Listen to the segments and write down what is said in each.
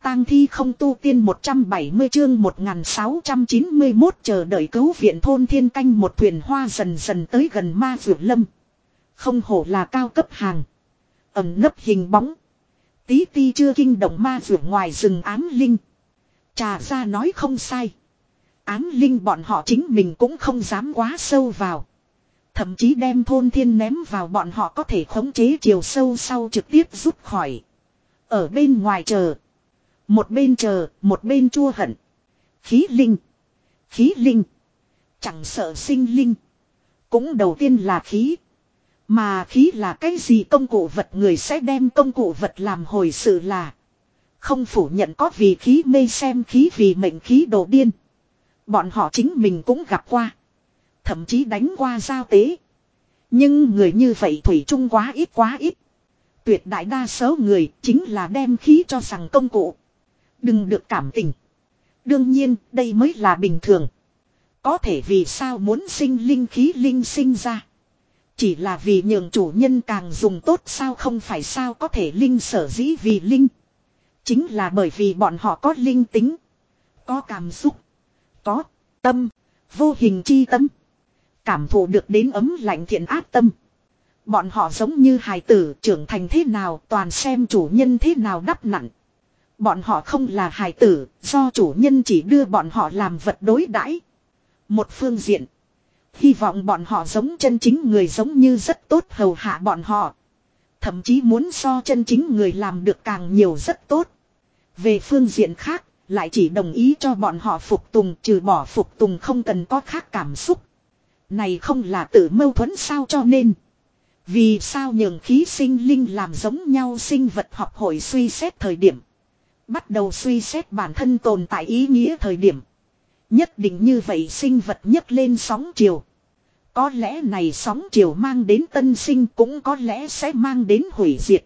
tang thi không tu tiên 170 chương 1691 chờ đợi cứu viện thôn thiên canh một thuyền hoa dần dần tới gần ma vượt lâm. Không hổ là cao cấp hàng. Ẩm nấp hình bóng. Tí ti chưa kinh động ma vượt ngoài rừng ám linh. Trà ra nói không sai. Ám linh bọn họ chính mình cũng không dám quá sâu vào. Thậm chí đem thôn thiên ném vào bọn họ có thể khống chế chiều sâu sau trực tiếp rút khỏi. Ở bên ngoài chờ. Một bên chờ, một bên chua hận. Khí linh. Khí linh. Chẳng sợ sinh linh. Cũng đầu tiên là khí. Mà khí là cái gì công cụ vật người sẽ đem công cụ vật làm hồi sự là. Không phủ nhận có vì khí mê xem khí vì mệnh khí đồ điên. Bọn họ chính mình cũng gặp qua. Thậm chí đánh qua giao tế. Nhưng người như vậy thủy chung quá ít. Tuyệt đại đa số người chính là đem khí cho rằng công cụ. Đừng được cảm tình. Đương nhiên đây mới là bình thường. Có thể vì sao muốn sinh linh khí linh sinh ra. Chỉ là vì nhường chủ nhân càng dùng tốt sao không phải sao có thể linh sở dĩ vì linh. Chính là bởi vì bọn họ có linh tính. Có cảm xúc. Có tâm. Vô hình chi tâm. Cảm thụ được đến ấm lạnh thiện áp tâm. Bọn họ giống như hài tử trưởng thành thế nào toàn xem chủ nhân thế nào đắp nặn. Bọn họ không là hài tử do chủ nhân chỉ đưa bọn họ làm vật đối đãi. Một phương diện. Hy vọng bọn họ giống chân chính người giống như rất tốt hầu hạ bọn họ. Thậm chí muốn so chân chính người làm được càng nhiều rất tốt. Về phương diện khác lại chỉ đồng ý cho bọn họ phục tùng trừ bỏ phục tùng không cần có khác cảm xúc. Này không là tự mâu thuẫn sao cho nên. Vì sao nhường khí sinh linh làm giống nhau sinh vật học hội suy xét thời điểm. Bắt đầu suy xét bản thân tồn tại ý nghĩa thời điểm. Nhất định như vậy sinh vật nhấc lên sóng chiều. Có lẽ này sóng chiều mang đến tân sinh cũng có lẽ sẽ mang đến hủy diệt.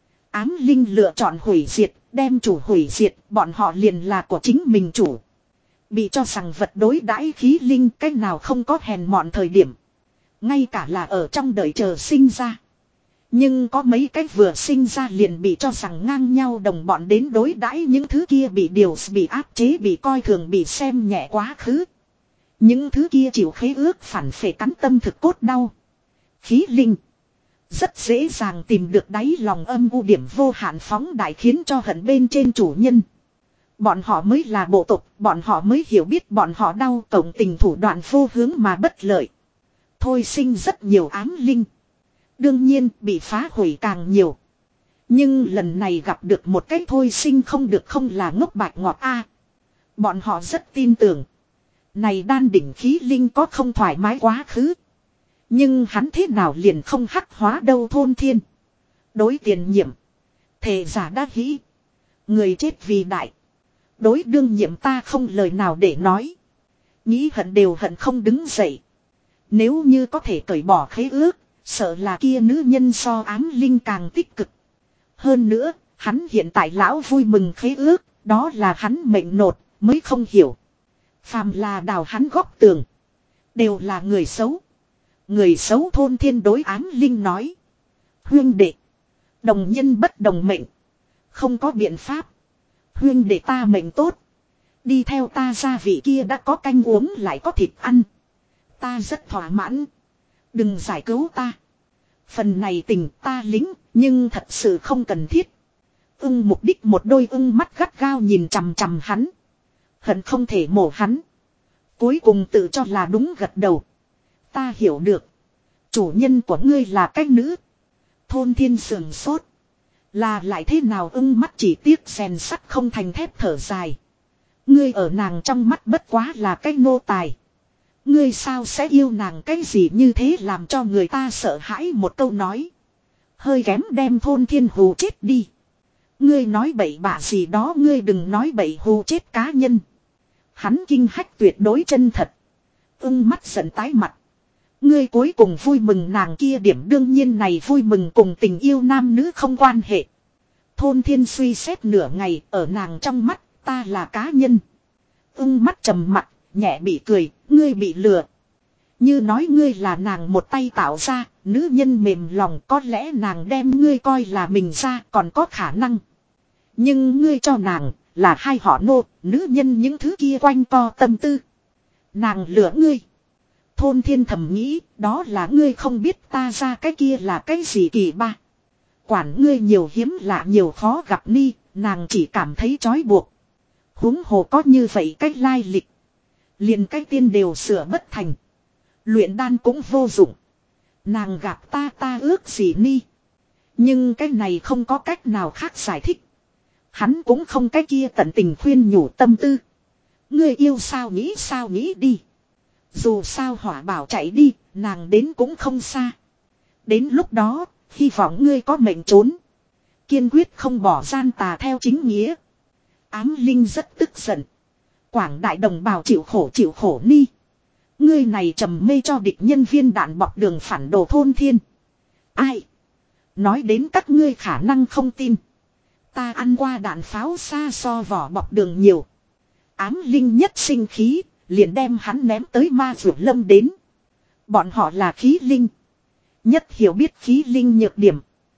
Ám linh lựa chọn hủy diệt, đem chủ hủy diệt, bọn họ liền là của chính mình chủ. Bị cho rằng vật đối đãi khí linh cách nào không có hèn mọn thời điểm. Ngay cả là ở trong đợi chờ sinh ra. Nhưng có mấy cách vừa sinh ra liền bị cho rằng ngang nhau đồng bọn đến đối đãi những thứ kia bị áp chế bị coi thường bị xem nhẹ quá khứ. Những thứ kia chịu khế ước phản phệ cắn tâm thực cốt đau. Khí linh. Rất dễ dàng tìm được đáy lòng âm u điểm vô hạn phóng đại khiến cho hận bên trên chủ nhân. Bọn họ mới là bộ tộc, bọn họ mới hiểu biết bọn họ đau cộng tình thủ đoạn vô hướng mà bất lợi. Thôi sinh rất nhiều ám linh. Đương nhiên bị phá hủy càng nhiều. Nhưng lần này gặp được một cái thôi sinh không được không là ngốc bạch ngọt a. Bọn họ rất tin tưởng. Này đan đỉnh khí linh có không thoải mái quá khứ. Nhưng hắn thế nào liền không hắc hóa đâu thôn thiên. Đối tiền nhiệm. Thề giả đắc hĩ. Người chết vì đại. Đối đương nhiệm ta không lời nào để nói. Nghĩ hận đều hận không đứng dậy. Nếu như có thể cởi bỏ khế ước. Sợ là kia nữ nhân so ám linh càng tích cực. Hơn nữa, hắn hiện tại lão vui mừng khế ước. Đó là hắn mệnh nột mới không hiểu. Phàm là đào hắn góc tường. Đều là người xấu. Người xấu thôn thiên đối ám linh nói. Huyên đệ. Đồng nhân bất đồng mệnh. Không có biện pháp. Huyên đệ ta mệnh tốt. Đi theo ta gia vị kia đã có canh uống lại có thịt ăn. Ta rất thỏa mãn. Đừng giải cứu ta. Phần này tình ta lính nhưng thật sự không cần thiết. Ưng mục đích một đôi ưng mắt gắt gao nhìn chằm chằm hắn. Hận không thể mổ hắn. Cuối cùng tự cho là đúng gật đầu. Ta hiểu được. Chủ nhân của ngươi là cách nữ. Thôn thiên sườn sốt. Là lại thế nào ưng mắt chỉ tiếc rèn sắt không thành thép thở dài. Ngươi ở nàng trong mắt bất quá là cách nô tài. Ngươi sao sẽ yêu nàng cái gì như thế làm cho người ta sợ hãi một câu nói. Hơi kém đem thôn thiên hù chết đi. Ngươi nói bậy bạ gì đó ngươi đừng nói bậy hù chết cá nhân. Hắn kinh hách tuyệt đối chân thật. Ưng mắt giận tái mặt. Ngươi cuối cùng vui mừng nàng kia điểm đương nhiên này vui mừng cùng tình yêu nam nữ không quan hệ. Thôn thiên suy xét nửa ngày ở nàng trong mắt ta là cá nhân. Ưng mắt trầm mặt. Nhẹ bị cười, ngươi bị lừa. Như nói ngươi là nàng một tay tạo ra, nữ nhân mềm lòng có lẽ nàng đem ngươi coi là mình ra còn có khả năng. Nhưng ngươi cho nàng, là hai họ nô, nữ nhân những thứ kia quanh co tâm tư. Nàng lừa ngươi. Thôn Thiên thầm nghĩ, đó là ngươi không biết ta ra cái kia là cái gì kỳ ba. Quản ngươi nhiều hiếm lạ nhiều khó gặp ni, nàng chỉ cảm thấy trói buộc. Huống hồ có như vậy cái lai lịch. Liền cái tiên đều sửa bất thành. Luyện đan cũng vô dụng. Nàng gặp ta ước gì ni. Nhưng cái này không có cách nào khác giải thích. Hắn cũng không cái kia tận tình khuyên nhủ tâm tư. Ngươi yêu sao nghĩ đi. Dù sao hỏa bảo chạy đi, nàng đến cũng không xa. Đến lúc đó, hy vọng ngươi có mệnh trốn. Kiên quyết không bỏ gian tà theo chính nghĩa. Ám Linh rất tức giận. Quảng đại đồng bào chịu khổ ni. Ngươi này trầm mê cho địch nhân viên đạn bọc đường phản đồ Thôn Thiên. Ai? Nói đến các ngươi khả năng không tin. Ta ăn qua đạn pháo xa so vỏ bọc đường nhiều. Ám Linh nhất sinh khí, liền đem hắn ném tới Ma Dược Lâm đến. Bọn họ là khí linh. Nhất hiểu biết khí linh nhược điểm.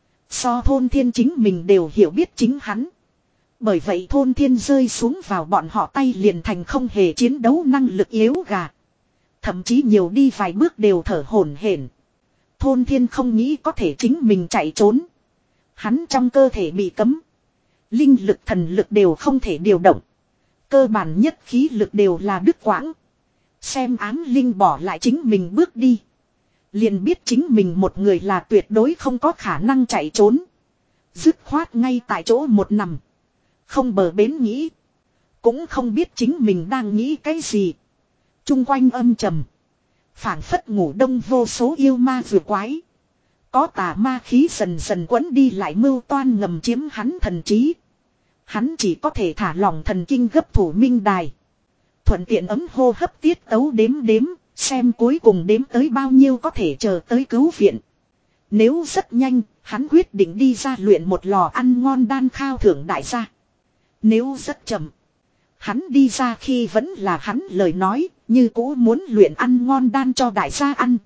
So Thôn Thiên chính mình đều hiểu biết chính hắn. Bởi vậy Thôn Thiên rơi xuống vào bọn họ tay liền thành không hề chiến đấu năng lực yếu gà. Thậm chí nhiều đi vài bước đều thở hổn hển. Thôn Thiên không nghĩ có thể chính mình chạy trốn. Hắn trong cơ thể bị cấm. Linh lực thần lực đều không thể điều động. Cơ bản nhất khí lực đều là đứt quãng. Xem Ám Linh bỏ lại chính mình bước đi. Liền biết chính mình một người là tuyệt đối không có khả năng chạy trốn. Dứt khoát ngay tại chỗ một nằm. Không bờ bến nghĩ. Cũng không biết chính mình đang nghĩ cái gì. Trung quanh âm trầm. Phảng phất ngủ đông vô số yêu ma vừa quái. Có tà ma khí dần dần quấn đi lại mưu toan ngầm chiếm hắn thần trí. Hắn chỉ có thể thả lỏng thần kinh gấp thủ minh đài. Thuận tiện ấm hô hấp tiết tấu đếm. Xem cuối cùng đếm tới bao nhiêu có thể chờ tới cứu viện. Nếu rất nhanh, hắn quyết định đi ra luyện một lò ăn ngon đan khao thưởng đại gia. Nếu rất chậm, hắn đi ra khi vẫn là hắn lời nói, như cũ muốn luyện ăn ngon đan cho đại gia ăn.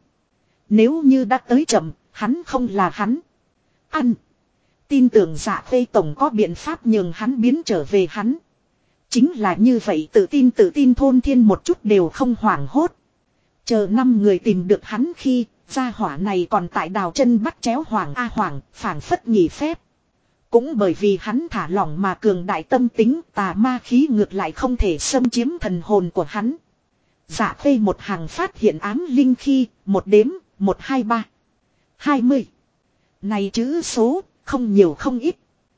Nếu như đã tới chậm, hắn không là hắn. Ăn. Tin tưởng Dạ Khê tổng có biện pháp nhường hắn biến trở về hắn. Chính là như vậy tự tin Thôn Thiên một chút đều không hoảng hốt. Chờ 5 người tìm được hắn khi gia hỏa này còn tại đào chân bắt chéo Hoàng A Hoàng phảng phất nghỉ phép. Cũng bởi vì hắn thả lỏng mà cường đại tâm tính tà ma khí ngược lại không thể xâm chiếm thần hồn của hắn. Dạ Khê một hàng phát hiện Ám Linh khi một đếm 1 2 3 20. Này chữ số không nhiều không ít.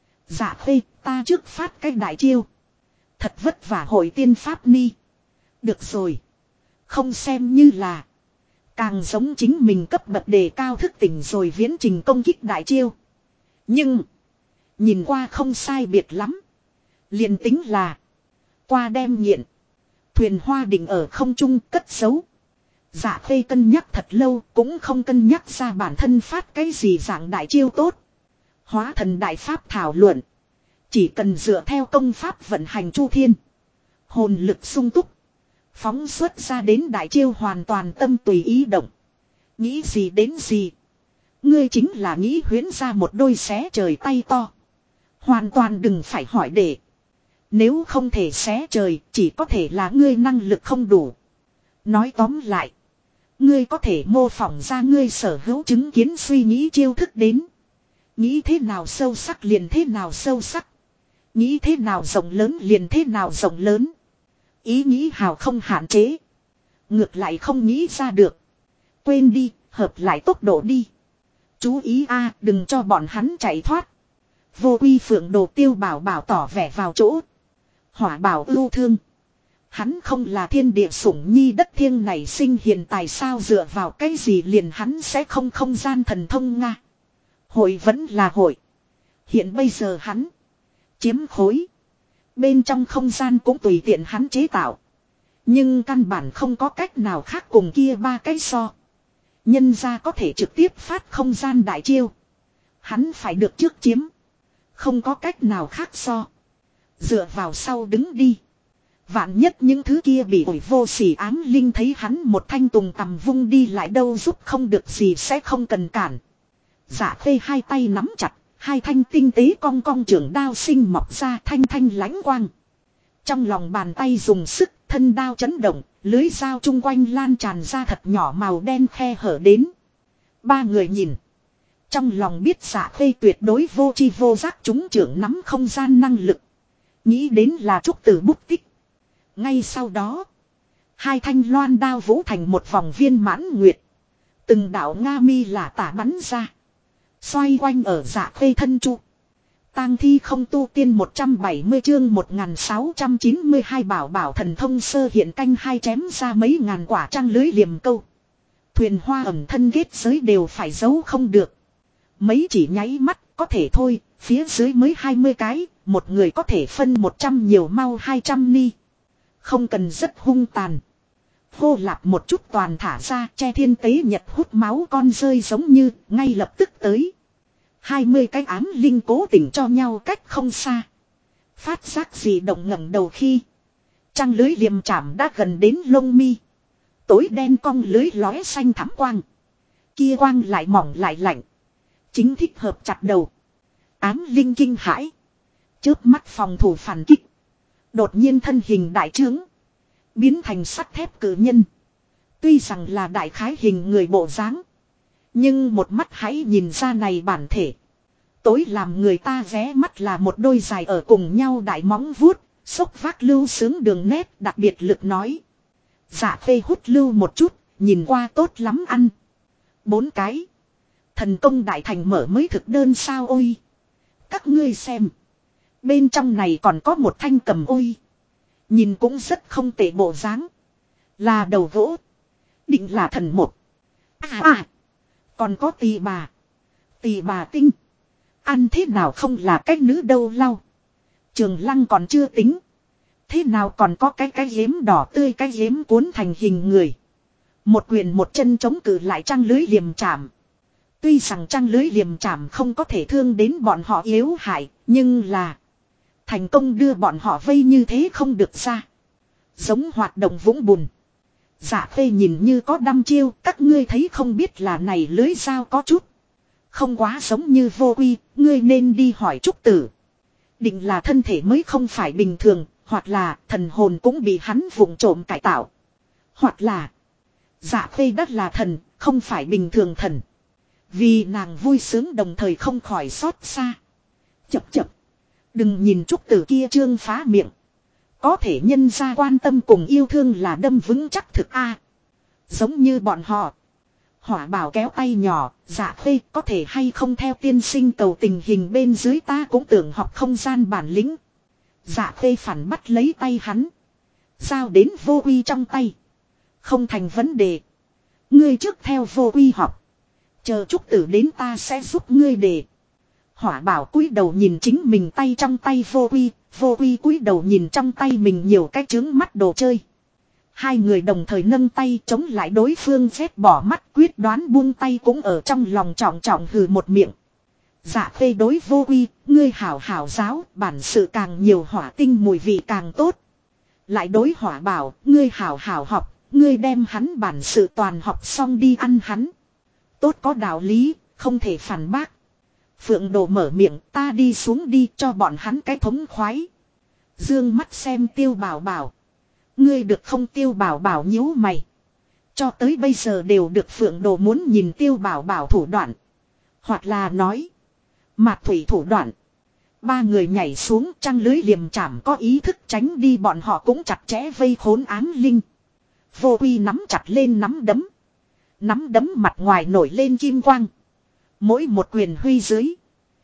Dạ Khê ta trước phát cái đại chiêu. Thật vất vả hội tiên pháp ni. Được rồi. Không xem như là. Càng giống chính mình cấp bậc đề cao thức tỉnh rồi viễn trình công kích đại chiêu. Nhưng. Nhìn qua không sai biệt lắm. Liền tính là. Qua đem nghiện. Thuyền hoa đỉnh ở không trung cất giấu. Dạ Khê cân nhắc thật lâu cũng không cân nhắc ra bản thân phát cái gì dạng đại chiêu tốt. Hóa thần đại pháp thảo luận. Chỉ cần dựa theo công pháp vận hành chu thiên. Hồn lực sung túc. Phóng xuất ra đến đại chiêu hoàn toàn tâm tùy ý động. Nghĩ gì đến gì. Ngươi chính là nghĩ huyễn ra một đôi xé trời tay to. Hoàn toàn đừng phải hỏi để. Nếu không thể xé trời chỉ có thể là ngươi năng lực không đủ. Nói tóm lại. Ngươi có thể mô phỏng ra ngươi sở hữu chứng kiến suy nghĩ chiêu thức đến. Nghĩ thế nào sâu sắc liền thế nào sâu sắc. Nghĩ thế nào rộng lớn liền thế nào rộng lớn. Ý nghĩ hào không hạn chế. Ngược lại không nghĩ ra được. Quên đi, hợp lại tốc độ đi. Chú ý a, đừng cho bọn hắn chạy thoát. Vô Quy Phượng Đồ Tiêu Bảo Bảo tỏ vẻ vào chỗ. Hỏa Bảo ưu thương. Hắn không là thiên địa sủng nhi đất thiêng này sinh hiền tài sao dựa vào cái gì liền hắn sẽ không gian thần thông nga. Hội vẫn là hội. Hiện bây giờ hắn. Chiếm khối. Bên trong không gian cũng tùy tiện hắn chế tạo. Nhưng căn bản không có cách nào khác cùng kia ba cái so. Nhân ra có thể trực tiếp phát không gian đại chiêu. Hắn phải được trước chiếm. Không có cách nào khác so. Dựa vào sau đứng đi. Vạn nhất những thứ kia bị ổi vô sỉ Ám Linh thấy hắn một thanh tùng tầm vung đi lại đâu giúp không được gì sẽ không cần cản. Dạ Khê hai tay nắm chặt. Hai thanh tinh tế cong cong trường đao sinh mọc ra thanh lãnh quang. Trong lòng bàn tay dùng sức, thân đao chấn động, lưới dao chung quanh lan tràn ra thật nhỏ màu đen khe hở đến. Ba người nhìn. Trong lòng biết Dạ Khê tuyệt đối vô chi vô giác chúng trưởng nắm không gian năng lực. Nghĩ đến là trúc tử bút tích. Ngay sau đó. Hai thanh loan đao vũ thành một vòng viên mãn nguyệt. Từng đạo nga mi là tả bắn ra. Xoay quanh ở Dạ Khê thân trụ. Tang thi không tu tiên 170 chương 1692 bảo bảo thần thông sơ hiện canh hai chém ra mấy ngàn quả trăng lưới liềm câu. Thuyền hoa ẩm thân kết giới đều phải giấu không được. Mấy chỉ nháy mắt có thể thôi, phía dưới mới 20 cái, một người có thể phân 100 nhiều mau 200 ni. Không cần rất hung tàn. Hô lạp một chút toàn thả ra che thiên tế nhật hút máu con rơi giống như ngay lập tức tới. 20 cái ám linh cố tình cho nhau cách không xa. Phát giác gì động ngẩng đầu khi. Trăng lưới liềm chạm đã gần đến lông mi. Tối đen cong lưới lóe xanh thắm quang. Kia quang lại mỏng lại lạnh. Chính thích hợp chặt đầu. Ám linh kinh hãi. Chớp mắt phòng thủ phản kích. Đột nhiên thân hình đại trướng. Biến thành sắt thép cử nhân. Tuy rằng là đại khái hình người bộ dáng. Nhưng một mắt hãy nhìn ra này bản thể. Tối làm người ta ghé mắt là một đôi dài ở cùng nhau đại móng vuốt. Xốc vác lưu sướng đường nét đặc biệt lực nói. Dạ Khê hút lưu một chút. Nhìn qua tốt lắm ăn. 4 cái. Thần công đại thành mở mới thực đơn sao ôi. Các ngươi xem. Bên trong này còn có một thanh cầm ôi. Nhìn cũng rất không tệ bộ dáng. Là đầu gỗ. Định là thần một. Còn có tỳ bà. Tỳ bà tinh. Ăn thế nào không là cái nữ đâu lau. Trường Lăng còn chưa tính. Thế nào còn có cái giếm đỏ tươi cái giếm cuốn thành hình người. Một quyền một chân chống cự lại trăng lưới liềm chạm. Tuy rằng trăng lưới liềm chạm không có thể thương đến bọn họ yếu hại. Nhưng là. Thành công đưa bọn họ vây như thế không được ra. Giống hoạt động vũng bùn. Dạ Khê nhìn như có đăm chiêu. Các ngươi thấy không biết là này lưới dao có chút. Không quá giống như vô quy. Ngươi nên đi hỏi trúc tử. Định là thân thể mới không phải bình thường. Hoặc là thần hồn cũng bị hắn vụng trộm cải tạo. Hoặc là. Dạ Khê đất là thần. Không phải bình thường thần. Vì nàng vui sướng đồng thời không khỏi xót xa. Chập chập. Đừng nhìn trúc tử kia trương phá miệng. Có thể nhân ra quan tâm cùng yêu thương là đâm vững chắc thực a. Giống như bọn họ. Hỏa bảo kéo tay nhỏ. Dạ Khê có thể hay không theo tiên sinh cầu tình hình bên dưới ta cũng tưởng học không gian bản lĩnh. Dạ Khê phản bắt lấy tay hắn. Giao đến vô quy trong tay. Không thành vấn đề. Ngươi trước theo vô quy học. Chờ trúc tử đến ta sẽ giúp ngươi để. Hỏa bảo cúi đầu nhìn chính mình tay trong tay vô quy cúi đầu nhìn trong tay mình nhiều cái trứng mắt đồ chơi. Hai người đồng thời nâng tay chống lại đối phương phép bỏ mắt quyết đoán buông tay cũng ở trong lòng trọng trọng hừ một miệng. Dạ Khê đối vô quy, ngươi hảo hảo giáo, bản sự càng nhiều hỏa tinh mùi vị càng tốt. Lại đối hỏa bảo, ngươi hảo hảo học, ngươi đem hắn bản sự toàn học xong đi ăn hắn. Tốt có đạo lý, không thể phản bác. Phượng Đồ mở miệng, ta đi xuống đi cho bọn hắn cái thống khoái. Dương mắt xem Tiêu Bảo Bảo. Ngươi được không? Tiêu Bảo Bảo nhíu mày. Cho tới bây giờ đều được Phượng Đồ muốn nhìn Tiêu Bảo Bảo thủ đoạn. Hoặc là nói. Mạc Thủy thủ đoạn. Ba người nhảy xuống trăng lưới liềm chạm có ý thức tránh đi bọn họ cũng chặt chẽ vây khốn ám linh. Vô Quy nắm chặt lên nắm đấm. Nắm đấm mặt ngoài nổi lên kim quang. Mỗi một quyền huy dưới.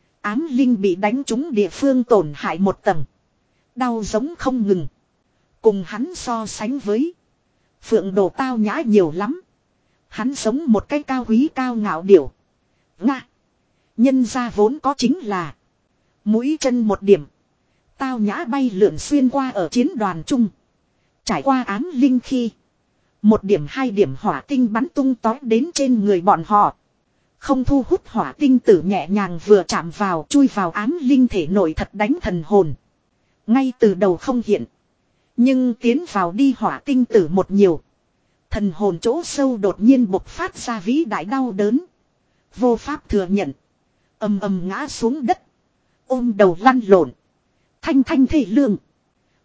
Ám linh bị đánh trúng địa phương tổn hại một tầng. Đau giống không ngừng. Cùng hắn so sánh với. Phượng Đồ tao nhã nhiều lắm. Hắn sống một cái cao quý cao ngạo điểu. Nga. Nhân ra vốn có chính là. Mũi chân một điểm. Tao nhã bay lượn xuyên qua ở chiến đoàn chung. Trải qua ám linh khi. Một điểm hai điểm hỏa tinh bắn tung tói đến trên người bọn họ. Không thu hút hỏa tinh tử nhẹ nhàng vừa chạm vào chui vào ám linh thể nội thật đánh thần hồn. Ngay từ đầu không hiện. Nhưng tiến vào đi hỏa tinh tử một nhiều. Thần hồn chỗ sâu đột nhiên bộc phát ra vĩ đại đau đớn. Vô pháp thừa nhận. Ầm ầm ngã xuống đất. Ôm đầu lăn lộn. Thanh thanh thể lương.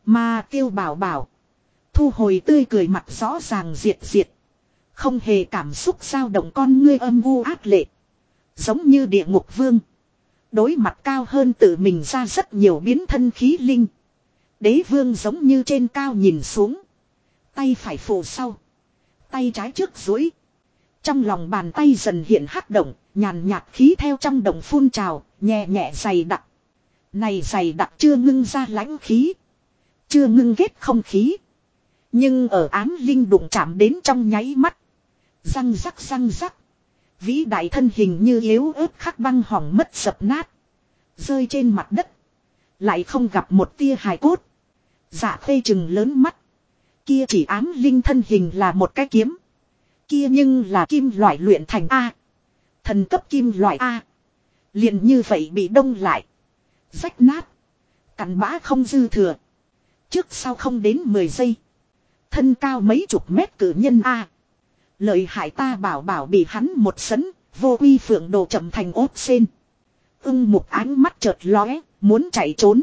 Mà Tiêu Bảo Bảo thu hồi tươi cười mặt rõ ràng diệt diệt. Không hề cảm xúc dao động con ngươi âm u ác lệ. Giống như địa ngục vương. Đối mặt cao hơn tự mình ra rất nhiều biến thân khí linh. Đế vương giống như trên cao nhìn xuống. Tay phải phủ sau. Tay trái trước duỗi. Trong lòng bàn tay dần hiện hắc động. Nhàn nhạt khí theo trong động phun trào. Nhẹ nhẹ dày đặc. Này dày đặc chưa ngưng ra lãnh khí. Chưa ngưng ghét không khí. Nhưng ở ám linh đụng chạm đến trong nháy mắt. Răng rắc răng rắc. Vĩ đại thân hình như yếu ớt khắc băng hỏng mất sập nát. Rơi trên mặt đất. Lại không gặp một tia hài cốt. Dạ Khê trừng lớn mắt. Kia chỉ ám linh thân hình là một cái kiếm. Kia nhưng là kim loại luyện thành A. Thần cấp kim loại A. Liền như vậy bị đông lại. Rách nát. Cặn bã không dư thừa. Trước sau không đến 10 giây. Thân cao mấy chục mét cử nhân A. Lợi hại ta bảo bảo bị hắn một sấn. Vô uy phượng đồ chậm thành ốt sen. Ưng Mục ánh mắt chợt lóe. Muốn chạy trốn.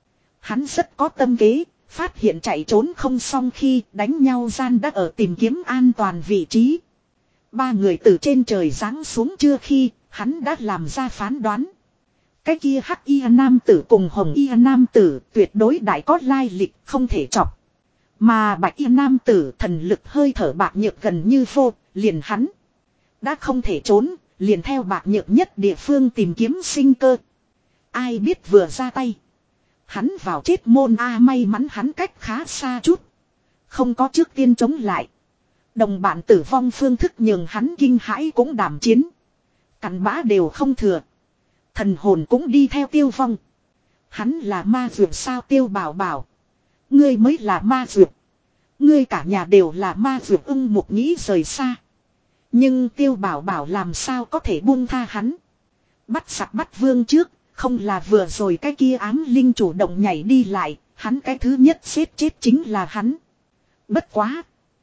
Hắn rất có tâm kế. Phát hiện chạy trốn không xong khi đánh nhau gian đã ở tìm kiếm an toàn vị trí. Ba người từ trên trời giáng xuống chưa khi hắn đã làm ra phán đoán. Cái kia hắc y nam tử cùng hồng y nam tử tuyệt đối đại có lai lịch không thể chọc. Mà bạch y nam tử thần lực hơi thở bạc nhược gần như vô, liền hắn. Đã không thể trốn, liền theo bạc nhược nhất địa phương tìm kiếm sinh cơ. Ai biết vừa ra tay. Hắn vào chết môn A, may mắn hắn cách khá xa chút. Không có trước tiên chống lại. Đồng bạn tử vong phương thức nhường hắn kinh hãi cũng đảm chiến. Cặn bã đều không thừa. Thần hồn cũng đi theo tiêu vong. Hắn là ma dược sao Tiêu Bảo Bảo. Ngươi mới là ma dược. Ngươi cả nhà đều là ma dược. Ưng Mục nghĩ rời xa. Nhưng Tiêu Bảo Bảo làm sao có thể buông tha hắn. Bắt sặc bắt vương trước. Không là vừa rồi cái kia ám linh chủ động nhảy đi lại. Hắn cái thứ nhất xếp chết chính là hắn. Bất quá.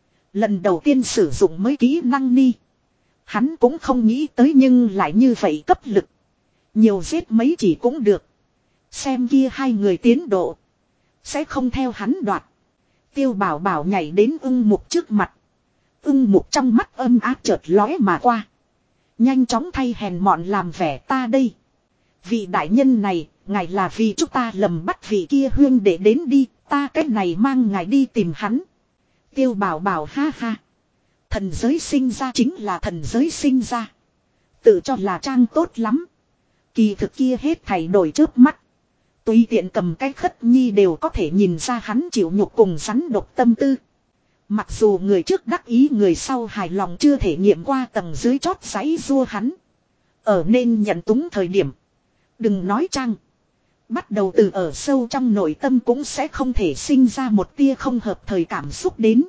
Lần đầu tiên sử dụng mới kỹ năng ni. Hắn cũng không nghĩ tới nhưng lại như vậy cấp lực. Nhiều giết mấy chỉ cũng được. Xem kia hai người tiến độ. Sẽ không theo hắn đoạt. Tiêu Bảo Bảo nhảy đến Ưng Mục trước mặt. Ưng Mục trong mắt âm áp chợt lóe mà qua. Nhanh chóng thay hèn mọn làm vẻ ta đây. Vị đại nhân này, ngài là vì chúng ta lầm bắt vị kia huyên để đến đi. Ta cách này mang ngài đi tìm hắn. Tiêu Bảo Bảo ha ha. Thần giới sinh ra chính là thần giới sinh ra. Tự cho là trang tốt lắm. Kỳ thực kia hết thảy đổi chớp mắt. Tùy tiện cầm cái khất nhi đều có thể nhìn ra hắn chịu nhục cùng rắn độc tâm tư. Mặc dù người trước đắc ý người sau hài lòng chưa thể nghiệm qua tầng dưới chót giấy rua hắn. Ở nên nhận túng thời điểm. Đừng nói chăng. Bắt đầu từ ở sâu trong nội tâm cũng sẽ không thể sinh ra một tia không hợp thời cảm xúc đến.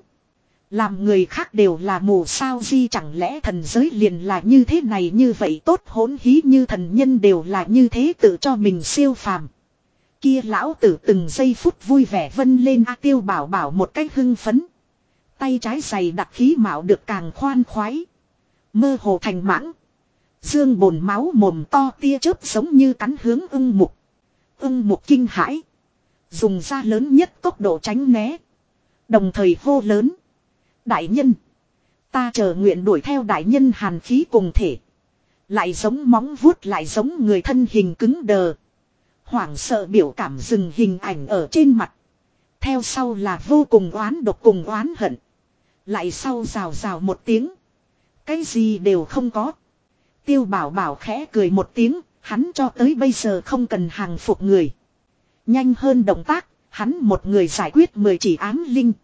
Làm người khác đều là mù sao di chẳng lẽ thần giới liền là như thế này như vậy tốt hỗn hí như thần nhân đều là như thế tự cho mình siêu phàm. Kia lão tử từng giây phút vui vẻ vân lên Tiêu Bảo Bảo một cách hưng phấn. Tay trái giày đặc khí mạo được càng khoan khoái. Mơ hồ thành mãng. Dương bồn máu mồm to tia chớp giống như cắn hướng Ưng Mục. Ưng Mục kinh hãi. Dùng ra lớn nhất tốc độ tránh né. Đồng thời hô lớn. Đại nhân. Ta chờ nguyện đuổi theo đại nhân hàn khí cùng thể. Lại giống móng vuốt lại giống người thân hình cứng đờ. Hoảng sợ biểu cảm dừng hình ảnh ở trên mặt. Theo sau là vô cùng oán độc cùng oán hận. Lại sau rào rào một tiếng. Cái gì đều không có. Tiêu Bảo Bảo khẽ cười một tiếng. Hắn cho tới bây giờ không cần hàng phục người. Nhanh hơn động tác. Hắn một người giải quyết 10 chỉ ám linh.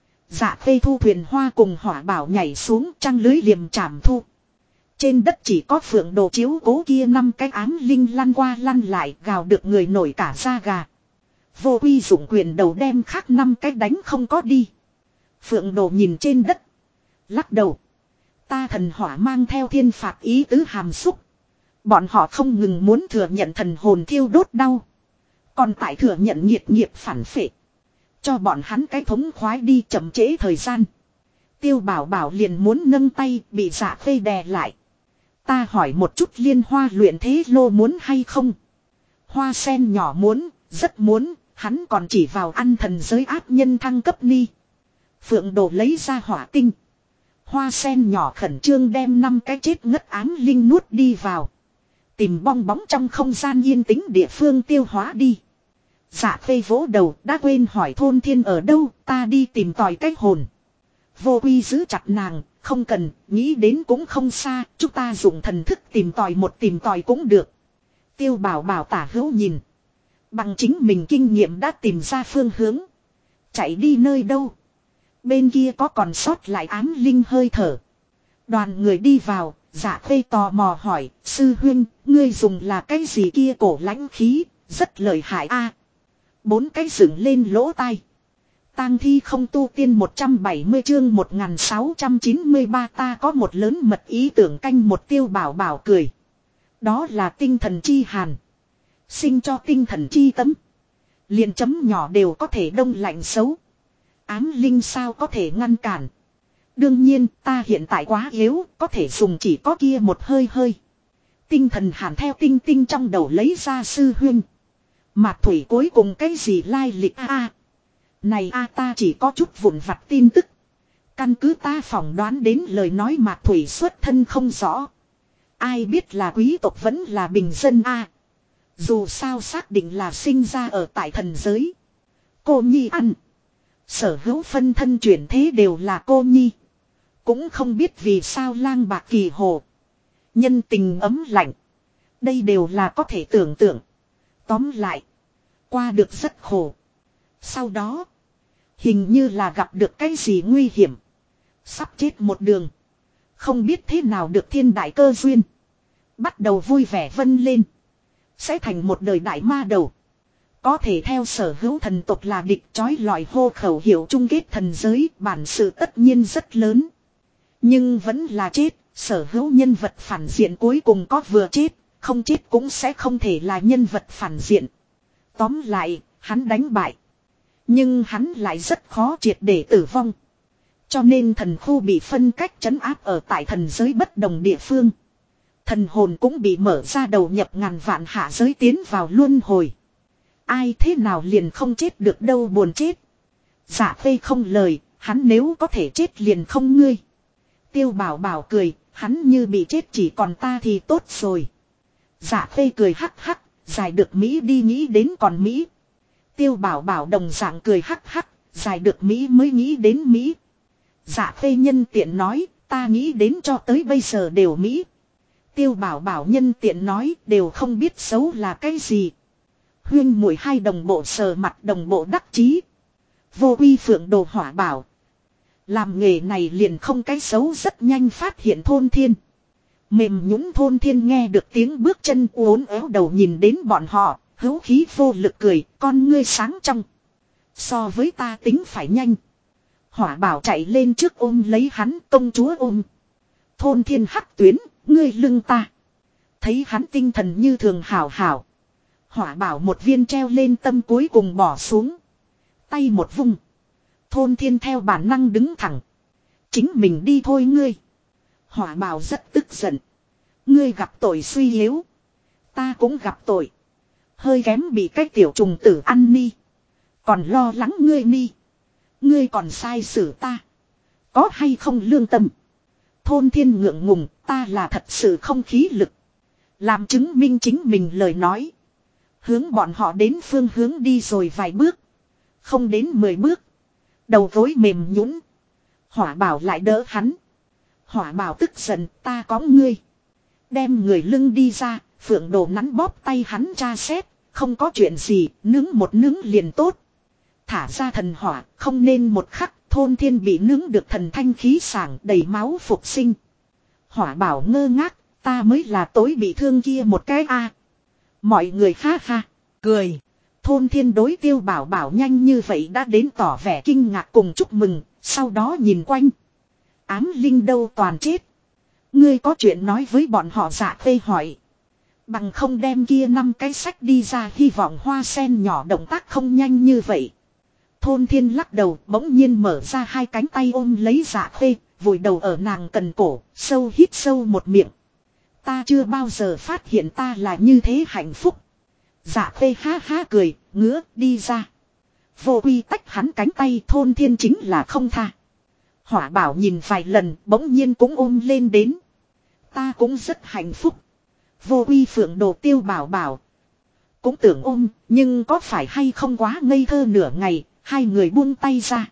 Dạ Khê thu thuyền hoa cùng Hỏa Bảo nhảy xuống trăng lưới liềm trảm thu. Trên đất chỉ có phượng đồ chiếu cố kia 5 cái ám linh lăn qua lăn lại gào được người nổi cả da gà. Vô Uy dụng quyền đầu đem khác 5 cái đánh không có đi. Phượng đồ nhìn trên đất. Lắc đầu. Ta thần hỏa mang theo thiên phạt ý tứ hàm xúc. Bọn họ không ngừng muốn thừa nhận thần hồn thiêu đốt đau. Còn tại thừa nhận nhiệt nghiệp phản phệ. Cho bọn hắn cái thống khoái đi chậm trễ thời gian. Tiêu Bảo Bảo liền muốn nâng tay bị Dạ Khê đè lại. Ta hỏi một chút Liên Hoa luyện thế lô muốn hay không? Hoa sen nhỏ muốn, rất muốn, hắn còn chỉ vào ăn thần giới áp nhân thăng cấp ni. Phượng Đồ lấy ra hỏa tinh. Hoa sen nhỏ khẩn trương đem 5 cái chết ngất ám linh nuốt đi vào. Tìm bong bóng trong không gian yên tĩnh địa phương tiêu hóa đi. Dạ Khê vỗ đầu đã quên hỏi thôn thiên ở đâu, ta đi tìm tòi cái hồn. Vô Quy giữ chặt nàng, không cần, nghĩ đến cũng không xa, chúng ta dùng thần thức tìm tòi cũng được. Tiêu Bảo Bảo tả hữu nhìn. Bằng chính mình kinh nghiệm đã tìm ra phương hướng. Chạy đi nơi đâu. Bên kia có còn sót lại ám linh hơi thở. Đoàn người đi vào, Dạ Khê tò mò hỏi, sư huynh, ngươi dùng là cái gì kia cổ lãnh khí, rất lợi hại a. 4 cái dựng lên lỗ tai. Tang thi không tu tiên 170 chương 1693 ta có một lớn mật ý tưởng canh một Tiêu Bảo Bảo cười. Đó là tinh thần chi hàn. Sinh cho tinh thần chi tấm. Liền chấm nhỏ đều có thể đông lạnh xấu. Ám linh sao có thể ngăn cản. Đương nhiên ta hiện tại quá yếu, có thể dùng chỉ có kia một hơi hơi. Tinh thần hàn theo tinh tinh trong đầu lấy ra sư huynh. Mạc Thủy cuối cùng cái gì lai lịch a? Này a ta chỉ có chút vụn vặt tin tức. Căn cứ ta phỏng đoán đến lời nói Mạc Thủy xuất thân không rõ. Ai biết là quý tộc vẫn là bình dân a? Dù sao xác định là sinh ra ở tại thần giới. Cô nhi ăn. Sở hữu phân thân chuyển thế đều là cô nhi. Cũng không biết vì sao lang bạc kỳ hồ. Nhân tình ấm lạnh. Đây đều là có thể tưởng tượng. Tóm lại. Qua được rất khổ. Sau đó. Hình như là gặp được cái gì nguy hiểm. Sắp chết một đường. Không biết thế nào được thiên đại cơ duyên. Bắt đầu vui vẻ vân lên. Sẽ thành một đời đại ma đầu. Có thể theo sở hữu thần tộc là địch chói lọi hô khẩu hiệu chung kết thần giới. Bản sự tất nhiên rất lớn. Nhưng vẫn là chết. Sở hữu nhân vật phản diện cuối cùng có vừa chết. Không chết cũng sẽ không thể là nhân vật phản diện. Tóm lại, hắn đánh bại. Nhưng hắn lại rất khó triệt để tử vong. Cho nên thần khu bị phân cách trấn áp ở tại thần giới bất đồng địa phương. Thần hồn cũng bị mở ra đầu nhập ngàn vạn hạ giới tiến vào luân hồi. Ai thế nào liền không chết được đâu buồn chết. Dạ Khê không lời, hắn nếu có thể chết liền không ngươi. Tiêu Bảo Bảo cười, hắn như bị chết chỉ còn ta thì tốt rồi. Dạ Khê cười hắc hắc, giải được Mỹ đi nghĩ đến còn Mỹ. Tiêu Bảo Bảo đồng dạng cười hắc hắc, giải được Mỹ mới nghĩ đến Mỹ. Dạ Khê nhân tiện nói, ta nghĩ đến cho tới bây giờ đều Mỹ. Tiêu Bảo Bảo nhân tiện nói, đều không biết xấu là cái gì. Huyên muội hai đồng bộ sờ mặt đồng bộ đắc chí. Vô Quy Phượng Đồ Hỏa bảo. Làm nghề này liền không cái xấu rất nhanh phát hiện thôn thiên. Mềm nhũn thôn thiên nghe được tiếng bước chân uốn éo đầu nhìn đến bọn họ, hữu khí vô lực cười, con ngươi sáng trong. So với ta tính phải nhanh. Hỏa bảo chạy lên trước ôm lấy hắn, công chúa ôm. Thôn thiên hắc tuyến, ngươi lưng ta. Thấy hắn tinh thần như thường hảo hảo. Hỏa bảo một viên treo lên tâm cuối cùng bỏ xuống. Tay một vung. Thôn thiên theo bản năng đứng thẳng. Chính mình đi thôi ngươi. Hỏa bảo rất tức giận. Ngươi gặp tội suy yếu. Ta cũng gặp tội. Hơi kém bị cái tiểu trùng tử ăn ni. Còn lo lắng ngươi ni. Ngươi còn sai xử ta. Có hay không lương tâm. Thôn thiên ngượng ngùng, ta là thật sự không khí lực. Làm chứng minh chính mình lời nói. Hướng bọn họ đến phương hướng đi rồi vài bước. Không đến 10 bước. Đầu gối mềm nhũn. Hỏa bảo lại đỡ hắn. Hỏa bảo tức giận, ta có ngươi. Đem người lưng đi ra, Phượng Đồ nắn bóp tay hắn tra xét. Không có chuyện gì, nướng một nướng liền tốt. Thả ra thần hỏa, không nên một khắc, thôn thiên bị nướng được thần thanh khí sảng đầy máu phục sinh. Hỏa bảo ngơ ngác, ta mới là tối bị thương kia một cái a. Mọi người ha ha, cười. Thôn thiên đối Tiêu Bảo Bảo nhanh như vậy đã đến tỏ vẻ kinh ngạc cùng chúc mừng, sau đó nhìn quanh. Ám linh đâu toàn chết. Ngươi có chuyện nói với bọn họ Dạ Khê hỏi. Bằng không đem kia 5 cái sách đi ra hy vọng hoa sen nhỏ động tác không nhanh như vậy. Thôn thiên lắc đầu bỗng nhiên mở ra 2 cánh tay ôm lấy Dạ Khê, vùi đầu ở nàng cần cổ, sâu hít sâu một miệng. Ta chưa bao giờ phát hiện ta là như thế hạnh phúc. Dạ khê ha ha cười, ngứa đi ra. Vô quy tách hắn cánh tay, thôn thiên chính là không tha. Hỏa bảo nhìn vài lần bỗng nhiên cũng ôm lên đến. Ta cũng rất hạnh phúc. Vô quy phượng đồ Tiêu Bảo Bảo cũng tưởng ôm, nhưng có phải hay không quá ngây thơ nửa ngày, hai người buông tay ra.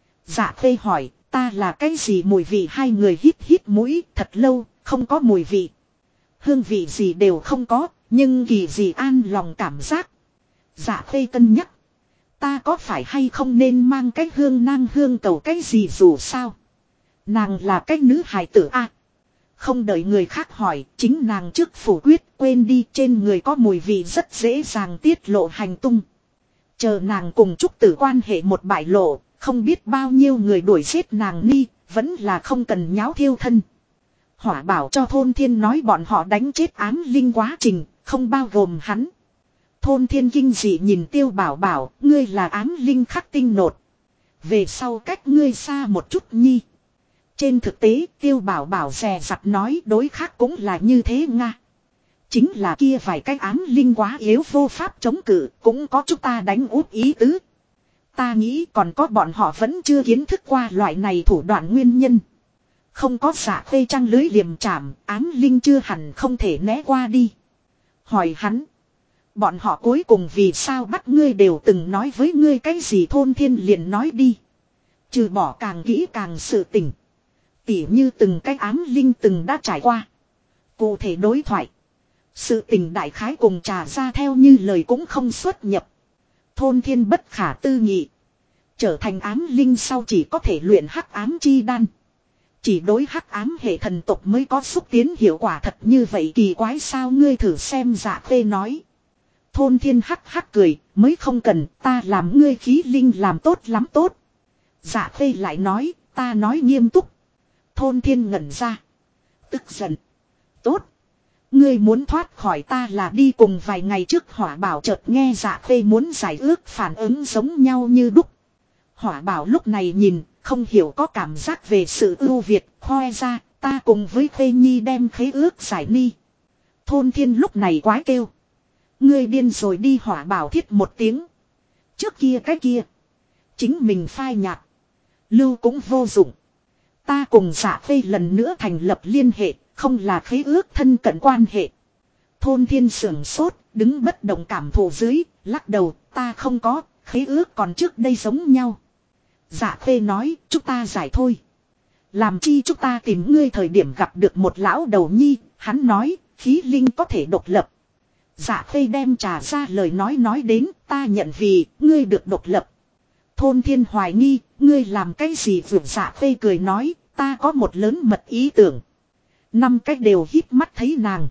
Dạ khê hỏi, ta là cái gì mùi vị, hai người hít hít mũi, thật lâu, không có mùi vị. Hương vị gì đều không có, nhưng kỳ gì an lòng cảm giác. Dạ khê cân nhắc. Ta có phải hay không nên mang cái hương nang hương cầu cái gì dù sao. Nàng là cái nữ hài tử a. Không đợi người khác hỏi, chính nàng trước phủ quyết, quên đi, trên người có mùi vị rất dễ dàng tiết lộ hành tung. Chờ nàng cùng Trúc Tử quan hệ một bại lộ, không biết bao nhiêu người đuổi giết nàng ni, vẫn là không cần nháo thiêu thân. Hỏa bảo cho thôn thiên nói bọn họ đánh chết ám linh quá trình, không bao gồm hắn. Thôn thiên kinh dị nhìn Tiêu Bảo Bảo, ngươi là ám linh khắc tinh nột. Về sau cách ngươi xa một chút nhi. Trên thực tế Tiêu Bảo Bảo dè dặt nói đối khác cũng là như thế nga. Chính là kia vài cái ám linh quá yếu vô pháp chống cự, cũng có chúng ta đánh úp ý tứ. Ta nghĩ còn có bọn họ vẫn chưa kiến thức qua loại này thủ đoạn nguyên nhân. Không có giả khê trăng lưới liềm chạm, ám linh chưa hẳn không thể né qua đi. Hỏi hắn. Bọn họ cuối cùng vì sao bắt ngươi đều từng nói với ngươi cái gì, thôn thiên liền nói đi. Trừ bỏ càng kỹ càng sự tình. Tỉ như từng cái ám linh từng đã trải qua. Cụ thể đối thoại. Sự tình đại khái cùng trà ra theo như lời cũng không xuất nhập. Thôn thiên bất khả tư nghị. Trở thành ám linh sau chỉ có thể luyện hắc ám chi đan. Chỉ đối hắc ám hệ thần tộc mới có xúc tiến hiệu quả, thật như vậy kỳ quái sao, ngươi thử xem, Dạ khê nói. Thôn thiên hắc hắc cười, mới không cần, ta làm ngươi khí linh làm tốt lắm tốt. Dạ khê lại nói, ta nói nghiêm túc. Thôn thiên ngẩn ra. Tức giận. Tốt. Ngươi muốn thoát khỏi ta là đi cùng vài ngày trước hỏa bảo chợt nghe Dạ khê muốn giải ước phản ứng giống nhau như đúc. Hỏa bảo lúc này nhìn, không hiểu có cảm giác về sự ưu việt, khoe ra, ta cùng với khê nhi đem khế ước giải ni. Thôn thiên lúc này quái kêu. Ngươi điên rồi đi, hỏa bảo thiết một tiếng. Trước kia cái kia. Chính mình phai nhạt. Lưu cũng vô dụng. Ta cùng Dạ khê lần nữa thành lập liên hệ, không là khế ước thân cận quan hệ. Thôn thiên sưởng sốt, đứng bất động cảm thụ dưới, lắc đầu, ta không có, khế ước còn trước đây giống nhau. Dạ khê nói, chúng ta giải thôi. Làm chi chúng ta tìm ngươi thời điểm gặp được một lão đầu nhi, hắn nói, khí linh có thể độc lập. Dạ khê đem trà ra lời nói đến, ta nhận vì, ngươi được độc lập. Thôn thiên hoài nghi, ngươi làm cái gì vượt. Dạ khê cười nói, ta có một lớn mật ý tưởng. 5 cách đều hít mắt thấy nàng.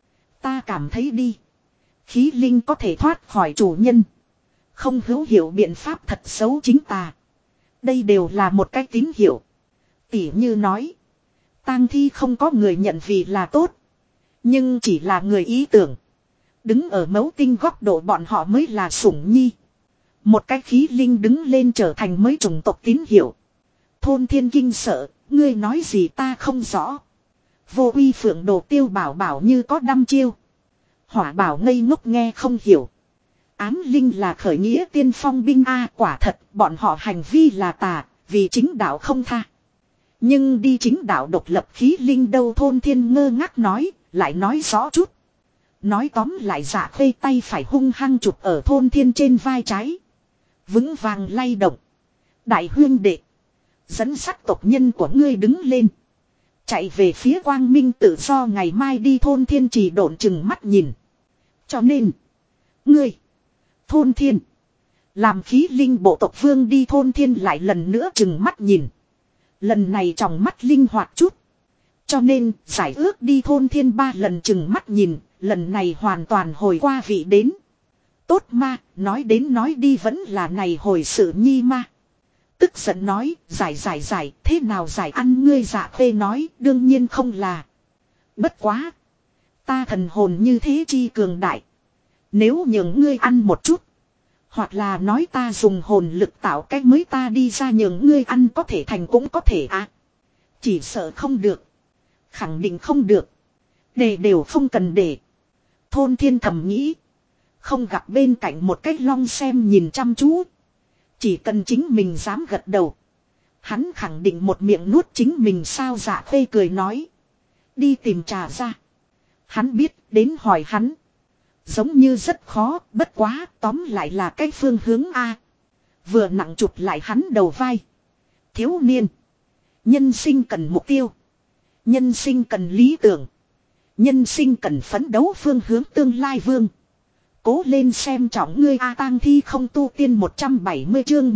Ta cảm thấy đi. Khí linh có thể thoát khỏi chủ nhân. Không hữu hiệu biện pháp thật xấu chính tà. Đây đều là một cái tín hiệu. Tỉ như nói. Tang thi không có người nhận vì là tốt. Nhưng chỉ là người ý tưởng. Đứng ở mấu tinh góc độ bọn họ mới là sủng nhi. Một cái khí linh đứng lên trở thành mới chủng tộc tín hiệu. Thôn thiên kinh sợ, ngươi nói gì ta không rõ. Vô uy phượng đồ Tiêu Bảo Bảo như có đăm chiêu. Hỏa bảo ngây ngốc nghe không hiểu. Ám linh là khởi nghĩa tiên phong binh a, quả thật bọn họ hành vi là tà, vì chính đạo không tha. Nhưng đi chính đạo độc lập khí linh đâu, thôn thiên ngơ ngác nói, lại nói rõ chút. Nói tóm lại, Dạ khê tay phải hung hăng chụp ở thôn thiên trên vai trái. Vững vàng lay động. Đại huyên đệ. Dẫn sắt tộc nhân của ngươi đứng lên. Chạy về phía quang minh tự do ngày mai đi, thôn thiên chỉ độn chừng mắt nhìn. Cho nên. Ngươi. Thôn thiên. Làm khí linh bộ tộc vương đi, thôn thiên lại lần nữa chừng mắt nhìn. Lần này trong mắt linh hoạt chút. Cho nên giải ước đi, thôn thiên 3 lần chừng mắt nhìn. Lần này hoàn toàn hồi qua vị đến. Tốt ma, nói đến nói đi vẫn là này hồi sự nhi ma. Tức giận nói, giải, thế nào giải ăn ngươi. Dạ khê nói, đương nhiên không là. Bất quá. Ta thần hồn như thế chi cường đại. Nếu nhường ngươi ăn một chút. Hoặc là nói ta dùng hồn lực tạo cách mới ta đi ra nhường ngươi ăn, có thể thành cũng có thể à. Chỉ sợ không được. Khẳng định không được. Để đều không cần để. Thôn thiên thầm nghĩ. Không gặp bên cạnh một cái long xem nhìn chăm chú. Chỉ cần chính mình dám gật đầu. Hắn khẳng định một miệng nuốt chính mình sao. Dạ khê cười nói. Đi tìm trà ra. Hắn biết đến hỏi hắn. Giống như rất khó, bất quá, tóm lại là cái phương hướng A. Vừa nặng chụp lại hắn đầu vai. Thiếu niên. Nhân sinh cần mục tiêu. Nhân sinh cần lý tưởng. Nhân sinh cần phấn đấu phương hướng tương lai vương. Cố lên xem trọng ngươi A. Tang thi không tu tiên 170 chương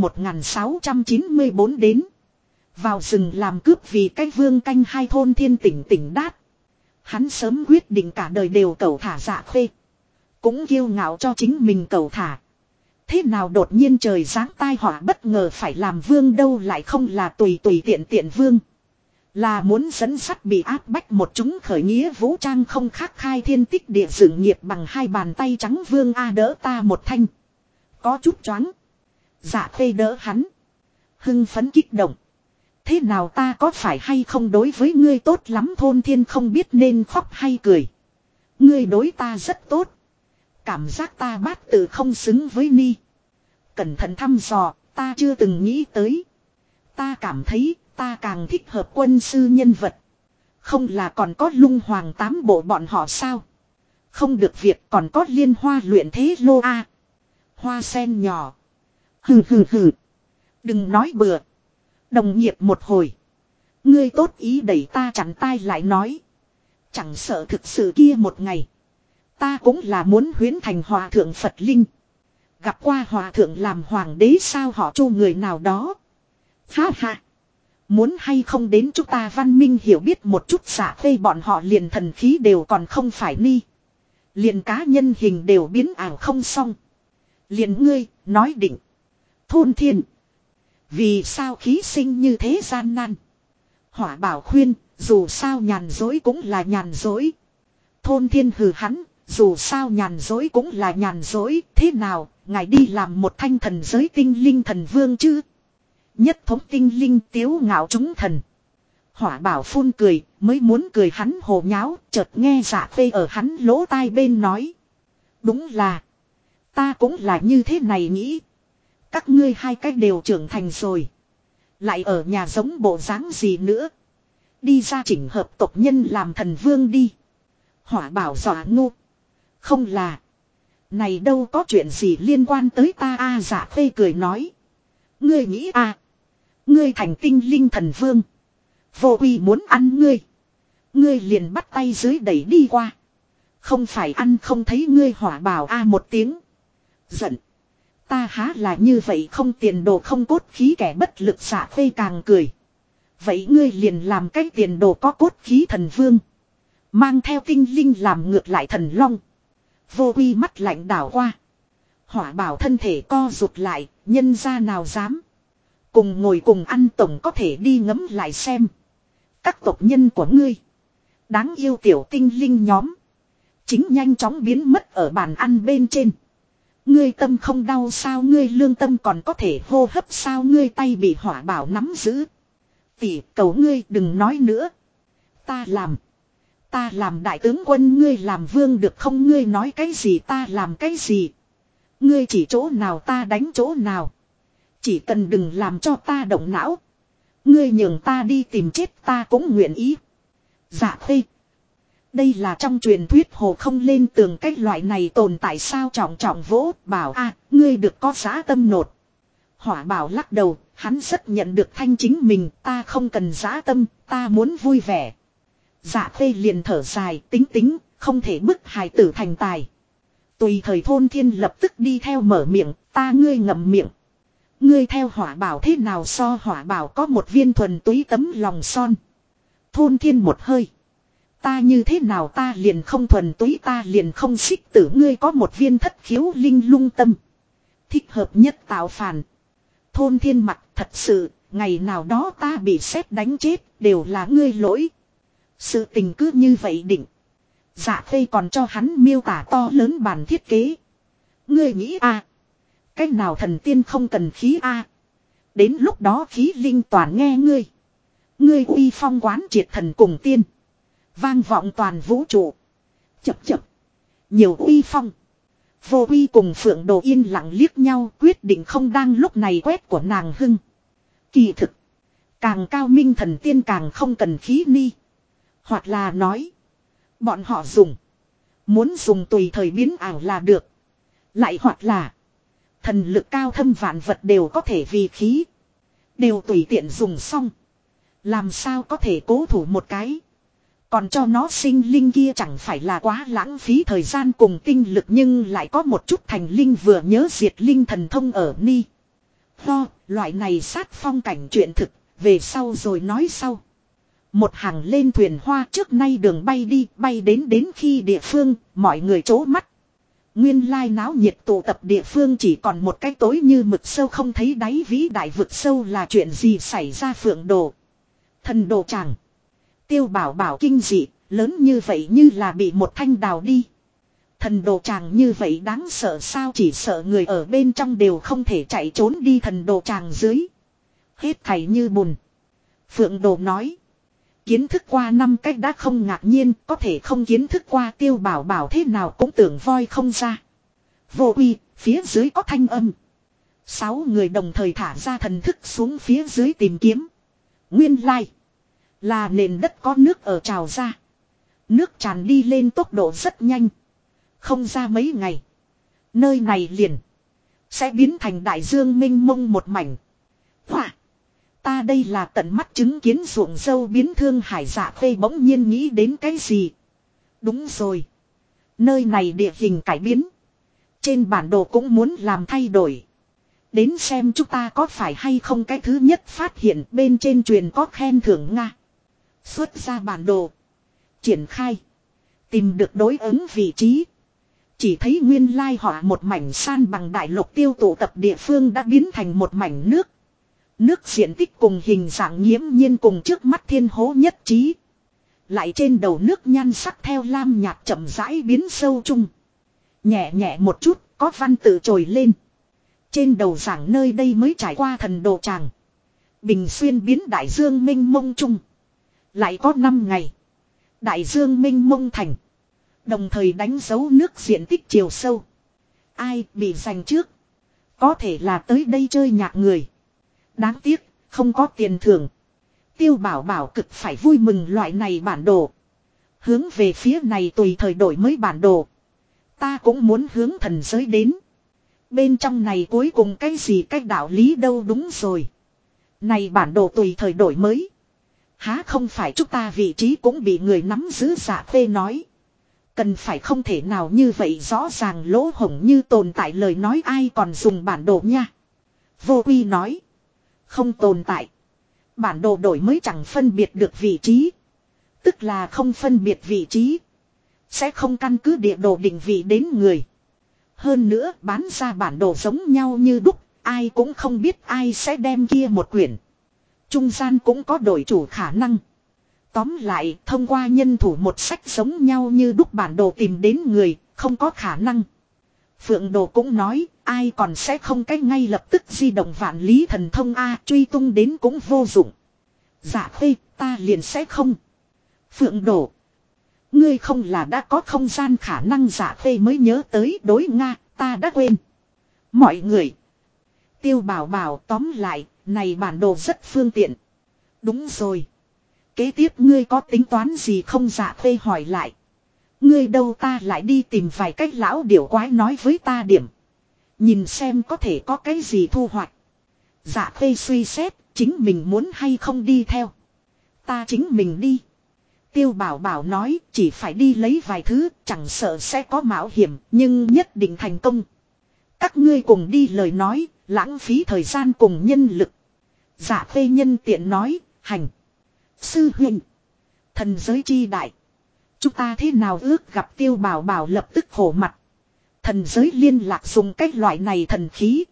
1694 đến. Vào rừng làm cướp vì cái vương canh hai thôn thiên tỉnh tỉnh đát. Hắn sớm quyết định cả đời đều cẩu thả Dạ khê. Cũng kiêu ngạo cho chính mình cẩu thả. Thế nào đột nhiên trời giáng tai họa bất ngờ phải làm vương đâu lại không là tùy tùy tiện tiện vương. Là muốn dẫn sắt bị áp bách một chúng khởi nghĩa vũ trang không khác khai thiên tích địa dựng nghiệp bằng hai bàn tay trắng vương A đỡ ta một thanh. Có chút choáng. Dạ khê đỡ hắn. Hưng phấn kích động. Thế nào ta có phải hay không đối với ngươi tốt lắm thôn thiên không biết nên khóc hay cười. Ngươi đối ta rất tốt. Cảm giác ta bát tự không xứng với ni. Cẩn thận thăm dò, ta chưa từng nghĩ tới. Ta cảm thấy ta càng thích hợp quân sư nhân vật. Không là còn có lung hoàng tám bộ bọn họ sao. Không được việc còn có liên hoa luyện thế lô a. Hoa sen nhỏ. Hừ hừ hừ. Đừng nói bừa. Đồng nghiệp một hồi. Ngươi tốt ý đẩy ta chặn tai lại nói. Chẳng sợ thực sự kia một ngày. Ta cũng là muốn huyến thành hòa thượng Phật Linh. Gặp qua hòa thượng làm hoàng đế sao họ Chu người nào đó. Ha ha. Muốn hay không đến chúng ta văn minh hiểu biết một chút xả phê bọn họ liền thần khí đều còn không phải ni. Liền cá nhân hình đều biến ảo không xong. Liền ngươi, nói định. Thôn thiên. Vì sao khí sinh như thế gian nan. Hỏa bảo khuyên, dù sao nhàn dối cũng là nhàn dối. Thôn thiên hừ hắn, dù sao nhàn dối cũng là nhàn dối. Thế nào, ngài đi làm một thanh thần giới tinh linh thần vương chứ? Nhất thống tinh linh tiếu ngạo chúng thần. Hỏa bảo phun cười, mới muốn cười hắn hồ nháo, chợt nghe Dạ phê ở hắn lỗ tai bên nói. Đúng là, ta cũng là như thế này nghĩ. Các ngươi hai cách đều trưởng thành rồi. Lại ở nhà giống bộ dáng gì nữa. Đi ra chỉnh hợp tộc nhân làm thần vương đi. Hỏa bảo dọa ngu. Không là. Này đâu có chuyện gì liên quan tới ta a. Dạ phê cười nói. Ngươi nghĩ a. Ngươi thành tinh linh thần vương. Vô uy muốn ăn ngươi. Ngươi liền bắt tay dưới đẩy đi qua. Không phải ăn không thấy ngươi hỏa bảo a một tiếng. Giận. Ta há là như vậy không tiền đồ không cốt khí kẻ bất lực. Dạ phê càng cười. Vậy ngươi liền làm cái tiền đồ có cốt khí thần vương. Mang theo tinh linh làm ngược lại thần long. Vô uy mắt lạnh đảo qua. Hỏa bảo thân thể co rụt lại. Nhân ra nào dám. Cùng ngồi cùng ăn tổng có thể đi ngấm lại xem. Các tộc nhân của ngươi. Đáng yêu tiểu tinh linh nhóm. Chính nhanh chóng biến mất ở bàn ăn bên trên. Ngươi tâm không đau sao ngươi lương tâm còn có thể hô hấp sao ngươi tay bị hỏa bảo nắm giữ. Tỷ cầu ngươi đừng nói nữa. Ta làm đại tướng quân ngươi làm vương được không ngươi nói cái gì ta làm cái gì. Ngươi chỉ chỗ nào ta đánh chỗ nào. Chỉ cần đừng làm cho ta động não. Ngươi nhường ta đi tìm chết ta cũng nguyện ý. Dạ phê. Đây là trong truyền thuyết hồ không lên tường cách loại này tồn tại sao trọng trọng vỗ bảo a ngươi được có giá tâm nột. Hỏa bảo lắc đầu, hắn rất nhận được thanh chính mình ta không cần giá tâm, ta muốn vui vẻ. Dạ phê liền thở dài tính tính, không thể bức hài tử thành tài. Tùy thời thôn thiên lập tức đi theo mở miệng, ta ngươi ngậm miệng. Ngươi theo hỏa bảo thế nào so hỏa bảo có một viên thuần túy tấm lòng son. Thôn thiên một hơi. Ta như thế nào ta liền không thuần túy ta liền không xích tử ngươi có một viên thất khiếu linh lung tâm. Thích hợp nhất tạo phản. Thôn thiên mặt thật sự, ngày nào đó ta bị sét đánh chết đều là ngươi lỗi. Sự tình cứ như vậy định. Dạ phê còn cho hắn miêu tả to lớn bản thiết kế. Ngươi nghĩ a cái nào thần tiên không cần khí a đến lúc đó khí linh toàn nghe ngươi. Ngươi uy phong quán triệt thần cùng tiên. Vang vọng toàn vũ trụ. Chập chập. Nhiều uy phong. Vô Uy cùng Phượng Đồ yên lặng liếc nhau, quyết định không đang lúc này quét của nàng hưng. Kỳ thực, càng cao minh thần tiên càng không cần khí ni. Hoặc là nói, bọn họ muốn dùng tùy thời biến ảo là được. Lại hoặc là, thần lực cao thâm vạn vật đều có thể vì khí. Đều tùy tiện dùng xong. Làm sao có thể cố thủ một cái. Còn cho nó sinh linh kia chẳng phải là quá lãng phí thời gian cùng tinh lực, nhưng lại có một chút thành linh vừa nhớ diệt linh thần thông ở ni. Loại này sát phong cảnh chuyện thực, về sau rồi nói sau. Một hàng lên thuyền hoa trước nay đường bay đi, bay đến khi địa phương, mọi người chố mắt. Nguyên lai náo nhiệt tụ tập địa phương chỉ còn một cái tối như mực sâu không thấy đáy vĩ đại vực sâu, là chuyện gì xảy ra? Phượng Đồ, Thần Đồ Tràng, Tiêu Bảo Bảo kinh dị, lớn như vậy như là bị một thanh đào đi. Thần Đồ Tràng như vậy đáng sợ sao? Chỉ sợ người ở bên trong đều không thể chạy trốn đi. Thần Đồ Tràng dưới, hết thảy như bùn. Phượng Đồ nói, kiến thức qua 5 cách đã không ngạc nhiên, có thể không kiến thức qua Tiêu Bảo Bảo thế nào cũng tưởng voi không ra. Vô Uy, phía dưới có thanh âm. 6 người đồng thời thả ra thần thức xuống phía dưới tìm kiếm. Nguyên lai, là nền đất có nước ở trào ra. Nước tràn đi lên tốc độ rất nhanh. Không ra mấy ngày, nơi này liền sẽ biến thành đại dương mênh mông một mảnh. Hỏa! Ta đây là tận mắt chứng kiến ruộng dâu biến thương hải. Dạ Khê bỗng nhiên nghĩ đến cái gì. Đúng rồi. Nơi này địa hình cải biến. Trên bản đồ cũng muốn làm thay đổi. Đến xem chúng ta có phải hay không cái thứ nhất phát hiện bên trên truyền có khen thưởng Nga. Xuất ra bản đồ. Triển khai. Tìm được đối ứng vị trí. Chỉ thấy nguyên lai họ một mảnh san bằng đại lục tiêu tụ tập địa phương đã biến thành một mảnh nước. Nước diện tích cùng hình dạng nghiễm nhiên cùng trước mắt thiên hố nhất trí. Lại trên đầu nước nhan sắc theo lam nhạt chậm rãi biến sâu chung. Nhẹ nhẹ một chút có văn tự trồi lên. Trên đầu giảng nơi đây mới trải qua Thần Đồ Tràng. Bình xuyên biến đại dương mênh mông chung. Lại có 5 ngày. Đại dương mênh mông thành. Đồng thời đánh dấu nước diện tích chiều sâu. Ai bị giành trước? Có thể là tới đây chơi nhạc người. Đáng tiếc, không có tiền thưởng. Tiêu Bảo Bảo cực phải vui mừng loại này bản đồ. Hướng về phía này tùy thời đổi mới bản đồ. Ta cũng muốn hướng thần giới đến. Bên trong này cuối cùng cái gì cách đạo lý đâu? Đúng rồi. Này bản đồ tùy thời đổi mới. Há không phải chúng ta vị trí cũng bị người nắm giữ? Dạ Khê nói. Cần phải không thể nào như vậy, rõ ràng lỗ hổng như tồn tại lời nói ai còn dùng bản đồ nha. Vô Uy nói. Không tồn tại. Bản đồ đổi mới chẳng phân biệt được vị trí. Tức là không phân biệt vị trí. Sẽ không căn cứ địa đồ định vị đến người. Hơn nữa bán ra bản đồ giống nhau như đúc. Ai cũng không biết ai sẽ đem kia một quyển. Trung gian cũng có đổi chủ khả năng. Tóm lại thông qua nhân thủ một sách giống nhau như đúc bản đồ tìm đến người không có khả năng. Phượng Đồ cũng nói, ai còn sẽ không cách ngay lập tức di động vạn lý thần thông a, truy tung đến cũng vô dụng. Dạ Khê, ta liền sẽ không. Phượng Đồ, ngươi không là đã có không gian khả năng? Dạ Khê mới nhớ tới đối Nga, ta đã quên. Mọi người. Tiêu Bảo Bảo tóm lại, này bản đồ rất phương tiện. Đúng rồi. Kế tiếp ngươi có tính toán gì không? Dạ Khê hỏi lại. Ngươi đâu? Ta lại đi tìm vài cách lão điểu quái nói với ta điểm. Nhìn xem có thể có cái gì thu hoạch. Dạ Khê suy xét, chính mình muốn hay không đi theo. Ta chính mình đi. Tiêu Bảo Bảo nói, chỉ phải đi lấy vài thứ, chẳng sợ sẽ có mạo hiểm, nhưng nhất định thành công. Các ngươi cùng đi lời nói, lãng phí thời gian cùng nhân lực. Dạ Khê nhân tiện nói, hành. Sư huynh, thần giới chi đại. Chúng ta thế nào ước gặp? Tiêu Bảo Bảo lập tức khổ mặt. Thần giới liên lạc dùng cách loại này thần khí.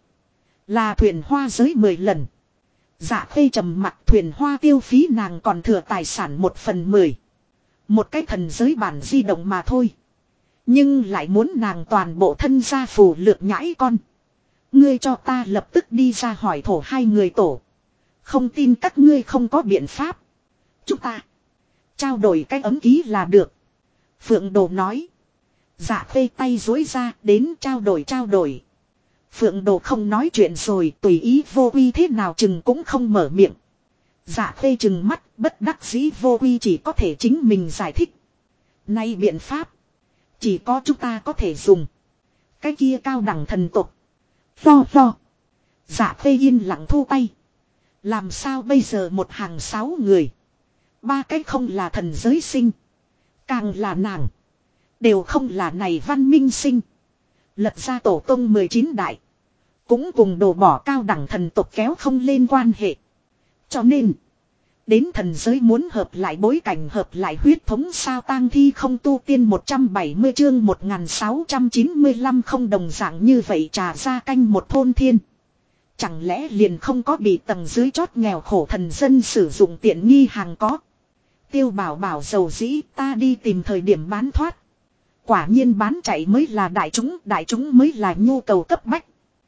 Là thuyền hoa giới 10 lần. Dạ Khê trầm mặt, thuyền hoa tiêu phí nàng còn thừa tài sản 1/10. Một cái thần giới bản di động mà thôi. Nhưng lại muốn nàng toàn bộ thân gia phù lược nhãi con. Ngươi cho ta lập tức đi ra hỏi thổ 2 người tổ. Không tin các ngươi không có biện pháp. Chúng ta trao đổi cái ấm ký là được. Phượng Đồ nói. Dạ phê tay dối ra đến trao đổi. Phượng Đồ không nói chuyện rồi, tùy ý Vô Uy thế nào chừng cũng không mở miệng. Dạ phê chừng mắt, bất đắc dĩ Vô Uy chỉ có thể chính mình giải thích. Nay biện pháp, chỉ có chúng ta có thể dùng. Cái kia cao đẳng thần tục. Lo. Dạ phê yên lặng thu tay. Làm sao bây giờ một hàng 6 người. 3 cái không là thần giới sinh. Càng là nàng. Đều không là này văn minh sinh. Lật ra tổ tông 19 đại. Cũng cùng đổ bỏ cao đẳng thần tục kéo không lên quan hệ. Cho nên. Đến thần giới muốn hợp lại bối cảnh hợp lại huyết thống sao tang thi không tu tiên 170 chương 1695 không đồng dạng như vậy trà ra canh một thôn thiên. Chẳng lẽ liền không có bị tầng dưới chót nghèo khổ thần dân sử dụng tiện nghi hàng có. Tiêu bảo dầu dĩ ta đi tìm thời điểm bán thoát. Quả nhiên bán chạy mới là đại chúng mới là nhu cầu cấp bách.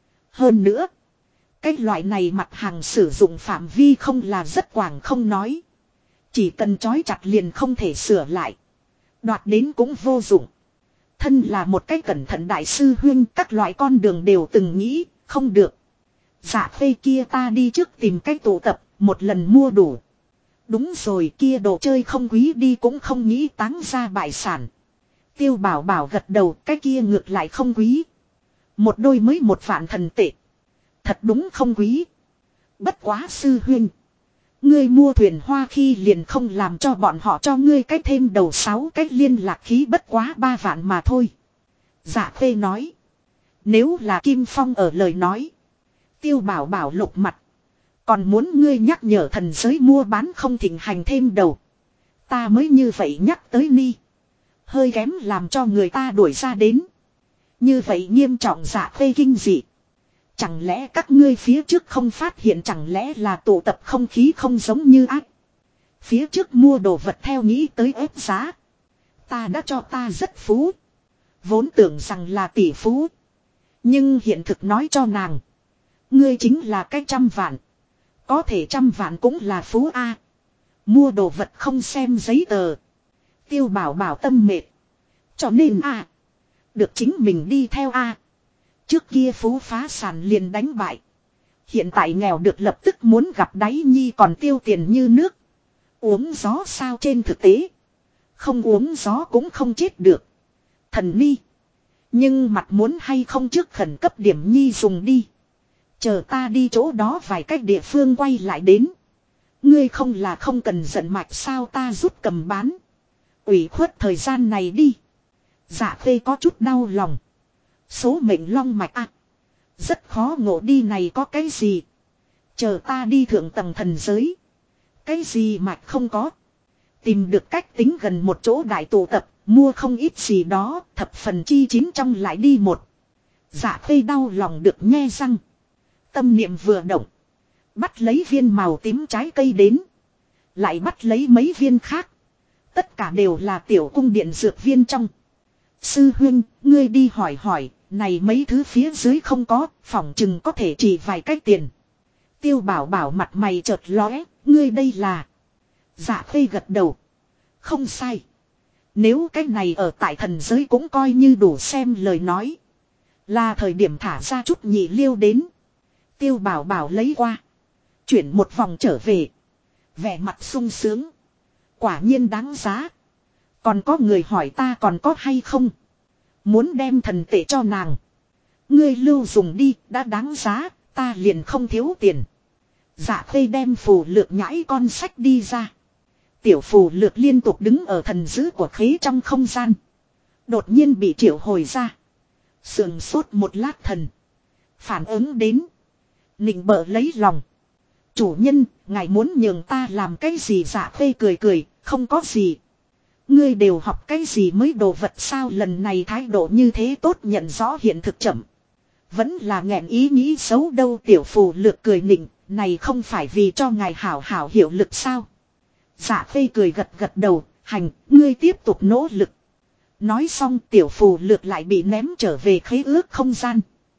Hơn nữa. Cái loại này mặt hàng sử dụng phạm vi không là rất quảng không nói. Chỉ cần trói chặt liền không thể sửa lại. Đoạt đến cũng vô dụng. Thân là một cái cẩn thận đại sư huyên các loại con đường đều từng nghĩ, không được. Dạ phê kia ta đi trước tìm cách tụ tập, một lần mua đủ. Đúng rồi kia đồ chơi không quý đi cũng không nghĩ táng ra bại sản. Tiêu bảo gật đầu cái kia ngược lại không quý. Một đôi mới 1 vạn thần tệ. Thật đúng không quý. Bất quá sư huynh. Ngươi mua thuyền hoa khi liền không làm cho bọn họ cho ngươi cách thêm đầu 6 cách liên lạc khí bất quá 3 vạn mà thôi. Dạ phê nói. Nếu là Kim Phong ở lời nói. Tiêu bảo lục mặt. Còn muốn ngươi nhắc nhở thần giới mua bán không thịnh hành thêm đầu. Ta mới như vậy nhắc tới ni. Hơi kém làm cho người ta đuổi ra đến. Như vậy nghiêm trọng dạ phê kinh dị. Chẳng lẽ các ngươi phía trước không phát hiện chẳng lẽ là tụ tập không khí không giống như ác. Phía trước mua đồ vật theo nghĩ tới ép giá. Ta đã cho ta rất phú. Vốn tưởng rằng là tỷ phú. Nhưng hiện thực nói cho nàng. Ngươi chính là cái 100 vạn. Có thể 100 vạn cũng là phú A. Mua đồ vật không xem giấy tờ. Tiêu bảo tâm mệt. Cho nên A. Được chính mình đi theo A. Trước kia phú phá sản liền đánh bại. Hiện tại nghèo được lập tức muốn gặp đáy nhi còn tiêu tiền như nước. Uống gió sao trên thực tế. Không uống gió cũng không chết được. Thần ni. Nhưng mặt muốn hay không trước khẩn cấp điểm nhi dùng đi. Chờ ta đi chỗ đó vài cách địa phương quay lại đến. Ngươi không là không cần giận mạch sao ta rút cầm bán. Ủy khuất thời gian này đi. Dạ phê có chút đau lòng. Số mệnh long mạch à. Rất khó ngộ đi này có cái gì. Chờ ta đi thượng tầng thần giới. Cái gì mạch không có. Tìm được cách tính gần một chỗ đại tụ tập. Mua không ít gì đó. Thập phần chi 9 trong lại đi một. Dạ phê đau lòng được nhe răng. Tâm niệm vừa động. Bắt lấy viên màu tím trái cây đến. Lại bắt lấy mấy viên khác. Tất cả đều là tiểu cung điện dược viên trong. Sư huynh, ngươi đi hỏi. Này mấy thứ phía dưới không có, phỏng chừng có thể chỉ vài cách tiền. Tiêu bảo mặt mày chợt lóe, ngươi đây là. Dạ phê gật đầu. Không sai. Nếu cái này ở tại thần giới cũng coi như đủ xem lời nói. Là thời điểm thả ra chút nhị liêu đến. Tiêu bảo lấy qua. Chuyển một vòng trở về. Vẻ mặt sung sướng. Quả nhiên đáng giá. Còn có người hỏi ta còn có hay không. Muốn đem thần tệ cho nàng. Ngươi lưu dùng đi, đã đáng giá, ta liền không thiếu tiền. Dạ phê đem phù lược nhãi con sách đi ra. Tiểu phù lược liên tục đứng ở thần dữ của khế trong không gian. Đột nhiên bị triệu hồi ra. Sườn sốt một lát thần. Phản ứng đến. Nịnh bợ lấy lòng. Chủ nhân, ngài muốn nhường ta làm cái gì dạ phê cười, không có gì. Ngươi đều học cái gì mới đồ vật sao lần này thái độ như thế tốt nhận rõ hiện thực chậm. Vẫn là nghẹn ý nghĩ xấu đâu tiểu phù lược cười nịnh, này không phải vì cho ngài hảo hiệu lực sao. Dạ phê cười gật đầu, hành, ngươi tiếp tục nỗ lực. Nói xong tiểu phù lược lại bị ném trở về khế ước không gian.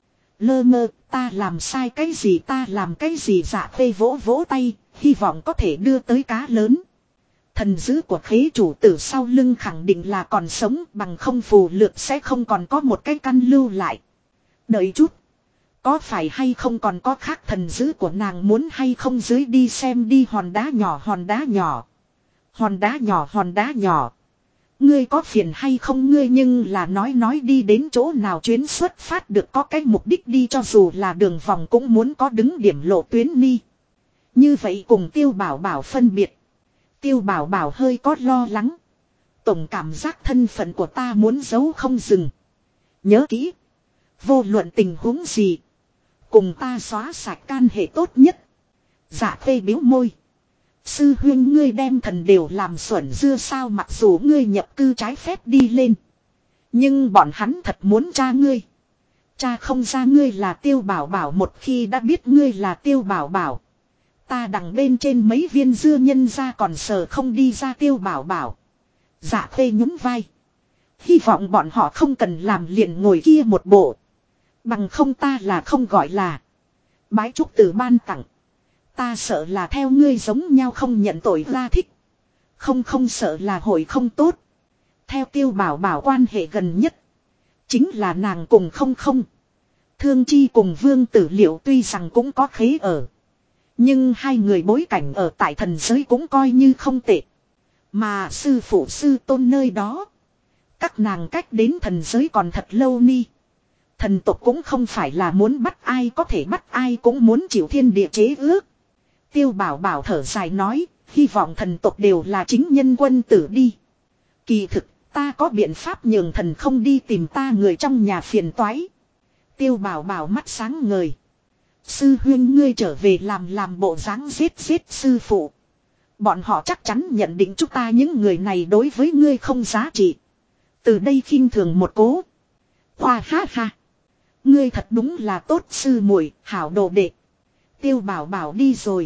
Lơ mơ, ta làm sai cái gì dạ phê vỗ tay, hy vọng có thể đưa tới cá lớn. Thần dữ của khế chủ tử sau lưng khẳng định là còn sống, bằng không phù lược sẽ không còn có một cái căn lưu lại. Đợi chút. Có phải hay không còn có khác thần dữ của nàng muốn hay không dưới đi xem đi hòn đá nhỏ hòn đá nhỏ. Hòn đá nhỏ hòn đá nhỏ. Ngươi có phiền hay không ngươi nhưng là nói đi đến chỗ nào chuyến xuất phát được có cái mục đích đi cho dù là đường vòng cũng muốn có đứng điểm lộ tuyến đi. Như vậy cùng Tiêu Bảo Bảo phân biệt. Tiêu Bảo Bảo hơi có lo lắng. Tổng cảm giác thân phận của ta muốn giấu không dừng. Nhớ kỹ. Vô luận tình huống gì. Cùng ta xóa sạch can hệ tốt nhất. Dạ Khê biếu môi. Sư huynh ngươi đem thần đều làm xuẩn dưa sao mặc dù ngươi nhập cư trái phép đi lên. Nhưng bọn hắn thật muốn tra ngươi. Cha không ra ngươi là Tiêu Bảo Bảo một khi đã biết ngươi là Tiêu Bảo Bảo. Ta đằng bên trên mấy viên dưa nhân ra còn sờ không đi ra Tiêu Bảo Bảo. Dạ Khê nhún vai. Hy vọng bọn họ không cần làm liền ngồi kia một bộ. Bằng không ta là không gọi là. Bái trúc từ ban tặng. Ta sợ là theo ngươi giống nhau không nhận tội ra thích. Không sợ là hội không tốt. Theo Tiêu Bảo Bảo quan hệ gần nhất. Chính là nàng cùng không. Thương Chi cùng Vương Tử Liệu tuy rằng cũng có khế ở. Nhưng hai người bối cảnh ở tại thần giới cũng coi như không tệ. Mà sư phụ sư tôn nơi đó. Các nàng cách đến thần giới còn thật lâu ni. Thần tộc cũng không phải là muốn bắt ai có thể bắt ai cũng muốn chịu thiên địa chế ước. Tiêu Bảo Bảo thở dài nói, hy vọng thần tộc đều là chính nhân quân tử đi. Kỳ thực, ta có biện pháp nhường thần không đi tìm ta người trong nhà phiền toái. Tiêu Bảo Bảo mắt sáng ngời. Sư huynh ngươi trở về làm bộ dáng giết sư phụ. Bọn họ chắc chắn nhận định chúng ta những người này đối với ngươi không giá trị. Từ đây khinh thường một cố. Hoa ha ha. Ngươi thật đúng là tốt sư muội, hảo đồ đệ. Tiêu Bảo Bảo đi rồi.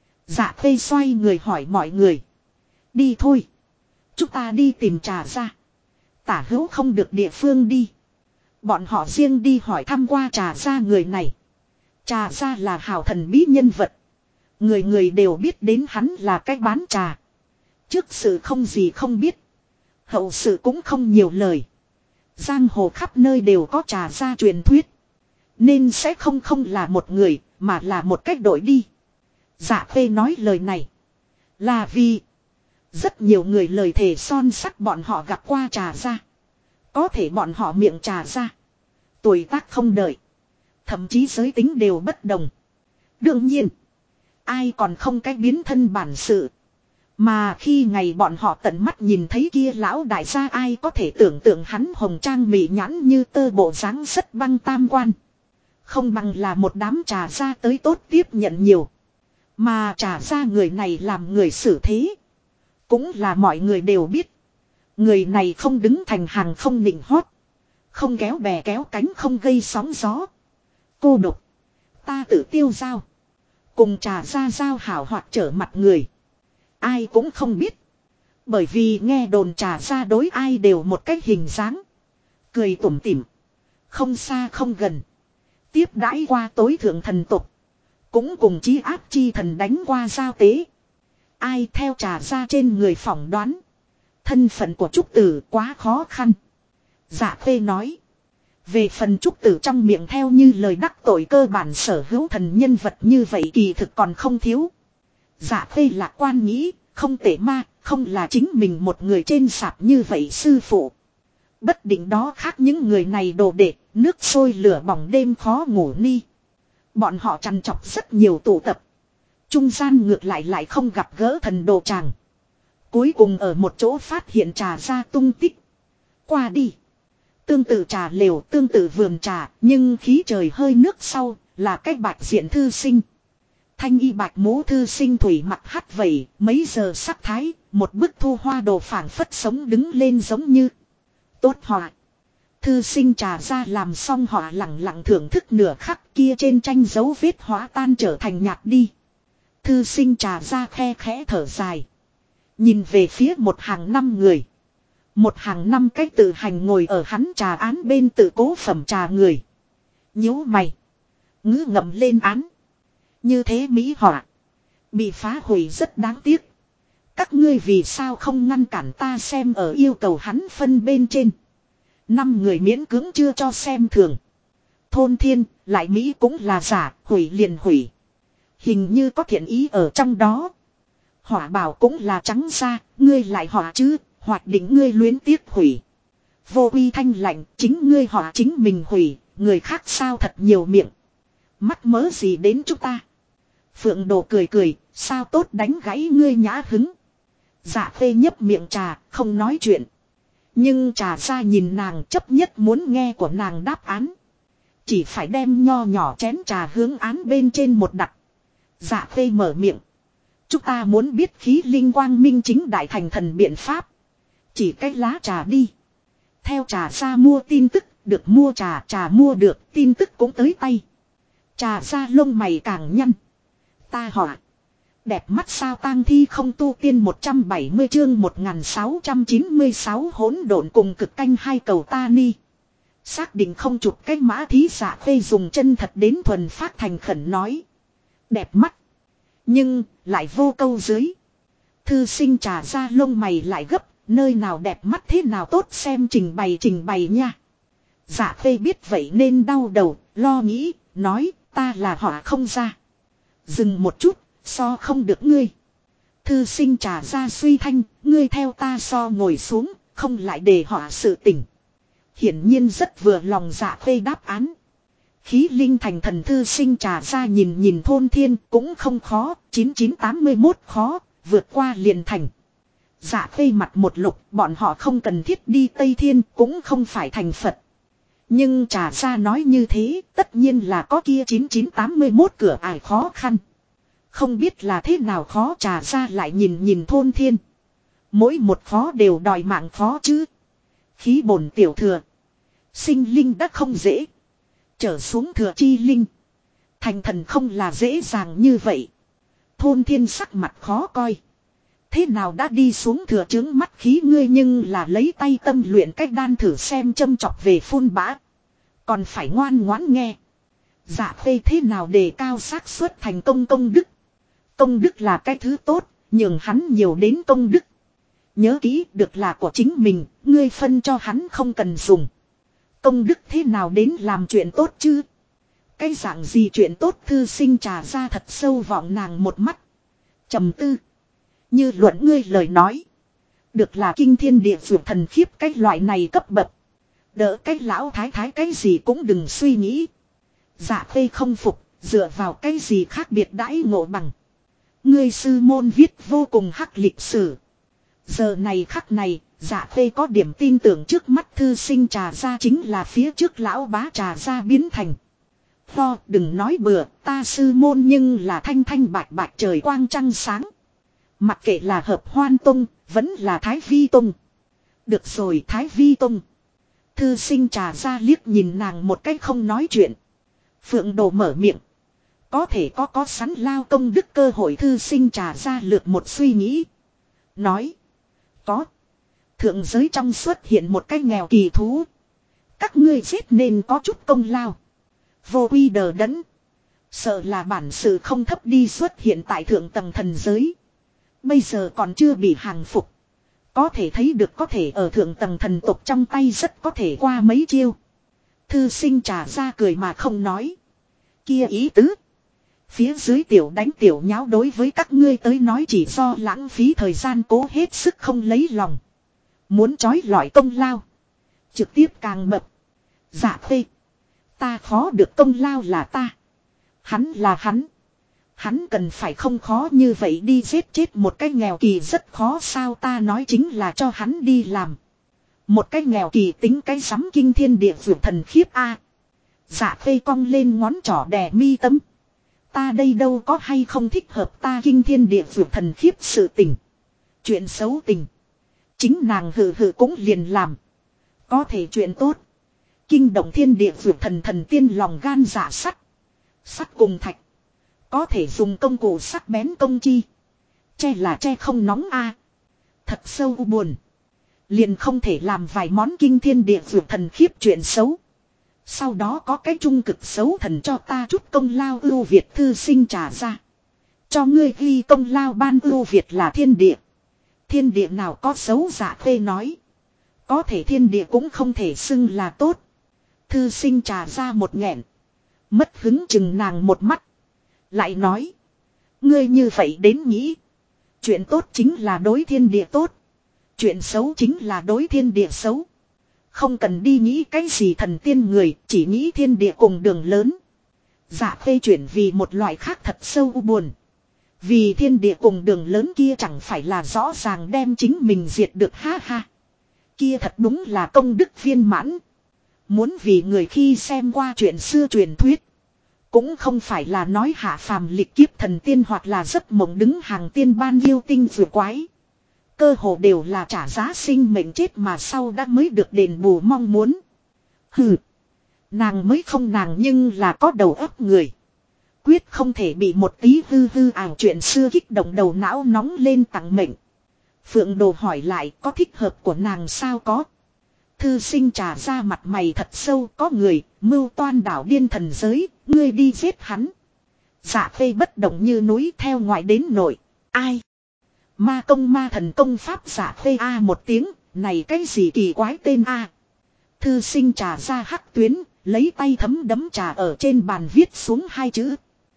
Dạ Khê xoay người hỏi mọi người. Đi thôi. Chúng ta đi tìm Trà Gia. Tả hữu không được địa phương đi. Bọn họ riêng đi hỏi thăm qua Trà Gia người này. Trà Gia là hào thần bí nhân vật. Người người đều biết đến hắn là cách bán trà. Trước sự không gì không biết. Hậu sự cũng không nhiều lời. Giang hồ khắp nơi đều có Trà Gia truyền thuyết. Nên sẽ không là một người, mà là một cách đội đi. Dạ Khê nói lời này. Là vì rất nhiều người lời thề son sắt bọn họ gặp qua Trà Gia. Có thể bọn họ miệng Trà Gia. Tuổi tác không đợi. Thậm chí giới tính đều bất đồng. Đương nhiên. Ai còn không cái biến thân bản sự. Mà khi ngày bọn họ tận mắt nhìn thấy kia lão đại gia ai có thể tưởng tượng hắn hồng trang mị nhãn như tơ bộ dáng rất băng tam quan. Không bằng là một đám Trà Gia tới tốt tiếp nhận nhiều. Mà Trà Gia người này làm người xử thế. Cũng là mọi người đều biết. Người này không đứng thành hàng không nịnh hót. Không kéo bè kéo cánh không gây sóng gió. Cô độc. Ta tự tiêu giao. Cùng Trà Gia giao hảo hoặc trở mặt người. Ai cũng không biết. Bởi vì nghe đồn Trà Gia đối ai đều một cách hình dáng. Cười tủm tỉm. Không xa không gần. Tiếp đãi qua tối thượng thần tục. Cũng cùng chí áp chi thần đánh qua giao tế. Ai theo Trà Gia trên người phỏng đoán. Thân phận của trúc tử quá khó khăn. Dạ Khê nói. Về phần trúc tử trong miệng theo như lời đắc tội cơ bản sở hữu thần nhân vật như vậy kỳ thực còn không thiếu. Dạ Khê lạc quan nghĩ, không tệ ma, không là chính mình một người trên sạp như vậy sư phụ. Bất định đó khác những người này đồ đệ, nước sôi lửa bỏng đêm khó ngủ ni. Bọn họ trằn trọc rất nhiều tụ tập. Trung gian ngược lại không gặp gỡ thần đồ tràng. Cuối cùng ở một chỗ phát hiện Trà Gia tung tích. Qua đi. Tương tự trà lều, tương tự vườn trà, nhưng khí trời hơi nước sau, là cách bạch diện thư sinh. Thanh y bạch mũ thư sinh thủy mặt hắt vẩy, mấy giờ sắc thái, một bức thu hoa đồ phảng phất sống đứng lên giống như. Tốt họa. Thư sinh Trà Gia làm xong họ lặng lặng thưởng thức nửa khắc kia trên tranh dấu vết hóa tan trở thành nhạt đi. Thư sinh Trà Gia khe khẽ thở dài. Nhìn về phía một hàng năm người. Một hàng năm cách tự hành ngồi ở hắn trà án bên tự cố phẩm trà người. Nhíu mày. Ngữ ngậm lên án. Như thế mỹ họa. Bị phá hủy rất đáng tiếc. Các ngươi vì sao không ngăn cản ta xem ở yêu cầu hắn phân bên trên. 5 người miễn cưỡng chưa cho xem thường. Thôn thiên, lại Mỹ cũng là giả, hủy liền hủy. Hình như có thiện ý ở trong đó. Hỏa bảo cũng là trắng ra, ngươi lại hỏa chứ, hoặc định ngươi luyến tiếc hủy. Vô uy thanh lạnh, chính ngươi hỏa chính mình hủy, người khác sao thật nhiều miệng. Mắc mớ gì đến chúng ta. Phượng Đồ cười cười, sao tốt đánh gãy ngươi nhã hứng. Dạ Khê nhấp miệng trà, không nói chuyện. Nhưng trà ra nhìn nàng chấp nhất muốn nghe của nàng đáp án. Chỉ phải đem nho nhỏ chén trà hướng án bên trên một đặt. Dạ Khê mở miệng. Chúng ta muốn biết khí linh quang minh chính đại thành thần biện pháp. Chỉ cách lá trà đi. Theo trà ra mua tin tức, được mua trà, trà mua được, tin tức cũng tới tay. Trà ra lông mày càng nhăn. Ta hỏi. Đẹp mắt sao tang thi không tu tiên 170 chương 1696 hỗn độn cùng cực canh hai cầu ta ni. Xác định không chụp cái mã thí Dạ Khê dùng chân thật đến thuần phát thành khẩn nói. Đẹp mắt. Nhưng, lại vô câu dưới. Thư sinh trà ra lông mày lại gấp, nơi nào đẹp mắt thế nào tốt xem trình bày nha. Dạ Khê biết vậy nên đau đầu, lo nghĩ, nói, ta là họ không ra. Dừng một chút, so không được ngươi. Thư sinh trà ra suy thanh, ngươi theo ta so ngồi xuống, không lại để họ sự tỉnh. Hiển nhiên rất vừa lòng Dạ Khê đáp án. Khí linh thành thần thư sinh trà ra nhìn thôn thiên cũng không khó, 9981 khó, vượt qua liền thành. Dạ Khê mặt một lục, bọn họ không cần thiết đi Tây Thiên cũng không phải thành Phật. Nhưng trà ra nói như thế, tất nhiên là có kia 9981 cửa ải khó khăn. Không biết là thế nào khó trà ra lại nhìn thôn thiên. Mỗi một khó đều đòi mạng khó chứ. Khí bổn tiểu thừa. Sinh linh đã không dễ. Trở xuống thừa chi linh. Thành thần không là dễ dàng như vậy. Thôn thiên sắc mặt khó coi. Thế nào đã đi xuống thừa trướng mắt khí ngươi nhưng là lấy tay tâm luyện cách đan thử xem châm chọc về phun bã. Còn phải ngoan ngoãn nghe. Dạ Khê thế nào đề cao xác suất thành công đức. Công đức là cái thứ tốt, nhường hắn nhiều đến công đức. Nhớ kỹ được là của chính mình, ngươi phân cho hắn không cần dùng. Công đức thế nào đến làm chuyện tốt chứ? Cái dạng gì chuyện tốt thư sinh trà ra thật sâu vọng nàng một mắt. Trầm tư. Như luận ngươi lời nói. Được là kinh thiên địa vượt thần khiếp cái loại này cấp bậc. Đỡ cái lão thái thái cái gì cũng đừng suy nghĩ. Dạ Khê không phục, dựa vào cái gì khác biệt đãi ngộ bằng. Ngươi sư môn viết vô cùng hắc lịch sử. Giờ này khắc này, Dạ Khê có điểm tin tưởng trước mắt thư sinh trà ra chính là phía trước lão bá trà ra biến thành. Ho, đừng nói bừa, ta sư môn nhưng là thanh thanh bạch bạch trời quang trăng sáng. Mặc kệ là hợp hoan tông, vẫn là thái vi tông. Được rồi thái vi tông. Thư sinh trà ra liếc nhìn nàng một cách không nói chuyện. Phượng Đồ mở miệng. Có thể có sẵn lao công đức cơ hội thư sinh trà ra lượt một suy nghĩ. Nói. Có. Thượng giới trong xuất hiện một cái nghèo kỳ thú. Các ngươi giết nên có chút công lao. Vô quy đờ đẫn. Sợ là bản sự không thấp đi xuất hiện tại thượng tầng thần giới. Bây giờ còn chưa bị hàng phục. Có thể thấy được có thể ở thượng tầng thần tộc trong tay rất có thể qua mấy chiêu. Thư sinh trà ra cười mà không nói. Kia ý tứ. Phía dưới tiểu đánh tiểu nháo đối với các ngươi tới nói chỉ do lãng phí thời gian cố hết sức không lấy lòng. Muốn trói lọi công lao. Trực tiếp càng mập. Dạ Khê. Ta khó được công lao là ta. Hắn là hắn. Hắn cần phải không khó như vậy đi giết chết một cái nghèo kỳ rất khó sao ta nói chính là cho hắn đi làm. Một cái nghèo kỳ tính cái sắm kinh thiên địa vượt thần khiếp a. Dạ Khê cong lên ngón trỏ đè mi tấm. Ta đây đâu có hay không thích hợp ta kinh thiên địa vượt thần khiếp sự tình. Chuyện xấu tình. Chính nàng hừ cũng liền làm. Có thể chuyện tốt. Kinh động thiên địa vượt thần tiên lòng gan dạ sắt. Sắt cùng thạch. Có thể dùng công cụ sắc bén công chi. Che là che không nóng a. Thật sâu buồn. Liền không thể làm vài món kinh thiên địa vượt thần khiếp chuyện xấu. Sau đó có cái trung cực xấu thần cho ta chút công lao ưu việt thư sinh trả ra. Cho ngươi ghi công lao ban ưu việt là thiên địa. Thiên địa nào có xấu, Dạ Khê nói. Có thể thiên địa cũng không thể xưng là tốt. Thư sinh trà ra một nghẹn. Mất hứng chừng nàng một mắt. Lại nói. Ngươi như vậy đến nghĩ. Chuyện tốt chính là đối thiên địa tốt. Chuyện xấu chính là đối thiên địa xấu. Không cần đi nghĩ cái gì thần tiên người, chỉ nghĩ thiên địa cùng đường lớn. Dạ Khê chuyển vì một loại khác thật sâu buồn. Vì thiên địa cùng đường lớn kia chẳng phải là rõ ràng đem chính mình diệt được, ha ha. Kia thật đúng là công đức viên mãn. Muốn vì người khi xem qua chuyện xưa truyền thuyết. Cũng không phải là nói hạ phàm lịch kiếp thần tiên hoặc là rất mộng đứng hàng tiên ban yêu tinh vừa quái. Cơ hồ đều là trả giá sinh mệnh chết mà sau đã mới được đền bù mong muốn. Hừ. Nàng mới không, nàng nhưng là có đầu óc người. Quyết không thể bị một tí hư hư ảo chuyện xưa kích động đầu não nóng lên tặng mệnh. Phượng Đồ hỏi lại, có thích hợp của nàng sao? Có. Thư sinh trà ra mặt mày thật sâu, có người mưu toan đảo điên thần giới, ngươi đi giết hắn. Dạ Khê bất động như núi, theo ngoại đến nội. Ai? Ma công ma thần công pháp. Dạ Khê a một tiếng, này cái gì kỳ quái tên a? Thư sinh trà ra hắc tuyến, lấy tay thấm đấm trà ở trên bàn viết xuống hai chữ.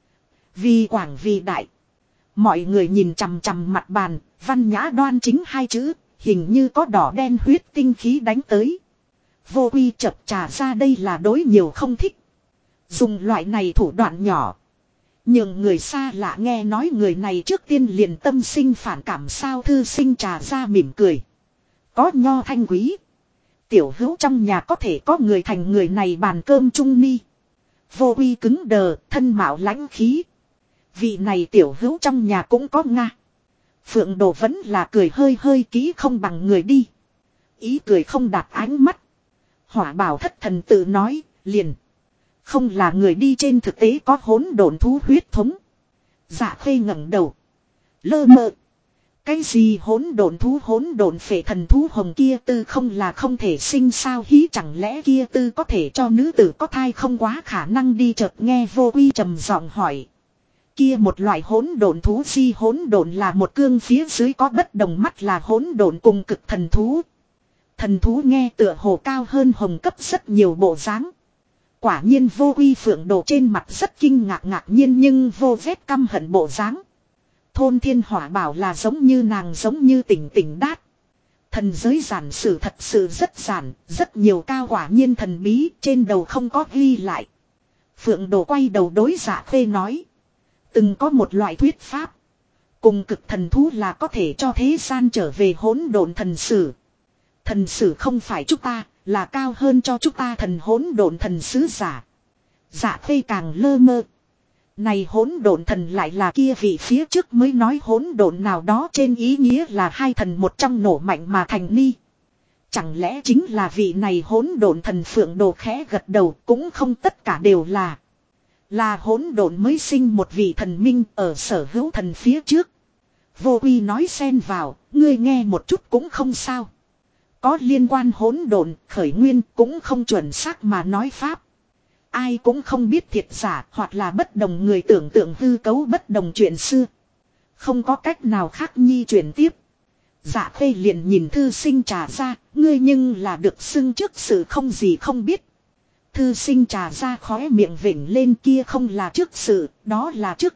Vì quảng vì đại. Mọi người nhìn chằm chằm mặt bàn, văn nhã đoan chính hai chữ, hình như có đỏ đen huyết tinh khí đánh tới. Vô quy chập trà ra đây là đối nhiều không thích. Dùng loại này thủ đoạn nhỏ. Nhưng người xa lạ nghe nói người này trước tiên liền tâm sinh phản cảm sao? Thư sinh trà ra mỉm cười. Có nho thanh quý. Tiểu hữu trong nhà có thể có người thành người này bàn cơm chung ni. Vô quy cứng đờ, thân mạo lãnh khí. Vị này tiểu hữu trong nhà cũng có nga. Phượng Đồ vẫn là cười hơi hơi kỹ không bằng người đi. Ý cười không đạt ánh mắt. Hỏa Bảo Thất Thần tự nói, liền. Không là người đi, trên thực tế có hỗn độn thú huyết thống. Dạ Khê ngẩng đầu. Lơ mơ. Cái gì hỗn độn phệ thần thú hồng kia tư không là không thể sinh sao? Hí chẳng lẽ kia tư có thể cho nữ tử có thai không? Quá khả năng đi. Chợt nghe Vô Quy trầm giọng hỏi. Kia một loại hỗn độn thú gì? Hỗn độn là một cương phía dưới có bất đồng mắt là hỗn độn cùng cực thần thú. Thần thú nghe tựa hồ cao hơn hồng cấp rất nhiều bộ dáng. Quả nhiên Vô Quy Phượng Đồ trên mặt rất kinh ngạc, ngạc nhiên nhưng vô vết căm hận bộ dáng. Thôn Thiên Hỏa bảo là giống như nàng, giống như tỉnh tỉnh đát. Thần giới giản sử thật sự rất giản, rất nhiều cao quả nhiên thần bí, trên đầu không có ghi lại. Phượng Đồ quay đầu đối Dạ Khê nói. Từng có một loại thuyết pháp. Cùng cực thần thú là có thể cho thế gian trở về hỗn độn thần sử. Thần sử không phải chúng ta, là cao hơn cho chúng ta thần hỗn độn thần sứ giả. Dạ Khê càng lơ mơ. Này hỗn độn thần lại là kia vị phía trước mới nói hỗn độn nào đó, trên ý nghĩa là hai thần một trong nổ mạnh mà thành ni. Chẳng lẽ chính là vị này hỗn độn thần? Phượng Đồ khẽ gật đầu, cũng không tất cả đều là hỗn độn mới sinh một vị thần minh ở sở hữu thần phía trước. Vô Quy nói xen vào, ngươi nghe một chút cũng không sao. Có liên quan hỗn độn khởi nguyên cũng không chuẩn xác mà nói pháp. Ai cũng không biết thiệt giả, hoặc là bất đồng người tưởng tượng hư cấu bất đồng chuyện xưa. Không có cách nào khác nhi chuyển tiếp. Dạ Khê liền nhìn thư sinh trà ra, ngươi nhưng là được xưng trước sự không gì không biết. Thư sinh trà ra khóe miệng vểnh lên, kia không là trước sự, đó là trước.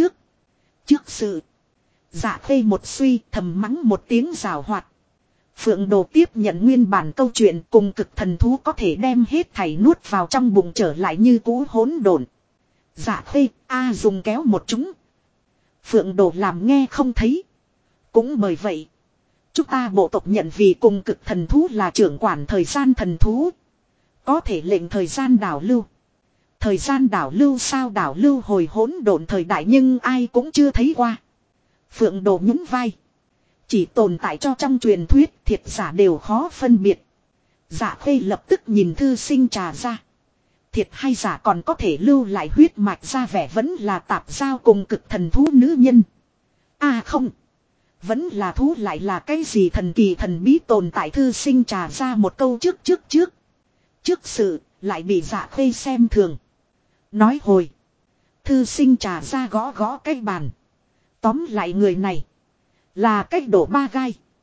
Trước sự. Dạ Khê một suy, thầm mắng một tiếng rào hoạt. Phượng Đồ tiếp nhận nguyên bản câu chuyện, cùng cực thần thú có thể đem hết thảy nuốt vào trong bụng trở lại như cũ hỗn độn. Dạ Khê, dùng kéo một chúng. Phượng Đồ làm nghe không thấy. Cũng bởi vậy, chúng ta bộ tộc nhận vì cùng cực thần thú là trưởng quản thời gian thần thú. Có thể lệnh thời gian đảo lưu. Thời gian đảo lưu sao? Đảo lưu hồi hỗn độn thời đại nhưng ai cũng chưa thấy qua. Phượng Đồ nhún vai. Chỉ tồn tại cho trong truyền thuyết, thiệt giả đều khó phân biệt. Dạ Khê lập tức nhìn thư sinh trà ra. Thiệt hay giả còn có thể lưu lại huyết mạch ra vẻ vẫn là tạp giao cùng cực thần thú nữ nhân. Không. Vẫn là thú lại là cái gì thần kỳ thần bí tồn tại? Thư sinh trà ra một câu trước. Trước sự, lại bị Dạ Khê xem thường. Nói hồi. Thư sinh trà ra gõ cái bàn. Tóm lại người này là cách đổ ba gai.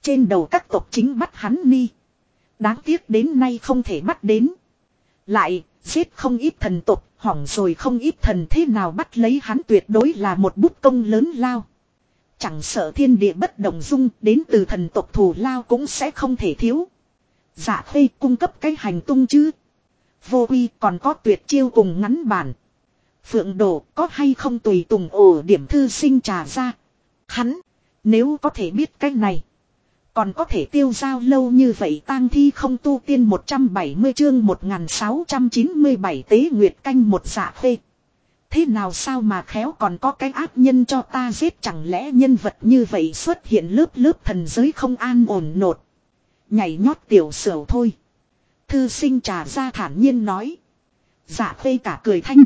Trên đầu các tộc chính bắt hắn ni. Đáng tiếc đến nay không thể bắt đến. Lại, giết không ít thần tộc, hỏng rồi không ít thần thế nào bắt lấy hắn tuyệt đối là một bút công lớn lao. Chẳng sợ thiên địa bất động dung, đến từ thần tộc thù lao cũng sẽ không thể thiếu. Dạ Khê cung cấp cái hành tung chứ. Vô Uy còn có tuyệt chiêu cùng ngắn bản. Phượng Đồ có hay không tùy tùng ổ điểm thư sinh trà ra. Hắn, nếu có thể biết cái này. Còn có thể tiêu giao lâu như vậy tang thi không tu tiên 170 chương 1697 tế nguyệt canh một Dạ Khê. Thế nào sao mà khéo còn có cái ác nhân cho ta giết chẳng lẽ nhân vật như vậy xuất hiện lớp lớp thần giới không an ổn nột. Nhảy nhót tiểu sửu thôi. Thư sinh trà ra thản nhiên nói. Dạ Khê cả cười thanh.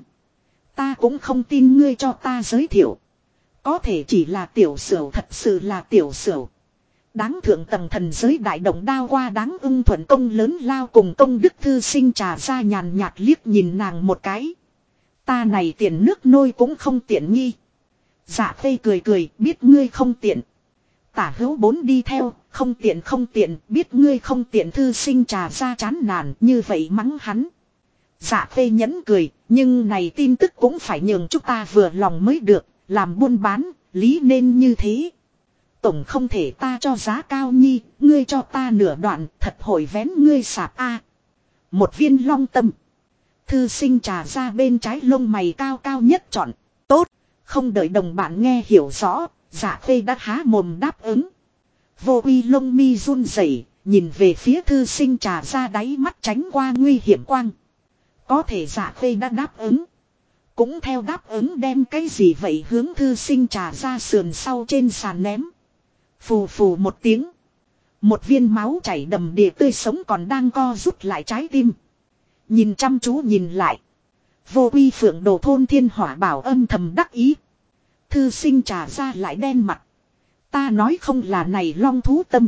Ta cũng không tin ngươi cho ta giới thiệu. Có thể chỉ là tiểu sửu thật sự là tiểu sửu. Đáng thượng tầng thần giới đại động đao qua đáng ưng thuận công lớn lao cùng công đức thư sinh trà ra nhàn nhạt liếc nhìn nàng một cái. Ta này tiền nước nôi cũng không tiện nghi. Dạ Khê cười cười biết ngươi không tiện. Tả hữu bốn đi theo không tiện biết ngươi không tiện thư sinh trà ra chán nản như vậy mắng hắn. Dạ Khê nhẫn cười nhưng này tin tức cũng phải nhường chúng ta vừa lòng mới được. Làm buôn bán lý nên như thế. Tổng không thể ta cho giá cao nhi, ngươi cho ta nửa đoạn, thật hồi vén ngươi sạp a. Một viên long tâm. Thư sinh trà ra bên trái lông mày cao cao nhất chọn. Tốt, không đợi đồng bạn nghe hiểu rõ, Dạ Khê đã há mồm đáp ứng. Vô Uy lông mi run rẩy, nhìn về phía thư sinh trà ra đáy mắt tránh qua nguy hiểm quang. Có thể Dạ Khê đã đáp ứng. Cũng theo đáp ứng đem cái gì vậy hướng thư sinh trà ra sườn sau trên sàn ném. Phù phù một tiếng. Một viên máu chảy đầm đìa tươi sống còn đang co rút lại trái tim. Nhìn chăm chú nhìn lại. Vô Uy Phượng Đồ thôn thiên hỏa bảo âm thầm đắc ý. Thư sinh trà ra lại đen mặt. Ta nói không là này long thú tâm.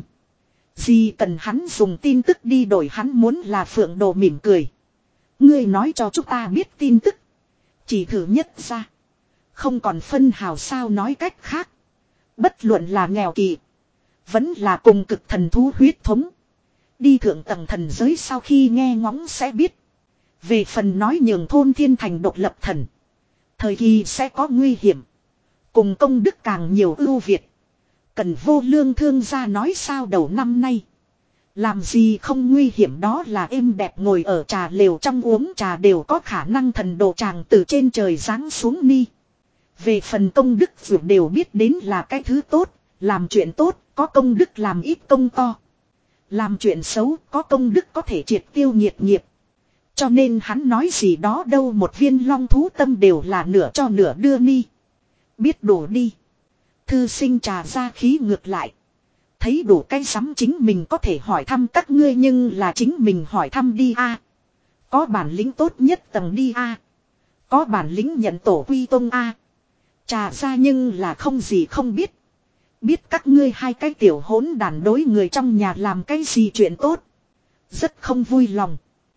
Gì cần hắn dùng tin tức đi đổi hắn muốn là Phượng Đồ mỉm cười. Ngươi nói cho chúng ta biết tin tức. Chỉ thử nhất ra. Không còn phân hào sao nói cách khác. Bất luận là nghèo kỳ. Vẫn là cùng cực thần thú huyết thống. Đi thượng tầng thần giới sau khi nghe ngóng sẽ biết. Về phần nói nhường thôn thiên thành độc lập thần. Thời kỳ sẽ có nguy hiểm. Cùng công đức càng nhiều ưu việt. Cần vô lương thương gia nói sao đầu năm nay. Làm gì không nguy hiểm đó là êm đẹp ngồi ở trà lều trong uống trà đều có khả năng thần đồ tràng từ trên trời giáng xuống ni. Về phần công đức dù đều biết đến là cái thứ tốt, làm chuyện tốt, có công đức làm ít công to. Làm chuyện xấu, có công đức có thể triệt tiêu nhiệt nghiệp. Cho nên hắn nói gì đó đâu một viên long thú tâm đều là nửa cho nửa đưa ni. Biết đủ đi. Thư sinh trà ra khí ngược lại. Thấy đủ cái sắm chính mình có thể hỏi thăm các ngươi nhưng là chính mình hỏi thăm đi a. Có bản lĩnh tốt nhất tầng đi a. Có bản lĩnh nhận tổ quy tông a. Trà ra nhưng là không gì không biết. Biết các ngươi hai cái tiểu hỗn đàn đối người trong nhà làm cái gì chuyện tốt. Rất không vui lòng.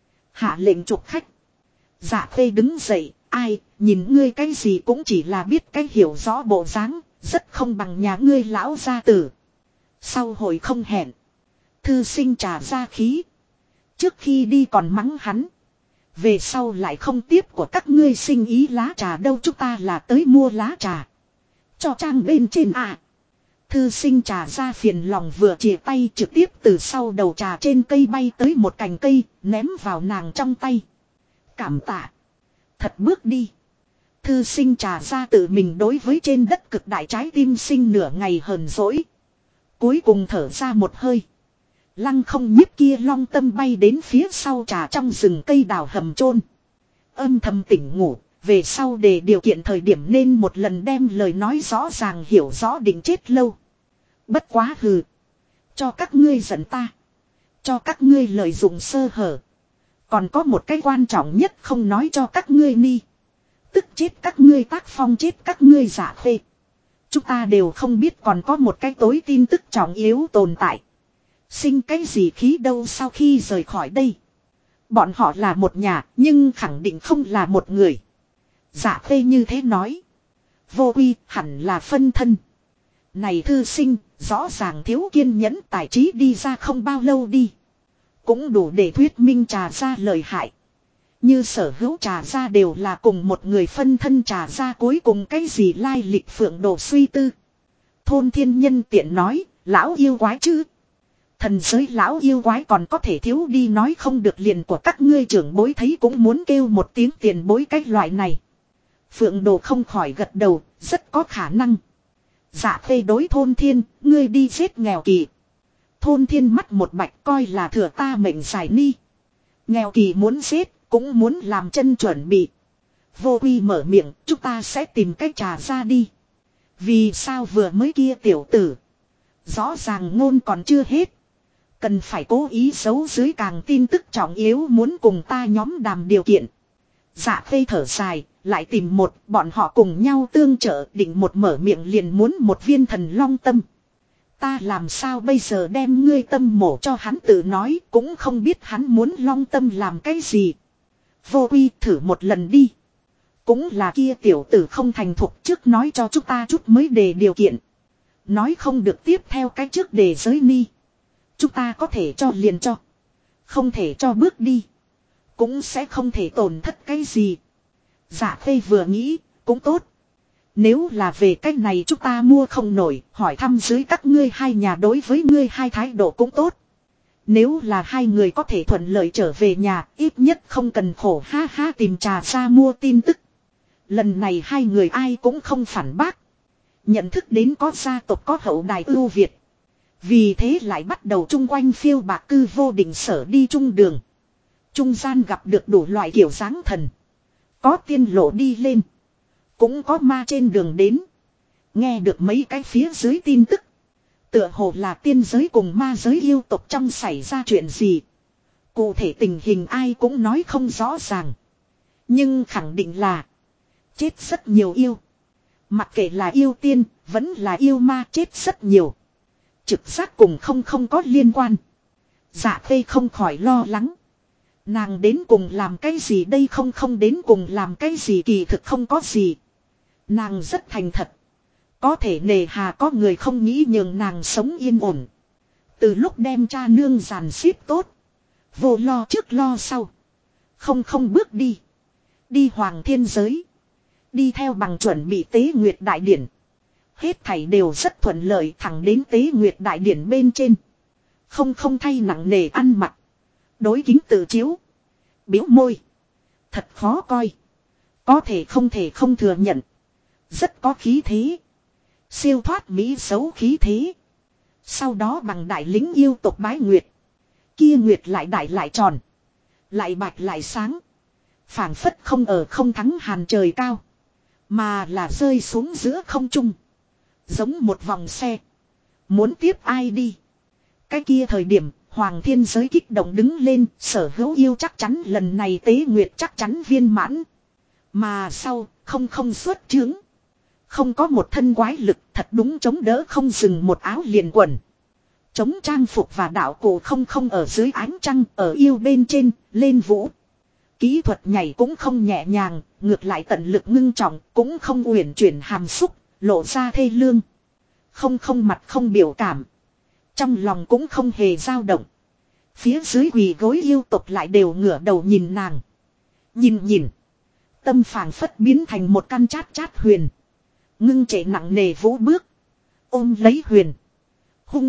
Hạ lệnh trục khách. Dạ Khê đứng dậy. Ai nhìn ngươi cái gì cũng chỉ là biết cái hiểu rõ bộ dáng. Rất không bằng nhà ngươi lão gia tử. Sau hồi không hẹn. Thư sinh trà ra khí. Trước khi đi còn mắng hắn. Về sau lại không tiếp của các ngươi sinh ý lá trà đâu chúng ta là tới mua lá trà. Cho trang bên trên à. Thư sinh trà ra phiền lòng vừa chìa tay trực tiếp từ sau đầu trà trên cây bay tới một cành cây ném vào nàng trong tay. Cảm tạ. Thật bước đi. Thư sinh trà ra tự mình đối với trên đất cực đại trái tim sinh nửa ngày hờn dỗi. Cuối cùng thở ra một hơi. Lăng không nhiếp kia long tâm bay đến phía sau trà trong rừng cây đào hầm chôn. Âm thầm tỉnh ngủ. Về sau để điều kiện thời điểm nên một lần đem lời nói rõ ràng hiểu rõ định chết lâu. Bất quá hừ. Cho các ngươi giận ta. Cho các ngươi lợi dụng sơ hở. Còn có một cái quan trọng nhất không nói cho các ngươi ni. Tức chết các ngươi tác phong chết các ngươi Dạ Khê. Chúng ta đều không biết còn có một cái tối tin tức trọng yếu tồn tại. Sinh cái gì khí đâu sau khi rời khỏi đây. Bọn họ là một nhà nhưng khẳng định không là một người. Dạ Khê như thế nói. Vô Uy hẳn là phân thân. Này thư sinh, rõ ràng thiếu kiên nhẫn tài trí đi ra không bao lâu đi. Cũng đủ để thuyết minh Trà Gia lợi hại. Như sở hữu Trà Gia đều là cùng một người phân thân Trà Gia cuối cùng cái gì lai lịch Phượng Đồ suy tư. Thôn Thiên nhân tiện nói, lão yêu quái chứ. Thần giới lão yêu quái còn có thể thiếu đi nói không được liền của các ngươi trưởng bối thấy cũng muốn kêu một tiếng tiền bối cái loại này. Phượng Đồ không khỏi gật đầu, rất có khả năng. Dạ Khê đối Thôn Thiên, ngươi đi giết nghèo kỳ. Thôn Thiên mắt một bạch coi là thừa ta mệnh giải ni. Nghèo kỳ muốn giết, cũng muốn làm chân chuẩn bị. Vô Quy mở miệng, chúng ta sẽ tìm cách Trà Gia đi. Vì sao vừa mới kia tiểu tử. Rõ ràng ngôn còn chưa hết. Cần phải cố ý giấu dưới càng tin tức trọng yếu muốn cùng ta nhóm đàm điều kiện. Dạ Khê thở dài, lại tìm một, bọn họ cùng nhau tương trợ định một mở miệng liền muốn một viên thần long tâm. Ta làm sao bây giờ đem ngươi tâm mổ cho hắn tự nói cũng không biết hắn muốn long tâm làm cái gì. Vô Quy thử một lần đi. Cũng là kia tiểu tử không thành thục trước nói cho chúng ta chút mới đề điều kiện. Nói không được tiếp theo cái trước đề giới ni. Chúng ta có thể cho liền cho. Không thể cho bước đi. Cũng sẽ không thể tổn thất cái gì. Dạ Khê vừa nghĩ, cũng tốt. Nếu là về cách này chúng ta mua không nổi, hỏi thăm dưới các ngươi hai nhà đối với ngươi hai thái độ cũng tốt. Nếu là hai người có thể thuận lợi trở về nhà, ít nhất không cần khổ ha ha tìm Trà Gia mua tin tức. Lần này hai người ai cũng không phản bác. Nhận thức đến có gia tộc có hậu đài ưu việt. Vì thế lại bắt đầu chung quanh phiêu bạc cư vô định sở đi trung đường. Trung gian gặp được đủ loại kiểu dáng thần. Có tiên lộ đi lên. Cũng có ma trên đường đến. Nghe được mấy cái phía dưới tin tức. Tựa hồ là tiên giới cùng ma giới yêu tộc trong xảy ra chuyện gì. Cụ thể tình hình ai cũng nói không rõ ràng. Nhưng khẳng định là. Chết rất nhiều yêu. Mặc kệ là yêu tiên, vẫn là yêu ma chết rất nhiều. Trực giác cùng không có liên quan. Dạ Khê không khỏi lo lắng. Nàng đến cùng làm cái gì đây không đến cùng làm cái gì kỳ thực không có gì. Nàng rất thành thật. Có thể nề hà có người không nghĩ nhường nàng sống yên ổn. Từ lúc đem cha nương giàn xếp tốt. Vô lo trước lo sau. Không bước đi. Đi hoàng thiên giới. Đi theo bằng chuẩn bị tế nguyệt đại điển. Hết thảy đều rất thuận lợi thẳng đến tế nguyệt đại điển bên trên. Không thay nặng nề ăn mặc. Đối kính tự chiếu. Biếu môi. Thật khó coi. Có thể không thừa nhận. Rất có khí thế. Siêu thoát mỹ xấu khí thế. Sau đó bằng đại lính yêu tộc bái nguyệt. Kia nguyệt lại đại lại tròn. Lại bạch lại sáng. Phảng phất không ở không thắng hàn trời cao. Mà là rơi xuống giữa không trung. Giống một vòng xe. Muốn tiếp ai đi. Cái kia thời điểm Hoàng thiên giới kích động đứng lên. Sở hữu yêu chắc chắn lần này tế nguyệt chắc chắn viên mãn. Mà sau không xuất chướng. Không có một thân quái lực thật đúng chống đỡ không dừng một áo liền quần. Chống trang phục và đạo cụ không ở dưới ánh trăng ở yêu bên trên lên vũ. Kỹ thuật nhảy cũng không nhẹ nhàng, ngược lại tận lực ngưng trọng, cũng không uyển chuyển hàm xúc, lộ ra thê lương. Không mặt không biểu cảm. Trong lòng cũng không hề dao động. Phía dưới quỳ gối yêu tộc lại đều ngửa đầu nhìn nàng. Nhìn. Tâm phảng phất biến thành một căn chát huyền. Ngưng trệ nặng nề vũ bước. Ôm lấy huyền. Hung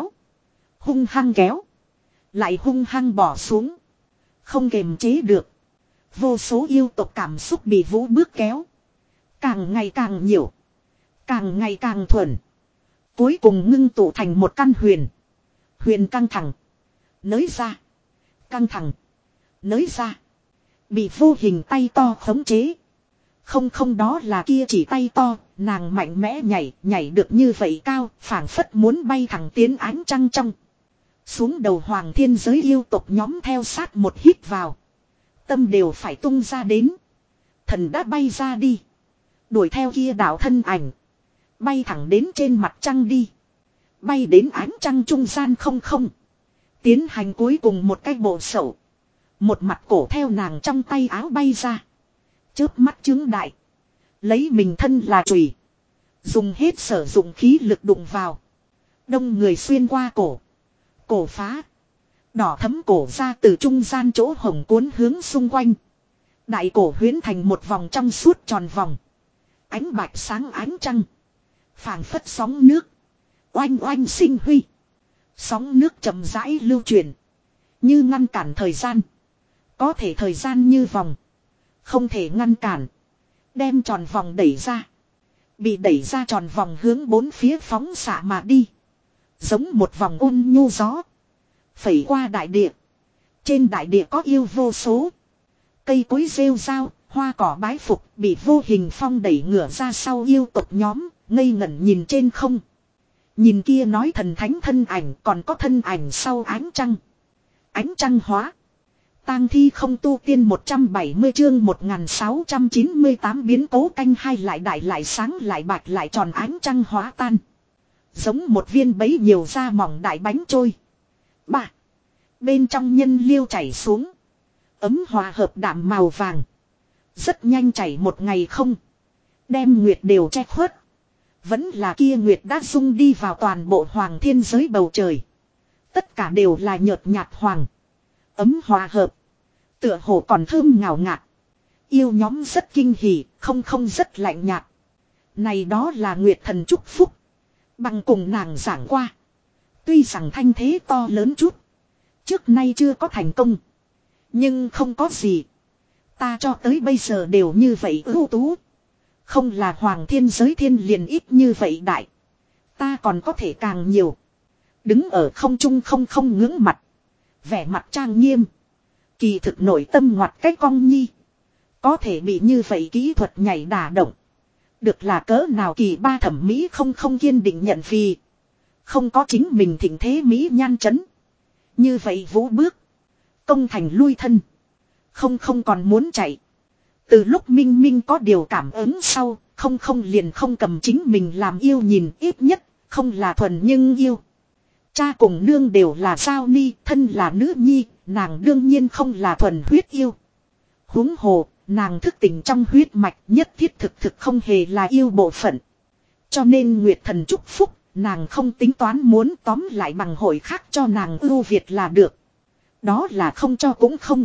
hăng kéo. Lại hung hăng bỏ xuống. Không kềm chế được. Vô số yêu tộc cảm xúc bị vũ bước kéo. Càng ngày càng nhiều. Càng ngày càng thuần. Cuối cùng ngưng tụ thành một căn huyền. Huyền căng thẳng. Nới ra. Căng thẳng. Nới ra. Bị vô hình tay to khống chế. Không đó là kia chỉ tay to. Nàng mạnh mẽ nhảy được như vậy cao. Phảng phất muốn bay thẳng tiến ánh trăng trong. Xuống đầu hoàng thiên giới yêu tộc nhóm theo sát một hít vào. Tâm đều phải tung ra đến. Thần đã bay ra đi. Đuổi theo kia đạo thân ảnh. Bay thẳng đến trên mặt trăng đi. Bay đến ánh trăng trung gian không. Tiến hành cuối cùng một cái bộ sẩu. Một mặt cổ theo nàng trong tay áo bay ra. Chớp mắt chứng đại. Lấy mình thân là chùy. Dùng hết sử dụng khí lực đụng vào. Đông người xuyên qua cổ. Cổ phá. Đỏ thấm cổ ra từ trung gian chỗ hồng cuốn hướng xung quanh. Đại cổ huyến thành một vòng trong suốt tròn vòng. Ánh bạch sáng ánh trăng. Phảng phất sóng nước. Oanh oanh sinh huy. Sóng nước chậm rãi lưu truyền. Như ngăn cản thời gian. Có thể thời gian như vòng. Không thể ngăn cản. Đem tròn vòng đẩy ra. Bị đẩy ra tròn vòng hướng bốn phía phóng xạ mà đi. Giống một vòng ôn nhu gió. Phẩy qua đại địa. Trên đại địa có yêu vô số. Cây cối rêu rao, hoa cỏ bái phục bị vô hình phong đẩy ngửa ra sau yêu tộc nhóm, ngây ngẩn nhìn trên không. Nhìn kia nói thần thánh thân ảnh còn có thân ảnh sau ánh trăng. Ánh trăng hóa. Tang thi không tu tiên 170 chương 1698 biến cố canh hai lại đại lại sáng lại bạch lại tròn ánh trăng hóa tan. Giống một viên bấy nhiều da mỏng đại bánh trôi. Bà. Bên trong nhân liêu chảy xuống. Ấm hòa hợp đạm màu vàng. Rất nhanh chảy một ngày không. Đem nguyệt đều che khuất. Vẫn là kia nguyệt đã dung đi vào toàn bộ hoàng thiên giới bầu trời. Tất cả đều là nhợt nhạt hoàng. Ấm hòa hợp. Tựa hồ còn thơm ngào ngạt. Yêu nhóm rất kinh hỉ, không rất lạnh nhạt. Này đó là nguyệt thần chúc phúc. Bằng cùng nàng giảng qua. Tuy rằng thanh thế to lớn chút. Trước nay chưa có thành công. Nhưng không có gì. Ta cho tới bây giờ đều như vậy ưu tú. Không là hoàng thiên giới thiên liền ít như vậy đại. Ta còn có thể càng nhiều. Đứng ở không trung không ngưỡng mặt. Vẻ mặt trang nghiêm. Kỳ thực nội tâm ngoặt cái cong nhi. Có thể bị như vậy kỹ thuật nhảy đả động. Được là cỡ nào kỳ ba thẩm mỹ không kiên định nhận vì. Không có chính mình thỉnh thế mỹ nhan chấn. Như vậy vũ bước. Công thành lui thân. Không còn muốn chạy. Từ lúc Minh Minh có điều cảm ứng sau. Không liền không cầm chính mình làm yêu nhìn ít nhất. Không là thuần nhưng yêu. Cha cùng nương đều là sao ni. Thân là nữ nhi. Nàng đương nhiên không là thuần huyết yêu. Huống hồ. Nàng thức tỉnh trong huyết mạch nhất thiết thực không hề là yêu bộ phận. Cho nên Nguyệt Thần chúc phúc. Nàng không tính toán muốn tóm lại bằng hội khác cho nàng ưu việt là được. Đó là không cho cũng không.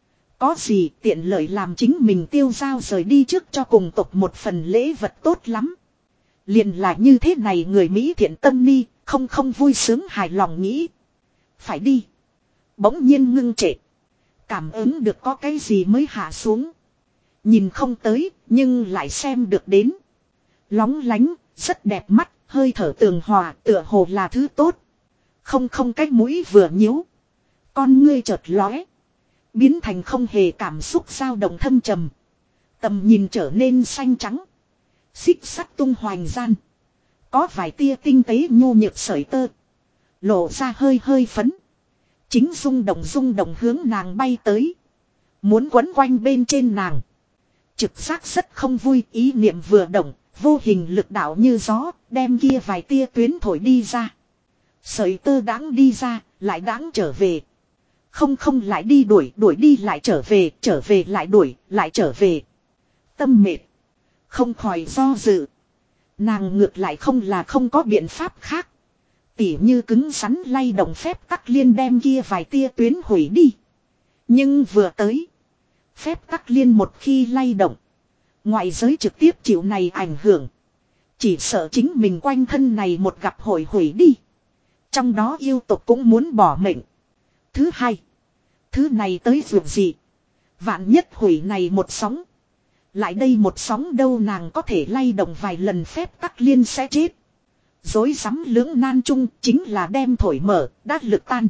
Có gì tiện lợi làm chính mình tiêu dao rời đi trước cho cùng tộc một phần lễ vật tốt lắm. Liền là như thế này người Mỹ thiện tâm ni, không vui sướng hài lòng nghĩ. Phải đi. Bỗng nhiên ngưng trệ. Cảm ứng được có cái gì mới hạ xuống. Nhìn không tới, nhưng lại xem được đến. Lóng lánh, rất đẹp mắt, hơi thở tường hòa, tựa hồ là thứ tốt. Không cái mũi vừa nhíu. Con ngươi chợt lóe. Biến thành không hề cảm xúc dao động thâm trầm. Tầm nhìn trở nên xanh trắng. Xích sắt tung hoành gian. Có vài tia tinh tế nhu nhược sợi tơ. Lộ ra hơi phấn. Chính rung động hướng nàng bay tới. Muốn quấn quanh bên trên nàng. Trực giác rất không vui, ý niệm vừa động, vô hình lực đạo như gió, đem kia vài tia tuyến thổi đi ra. Sợi tơ đãng đi ra, lại đãng trở về. Không lại đi đuổi đi lại trở về lại đuổi, lại trở về. Tâm mệt. Không khỏi do dự. Nàng ngược lại không là không có biện pháp khác. Tỉ như cứng rắn lay động phép tắc liên đem kia vài tia tuyến hủy đi. Nhưng vừa tới. Phép tắc liên một khi lay động. Ngoại giới trực tiếp chịu này ảnh hưởng. Chỉ sợ chính mình quanh thân này một gặp hội hủy đi. Trong đó yêu tộc cũng muốn bỏ mệnh. Thứ hai. Thứ này tới vượt gì. Vạn nhất hủy này một sóng. Lại đây một sóng đâu nàng có thể lay động vài lần phép tắc liên sẽ chết. Dối rắm lưỡng nan chung chính là đem thổi mở, đã lực tan.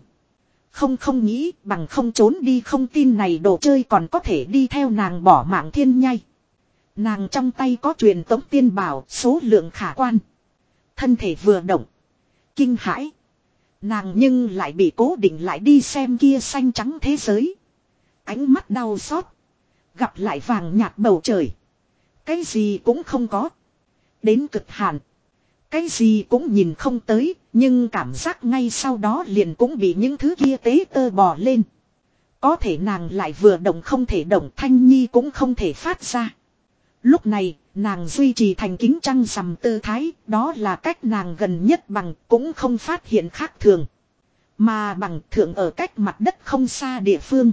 Không nghĩ bằng không trốn đi không tin này đồ chơi còn có thể đi theo nàng bỏ mạng thiên nhai. Nàng trong tay có truyền tống tiên bảo số lượng khả quan. Thân thể vừa động. Kinh hãi. Nàng nhưng lại bị cố định lại đi xem kia xanh trắng thế giới. Ánh mắt đau xót. Gặp lại vàng nhạt bầu trời. Cái gì cũng không có. Đến cực hạn. Cái gì cũng nhìn không tới. Nhưng cảm giác ngay sau đó liền cũng bị những thứ kia tế tơ bò lên. Có thể nàng lại vừa động không thể động, thanh nhi cũng không thể phát ra. Lúc này nàng duy trì thành kính trăng rằm tư thái, đó là cách nàng gần nhất bằng cũng không phát hiện khác thường. Mà bằng thượng ở cách mặt đất không xa địa phương.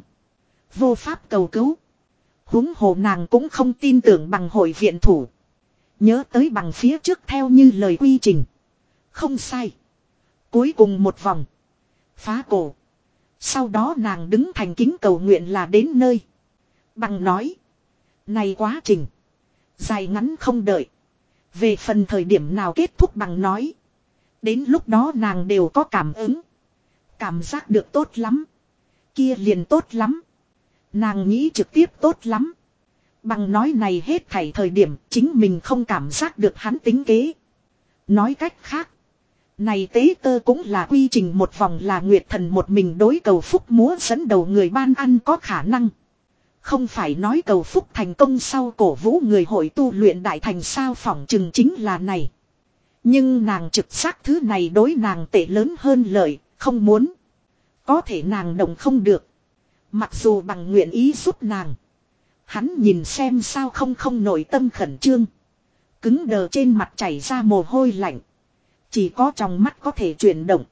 Vô pháp cầu cứu. Huống hồ nàng cũng không tin tưởng bằng hội viện thủ. Nhớ tới bằng phía trước theo như lời quy trình. Không sai. Cuối cùng một vòng. Phá cổ. Sau đó nàng đứng thành kính cầu nguyện là đến nơi. Bằng nói. Này quá trình. Dài ngắn không đợi. Về phần thời điểm nào kết thúc bằng nói. Đến lúc đó nàng đều có cảm ứng. Cảm giác được tốt lắm. Kia liền tốt lắm. Nàng nghĩ trực tiếp tốt lắm. Bằng nói này hết thảy thời điểm chính mình không cảm giác được hắn tính kế. Nói cách khác. Này tế tơ cũng là quy trình một vòng là Nguyệt Thần một mình đối cầu phúc múa dẫn đầu người ban ăn có khả năng. Không phải nói cầu phúc thành công sau cổ vũ người hội tu luyện đại thành sao phỏng chừng chính là này. Nhưng nàng trực giác thứ này đối nàng tệ lớn hơn lợi, không muốn. Có thể nàng đồng không được. Mặc dù bằng nguyện ý giúp nàng. Hắn nhìn xem sao không nội tâm khẩn trương. Cứng đờ trên mặt chảy ra mồ hôi lạnh. Chỉ có trong mắt có thể chuyển động.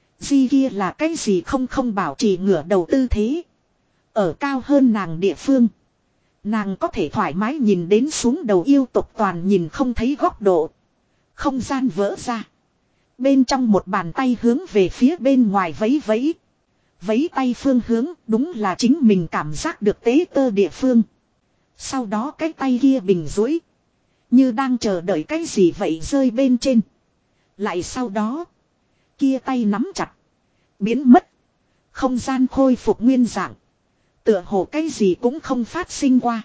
Di kia là cái gì không bảo trì ngửa đầu tư thế. Ở cao hơn nàng địa phương. Nàng có thể thoải mái nhìn đến xuống đầu yêu tộc toàn nhìn không thấy góc độ. Không gian vỡ ra. Bên trong một bàn tay hướng về phía bên ngoài vẫy vẫy. Vẫy tay phương hướng đúng là chính mình cảm giác được tế tơ địa phương. Sau đó cái tay kia bình duỗi như đang chờ đợi cái gì vậy rơi bên trên. Lại sau đó. Kia tay nắm chặt. Biến mất. Không gian khôi phục nguyên dạng. Tựa hồ cái gì cũng không phát sinh qua.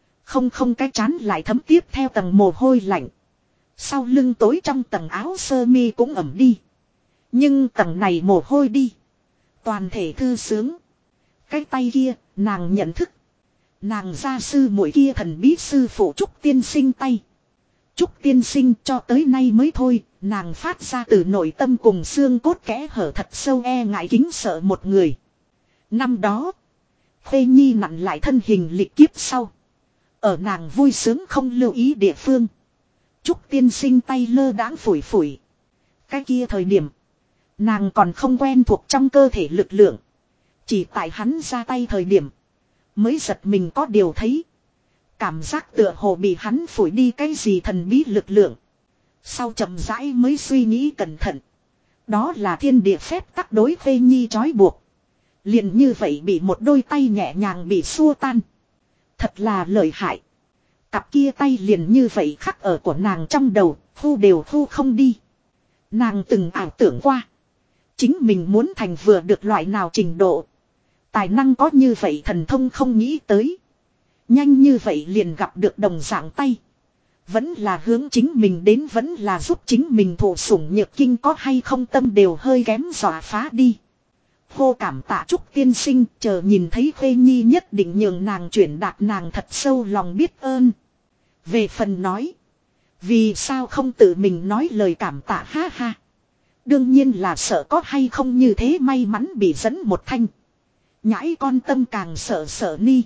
Không cái chán lại thấm tiếp theo tầng mồ hôi lạnh. Sau lưng tối trong tầng áo sơ mi cũng ẩm đi. Nhưng tầng này mồ hôi đi. Toàn thể thư sướng. Cái tay kia, nàng nhận thức. Nàng gia sư muội kia thần bí sư phụ Trúc tiên sinh tay. Trúc tiên sinh cho tới nay mới thôi, nàng phát ra từ nội tâm cùng xương cốt kẽ hở thật sâu e ngại kính sợ một người. Năm đó, Khê Nhi nặn lại thân hình lịch kiếp sau. Ở nàng vui sướng không lưu ý địa phương. Trúc tiên sinh tay lơ đãng phủi phủi. Cái kia thời điểm, nàng còn không quen thuộc trong cơ thể lực lượng. Chỉ tại hắn ra tay thời điểm, mới giật mình có điều thấy. Cảm giác tựa hồ bị hắn phủi đi cái gì thần bí lực lượng. Sau chậm rãi mới suy nghĩ cẩn thận. Đó là thiên địa phép tắc đối Khê Nhi trói buộc. Liền như vậy bị một đôi tay nhẹ nhàng bị xua tan. Thật là lợi hại. Cặp kia tay liền như vậy khắc ở của nàng trong đầu, thu đều thu không đi. Nàng từng ảo tưởng qua. Chính mình muốn thành vừa được loại nào trình độ. Tài năng có như vậy thần thông không nghĩ tới. Nhanh như vậy liền gặp được đồng dạng tay. Vẫn là hướng chính mình đến vẫn là giúp chính mình thụ sủng nhược kinh có hay không tâm đều hơi kém dọa phá đi. Hô cảm tạ Trúc tiên sinh chờ nhìn thấy Khuê Nhi nhất định nhường nàng chuyển đạt nàng thật sâu lòng biết ơn. Về phần nói. Vì sao không tự mình nói lời cảm tạ ha ha. Đương nhiên là sợ có hay không như thế may mắn bị dẫn một thanh. Nhãi con tâm càng sợ ni.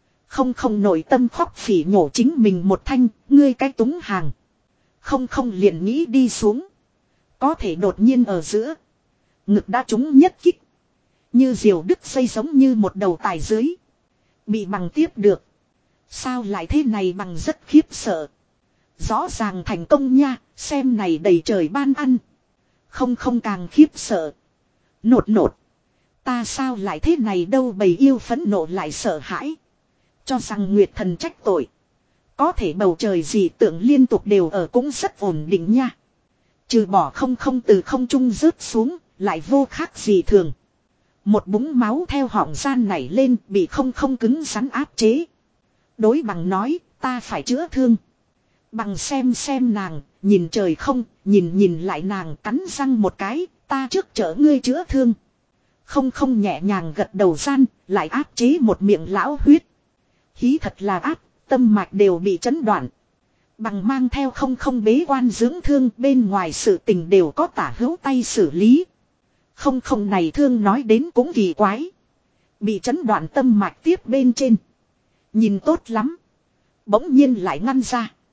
Không nội tâm khóc phỉ nhổ chính mình một thanh, ngươi cái túng hàng. Không liền nghĩ đi xuống. Có thể đột nhiên ở giữa. Ngực đã trúng nhất kích. Như diều đứt dây giống như một đầu tài dưới. Bị bằng tiếp được. Sao lại thế này bằng rất khiếp sợ. Rõ ràng thành công nha, xem này đầy trời ban ăn. Không càng khiếp sợ. Nột. Ta sao lại thế này đâu bầy yêu phẫn nộ lại sợ hãi. Cho rằng Nguyệt Thần trách tội. Có thể bầu trời gì tưởng liên tục đều ở cũng rất ổn định nha. Trừ bỏ không từ không trung rớt xuống, lại vô khác gì thường. Một búng máu theo họng gian nảy lên bị không cứng rắn áp chế. Đối bằng nói, ta phải chữa thương. Bằng xem nàng, nhìn trời không, nhìn lại nàng cắn răng một cái, ta trước chở ngươi chữa thương. Không nhẹ nhàng gật đầu gian, lại áp chế một miệng lão huyết. Hí thật là áp, tâm mạch đều bị chấn đoạn. Bằng mang theo không bế quan dưỡng thương bên ngoài sự tình đều có tả hữu tay xử lý. Không này thương nói đến cũng kỳ quái. Bị chấn đoạn tâm mạch tiếp bên trên. Nhìn tốt lắm. Bỗng nhiên lại ngăn ra.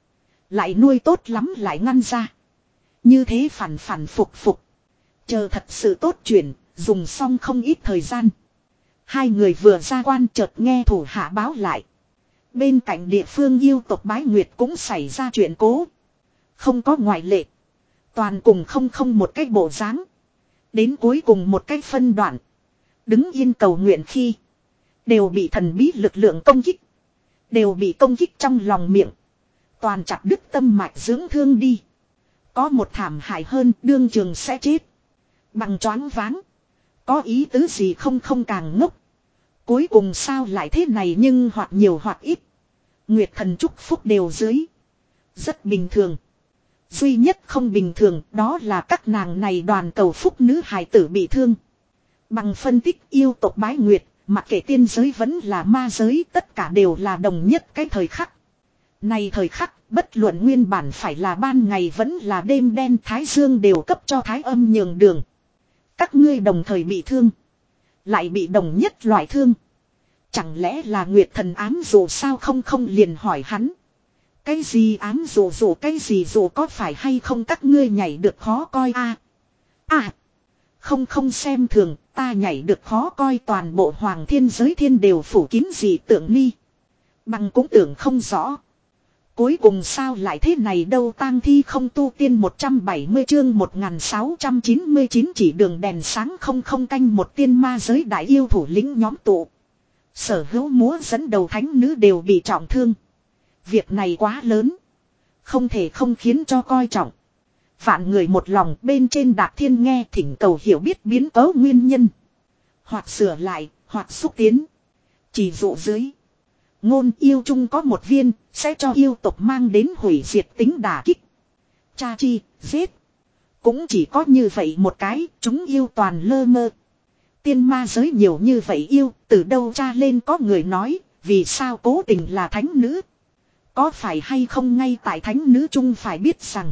Lại nuôi tốt lắm lại ngăn ra. Như thế phản phản phục phục. Chờ thật sự tốt chuyện, dùng xong không ít thời gian. Hai người vừa ra quan chợt nghe thủ hạ báo lại. Bên cạnh địa phương yêu tộc Bái Nguyệt cũng xảy ra chuyện cố. Không có ngoại lệ. Toàn cùng không một cái bộ dáng. Đến cuối cùng một cái phân đoạn. Đứng yên cầu nguyện khi. Đều bị thần bí lực lượng công kích. Đều bị công kích trong lòng miệng. Toàn chặt đứt tâm mạch dưỡng thương đi. Có một thảm hại hơn đương trường sẽ chết. Bằng choáng váng. Có ý tứ gì không càng ngốc. Cuối cùng sao lại thế này nhưng hoặc nhiều hoặc ít. Nguyệt thần chúc phúc đều dưới. Rất bình thường. Duy nhất không bình thường đó là các nàng này đoàn cầu phúc nữ hài tử bị thương. Bằng phân tích yêu tộc Bái Nguyệt, mặc kệ tiên giới vẫn là ma giới tất cả đều là đồng nhất cái thời khắc. Này thời khắc, bất luận nguyên bản phải là ban ngày vẫn là đêm đen Thái Dương đều cấp cho Thái Âm nhường đường. Các ngươi đồng thời bị thương. Lại bị đồng nhất loại thương. Chẳng lẽ là Nguyệt thần ám dụ sao không liền hỏi hắn. Cái gì ám dụ cái gì dụ có phải hay không các ngươi nhảy được khó coi không xem thường ta nhảy được khó coi toàn bộ hoàng thiên giới thiên đều phủ kín gì tưởng ni. Bằng cũng tưởng không rõ. Cuối cùng sao lại thế này đâu tang thi không tu tiên 170 chương 1699 chỉ đường đèn sáng không canh một tiên ma giới đại yêu thủ lĩnh nhóm tụ. Sở hữu múa dẫn đầu thánh nữ đều bị trọng thương. Việc này quá lớn. Không thể không khiến cho coi trọng. Vạn người một lòng bên trên Đạp Thiên nghe thỉnh cầu hiểu biết biến cớ nguyên nhân. Hoặc sửa lại, hoặc xúc tiến. Chỉ dụ dưới. Ngôn yêu chung có một viên, sẽ cho yêu tộc mang đến hủy diệt tính đả kích. Cha chi, giết. Cũng chỉ có như vậy một cái, chúng yêu toàn lơ mơ. Tiên ma giới nhiều như vậy yêu, từ đâu cha lên có người nói, vì sao cố tình là thánh nữ. Có phải hay không ngay tại thánh nữ chung phải biết rằng.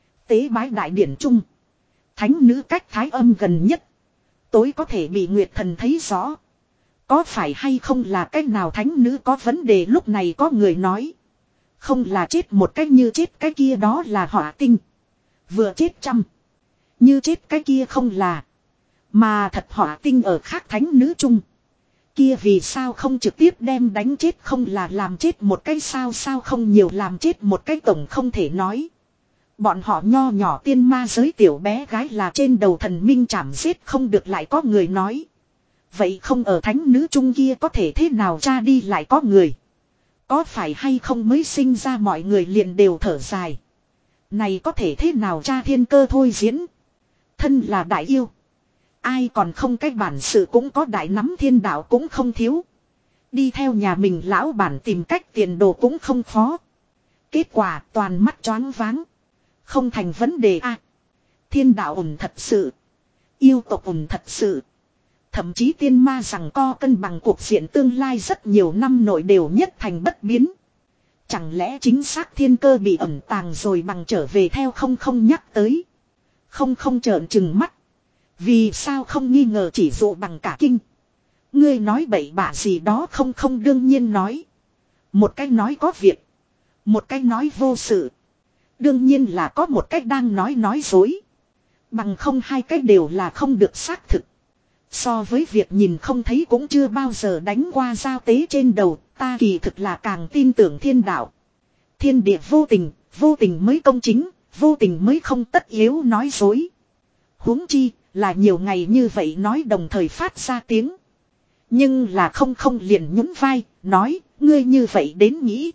Tế bái đại điển chung. Thánh nữ cách Thái Âm gần nhất. Tối có thể bị Nguyệt thần thấy rõ. Có phải hay không là cách nào thánh nữ có vấn đề lúc này có người nói. Không là chết một cách như chết cái kia đó là hỏa tinh. Vừa chết trăm. Như chết cái kia không là. Mà thật hỏa tinh ở khác thánh nữ chung. Kia vì sao không trực tiếp đem đánh chết không là làm chết một cái sao không nhiều làm chết một cái tổng không thể nói. Bọn họ nho nhỏ tiên ma giới tiểu bé gái là trên đầu thần minh chảm giết không được lại có người nói. Vậy không ở thánh nữ chung kia có thể thế nào cha đi lại có người. Có phải hay không mới sinh ra mọi người liền đều thở dài. Này có thể thế nào cha thiên cơ thôi diễn. Thân là đại yêu. Ai còn không cái bản sự cũng có đại nắm thiên đạo cũng không thiếu. Đi theo nhà mình lão bản tìm cách tiền đồ cũng không khó. Kết quả toàn mắt choáng váng. Không thành vấn đề thiên đạo ổn thật sự. Yêu tộc ổn thật sự. Thậm chí tiên ma rằng co cân bằng cuộc diện tương lai rất nhiều năm nội đều nhất thành bất biến. Chẳng lẽ chính xác thiên cơ bị ẩn tàng rồi bằng trở về theo không nhắc tới. Không trợn trừng mắt. Vì sao không nghi ngờ chỉ dụ bằng cả kinh. Ngươi nói bậy bạ gì đó không đương nhiên nói. Một cái nói có việc. Một cái nói vô sự. Đương nhiên là có một cách đang nói dối. Bằng không hai cách đều là không được xác thực. So với việc nhìn không thấy cũng chưa bao giờ đánh qua giao tế trên đầu, ta kỳ thực là càng tin tưởng thiên đạo. Thiên địa vô tình mới công chính, vô tình mới không tất yếu nói dối. Huống chi, là nhiều ngày như vậy nói đồng thời phát ra tiếng. Nhưng là không liền nhún vai, nói, ngươi như vậy đến nghĩ.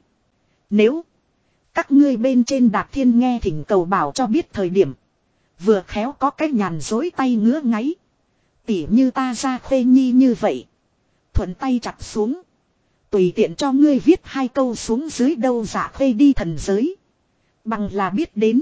Nếu các ngươi bên trên Đạp Thiên nghe thỉnh cầu bảo cho biết thời điểm. Vừa khéo có cái nhàn dối tay ngứa ngáy. Tỉ như ta ra Khuê Nhi như vậy. Thuận tay chặt xuống. Tùy tiện cho ngươi viết hai câu xuống dưới đâu Dạ Khuê đi thần giới. Bằng là biết đến.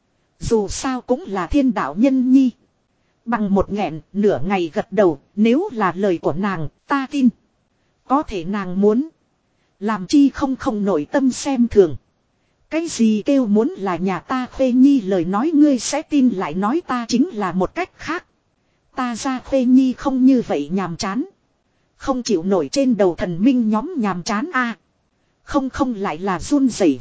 Dù sao cũng là thiên đạo nhân nhi. Bằng một nghẹn nửa ngày gật đầu. Nếu là lời của nàng ta tin. Có thể nàng muốn. Làm chi không nổi tâm xem thường. Cái gì kêu muốn là nhà ta Khuê Nhi lời nói ngươi sẽ tin lại nói ta chính là một cách khác. Ta ra Khuê Nhi không như vậy nhàm chán. Không chịu nổi trên đầu thần minh nhóm nhàm chán không lại là run rẩy vai,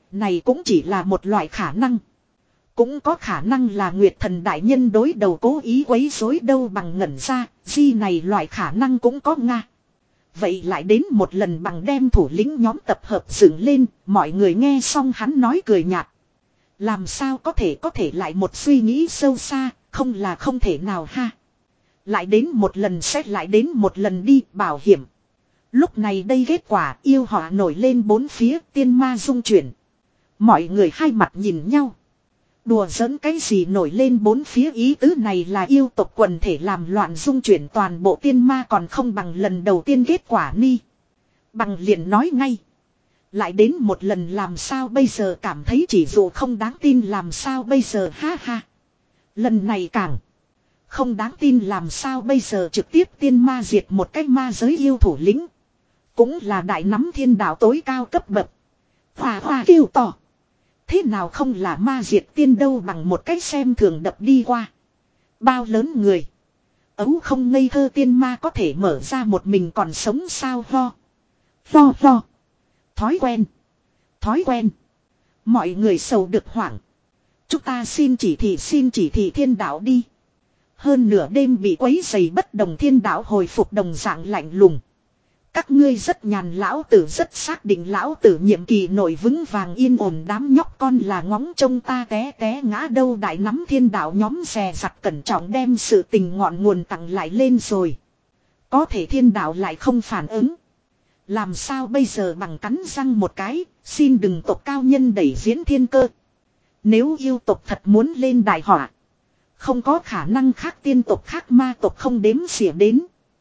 này cũng chỉ là một loại khả năng. Cũng có khả năng là Nguyệt Thần đại nhân đối đầu cố ý quấy rối đâu bằng ngẩn ra, di này loại khả năng cũng có nga. Vậy lại đến một lần bằng đem thủ lĩnh nhóm tập hợp dựng lên, mọi người nghe xong hắn nói cười nhạt. Làm sao có thể lại một suy nghĩ sâu xa, không là không thể nào ha. Lại đến một lần sẽ lại đến một lần đi, bảo hiểm. Lúc này đây kết quả yêu họa nổi lên bốn phía, tiên ma dung chuyển. Mọi người hai mặt nhìn nhau. Đùa giỡn cái gì nổi lên bốn phía, ý tứ này là yêu tộc quần thể làm loạn dung chuyển toàn bộ tiên ma còn không bằng lần đầu tiên kết quả ni. Bằng liền nói ngay. Lại đến một lần làm sao bây giờ, cảm thấy chỉ dụ không đáng tin làm sao bây giờ, ha ha. Lần này càng không đáng tin làm sao bây giờ, trực tiếp tiên ma diệt một cái ma giới yêu thủ lĩnh. Cũng là đại nắm thiên đạo tối cao cấp bậc. Hoa hoa kêu to. Thế nào không là ma diệt tiên đâu bằng một cách xem thường đập đi qua. Bao lớn người. Ấu không ngây thơ tiên ma có thể mở ra một mình còn sống sao ho. Lo lo. Thói quen. Thói quen. Mọi người sầu được hoảng. Chúng ta xin chỉ thị thiên đạo đi. Hơn nửa đêm bị quấy dày bất đồng thiên đạo hồi phục đồng dạng lạnh lùng. Các ngươi rất nhàn, lão tử rất xác định lão tử nhiệm kỳ nội vững vàng yên ổn, đám nhóc con là ngóng trông ta té té ngã đâu. Đại nắm thiên đạo nhóm dè dặt cẩn trọng đem sự tình ngọn nguồn tặng lại lên rồi. Có thể thiên đạo lại không phản ứng. Làm sao bây giờ, bằng cắn răng một cái, xin đừng tộc cao nhân đẩy diễn thiên cơ. Nếu yêu tộc thật muốn lên đại họa, không có khả năng khác tiên tộc khác ma tộc không đếm xỉa đến.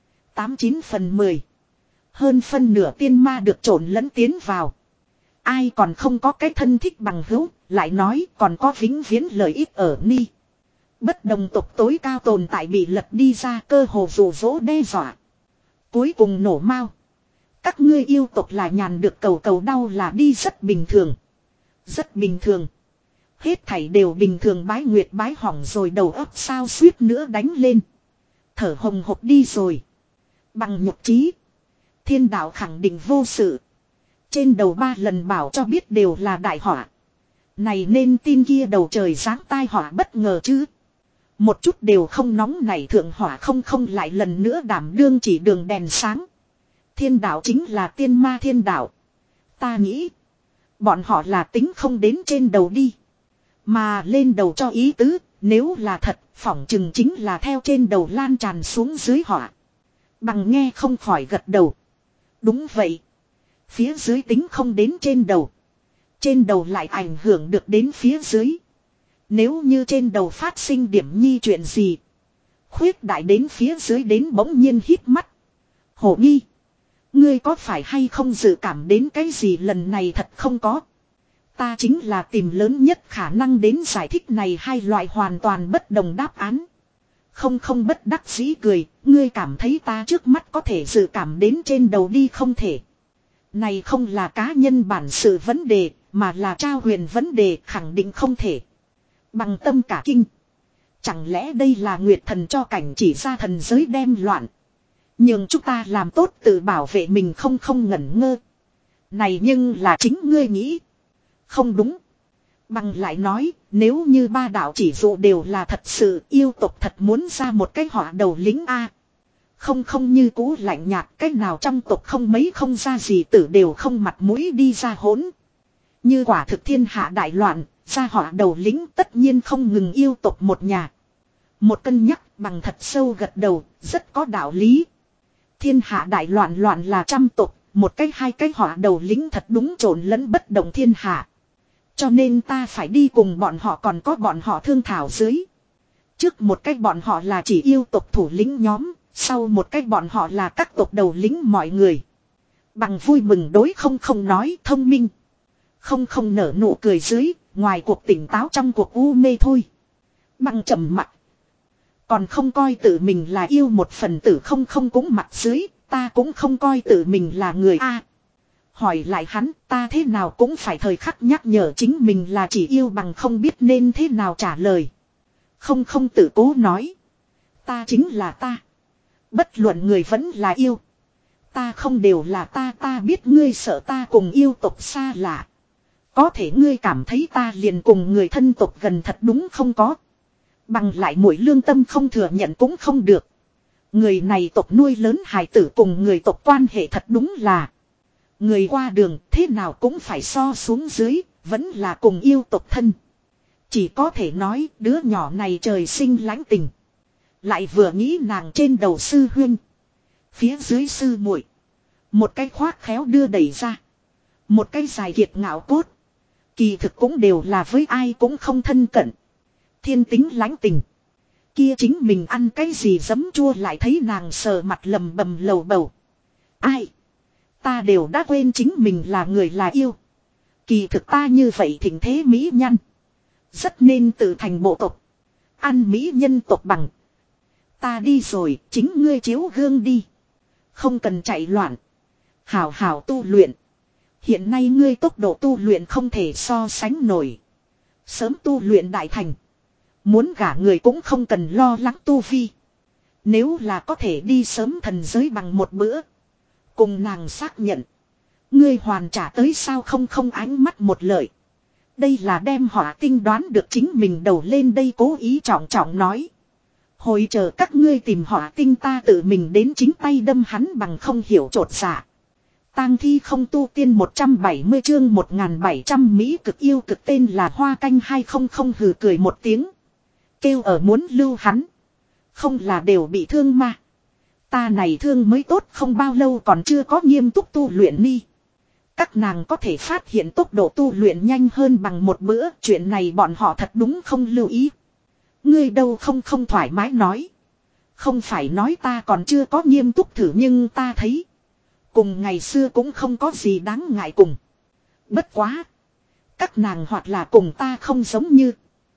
89 phần 10. Hơn phân nửa tiên ma được trộn lẫn tiến vào. Ai còn không có cái thân thích bằng hữu, lại nói còn có vĩnh viễn lợi ích ở ni. Bất đồng tộc tối cao tồn tại bị lật đi ra, cơ hồ rủ rỗ đe dọa. Cuối cùng nổ mau. Các ngươi yêu tộc là nhàn được cầu cầu đau là đi, rất bình thường. Rất bình thường. Hết thảy đều bình thường, bái nguyệt bái hỏng rồi đầu óc sao suýt nữa đánh lên. Thở hồng hộc đi rồi. Bằng nhục trí. Thiên đạo khẳng định vô sự. Trên đầu 3 lần bảo cho biết đều là đại họa. Này nên tin kia đầu trời giáng tai họa bất ngờ chứ. Một chút đều không nóng nảy, thượng hỏa không lại lần nữa đảm đương chỉ đường đèn sáng. Thiên đạo chính là tiên ma thiên đạo. Ta nghĩ bọn họ là tính không đến trên đầu đi. Mà lên đầu cho ý tứ, nếu là thật, phỏng chừng chính là theo trên đầu lan tràn xuống dưới họa. Bằng nghe không khỏi gật đầu. Đúng vậy. Phía dưới tính không đến trên đầu. Trên đầu lại ảnh hưởng được đến phía dưới. Nếu như trên đầu phát sinh điểm nhi chuyện gì, khuyết đại đến phía dưới đến bỗng nhiên hít mắt. Hổ nghi. Ngươi có phải hay không dự cảm đến cái gì, lần này thật không có. Ta chính là tìm lớn nhất khả năng đến giải thích này hai loại hoàn toàn bất đồng đáp án. Không bất đắc dĩ cười, ngươi cảm thấy ta trước mắt có thể dự cảm đến trên đầu đi không thể. Này không là cá nhân bản sự vấn đề, mà là trao huyền vấn đề, khẳng định không thể. Bằng tâm cả kinh. Chẳng lẽ đây là Nguyệt Thần cho cảnh chỉ ra thần giới đem loạn. Nhưng chúng ta làm tốt tự bảo vệ mình không ngẩn ngơ. Này nhưng là chính ngươi nghĩ. Không đúng. Bằng lại nói, nếu như 3 đạo chỉ dụ đều là thật sự, yêu tộc thật muốn ra một cái họa đầu lính A. Không như cũ lạnh nhạt, cách nào trong tộc không mấy không ra gì tử đều không mặt mũi đi ra hỗn. Như quả thực thiên hạ đại loạn, ra họa đầu lính tất nhiên không ngừng yêu tộc một nhà. Một cân nhắc bằng thật sâu gật đầu, rất có đạo lý. Thiên hạ đại loạn là trăm tộc, một cái hai cái họa đầu lính thật đúng trộn lẫn bất động thiên hạ. Cho nên ta phải đi cùng bọn họ, còn có bọn họ thương thảo dưới. Trước một cách bọn họ là chỉ yêu tộc thủ lĩnh nhóm, sau một cách bọn họ là các tộc đầu lính mọi người. Bằng vui mừng đối không nói thông minh. Không nở nụ cười dưới, ngoài cuộc tỉnh táo trong cuộc u mê thôi. Bằng trầm mặt. Còn không coi tự mình là yêu một phần tử, không cũng mặt dưới, ta cũng không coi tự mình là người A. Hỏi lại hắn, ta thế nào cũng phải thời khắc nhắc nhở chính mình là chỉ yêu, bằng không biết nên thế nào trả lời. Không tự cố nói. Ta chính là ta. Bất luận người vẫn là yêu. Ta không đều là ta biết ngươi sợ ta cùng yêu tộc xa lạ. Có thể ngươi cảm thấy ta liền cùng người thân tộc gần thật đúng không có. Bằng lại mỗi lương tâm không thừa nhận cũng không được. Người này tộc nuôi lớn hài tử cùng người tộc quan hệ thật đúng là. Người qua đường thế nào cũng phải so xuống dưới, vẫn là cùng yêu tộc thân. Chỉ có thể nói đứa nhỏ này trời sinh lãnh tình. Lại vừa nghĩ nàng trên đầu sư huynh. Phía dưới sư muội, một cái khoác khéo đưa đẩy ra. Một cái dài kiệt ngạo cốt. Kỳ thực cũng đều là với ai cũng không thân cận. Thiên tính lãnh tình. Kia chính mình ăn cái gì giấm chua lại thấy nàng sờ mặt lầm bầm lầu bầu. Ai? Ta đều đã quên chính mình là người là yêu. Kỳ thực ta như vậy thỉnh thế mỹ nhân. Rất nên tự thành bộ tộc. Ăn mỹ nhân tộc bằng. Ta đi rồi, chính ngươi chiếu gương đi. Không cần chạy loạn. Hảo hảo tu luyện. Hiện nay ngươi tốc độ tu luyện không thể so sánh nổi. Sớm tu luyện đại thành. Muốn gả người cũng không cần lo lắng tu vi. Nếu là có thể đi sớm thần giới bằng một bữa. Cùng nàng xác nhận. Ngươi hoàn trả tới sao không ánh mắt một lời. Đây là đem hỏa tinh đoán được chính mình đầu lên đây cố ý trọng trọng nói. Hồi chờ các ngươi tìm hỏa tinh ta tự mình đến chính tay đâm hắn bằng không hiểu trột dạ. Tang thi không tu tiên 170 chương 1700 Mỹ cực yêu cực tên là Hoa Canh 200 hừ cười một tiếng. Kêu ở muốn lưu hắn. Không là đều bị thương mà. Ta này thương mới tốt không bao lâu còn chưa có nghiêm túc tu luyện ni. Các nàng có thể phát hiện tốc độ tu luyện nhanh hơn bằng một bữa. Chuyện này bọn họ thật đúng không lưu ý. Ngươi đâu không thoải mái nói. Không phải nói ta còn chưa có nghiêm túc thử nhưng ta thấy. Cùng ngày xưa cũng không có gì đáng ngại cùng. Bất quá. Các nàng hoặc là cùng ta không giống như.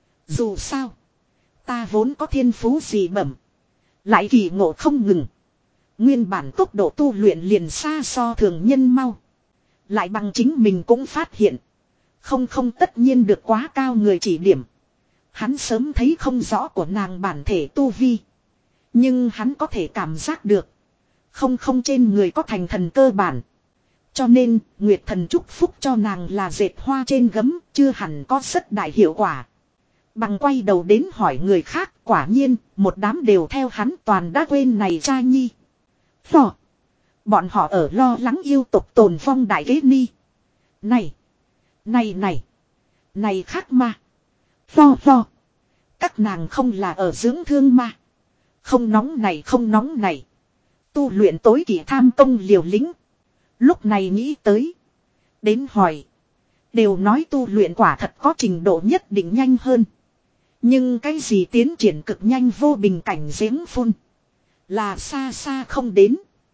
Dù sao. Ta vốn có thiên phú gì bẩm. Lại kỳ ngộ không ngừng. Nguyên bản tốc độ tu luyện liền xa so thường nhân mau. Lại bằng chính mình cũng phát hiện. Không tất nhiên được quá cao người chỉ điểm. Hắn sớm thấy không rõ của nàng bản thể tu vi. Nhưng hắn có thể cảm giác được. Không trên người có thành thần cơ bản. Cho nên, Nguyệt thần chúc phúc cho nàng là dệt hoa trên gấm, chưa hẳn có rất đại hiệu quả. Bằng quay đầu đến hỏi người khác, quả nhiên, một đám đều theo hắn toàn đã quên này cha nhi. Phò. Bọn họ ở lo lắng yêu tộc tồn vong đại kế ni. Này. Này khác mà. Phò. Các nàng không là ở dưỡng thương mà. Không nóng này. Tu luyện tối kỵ tham công liều lĩnh. Lúc này nghĩ tới. Đến hỏi. Đều nói tu luyện quả thật có trình độ nhất định nhanh hơn. Nhưng cái gì tiến triển cực nhanh vô bình cảnh giếng phun. Là xa không đến.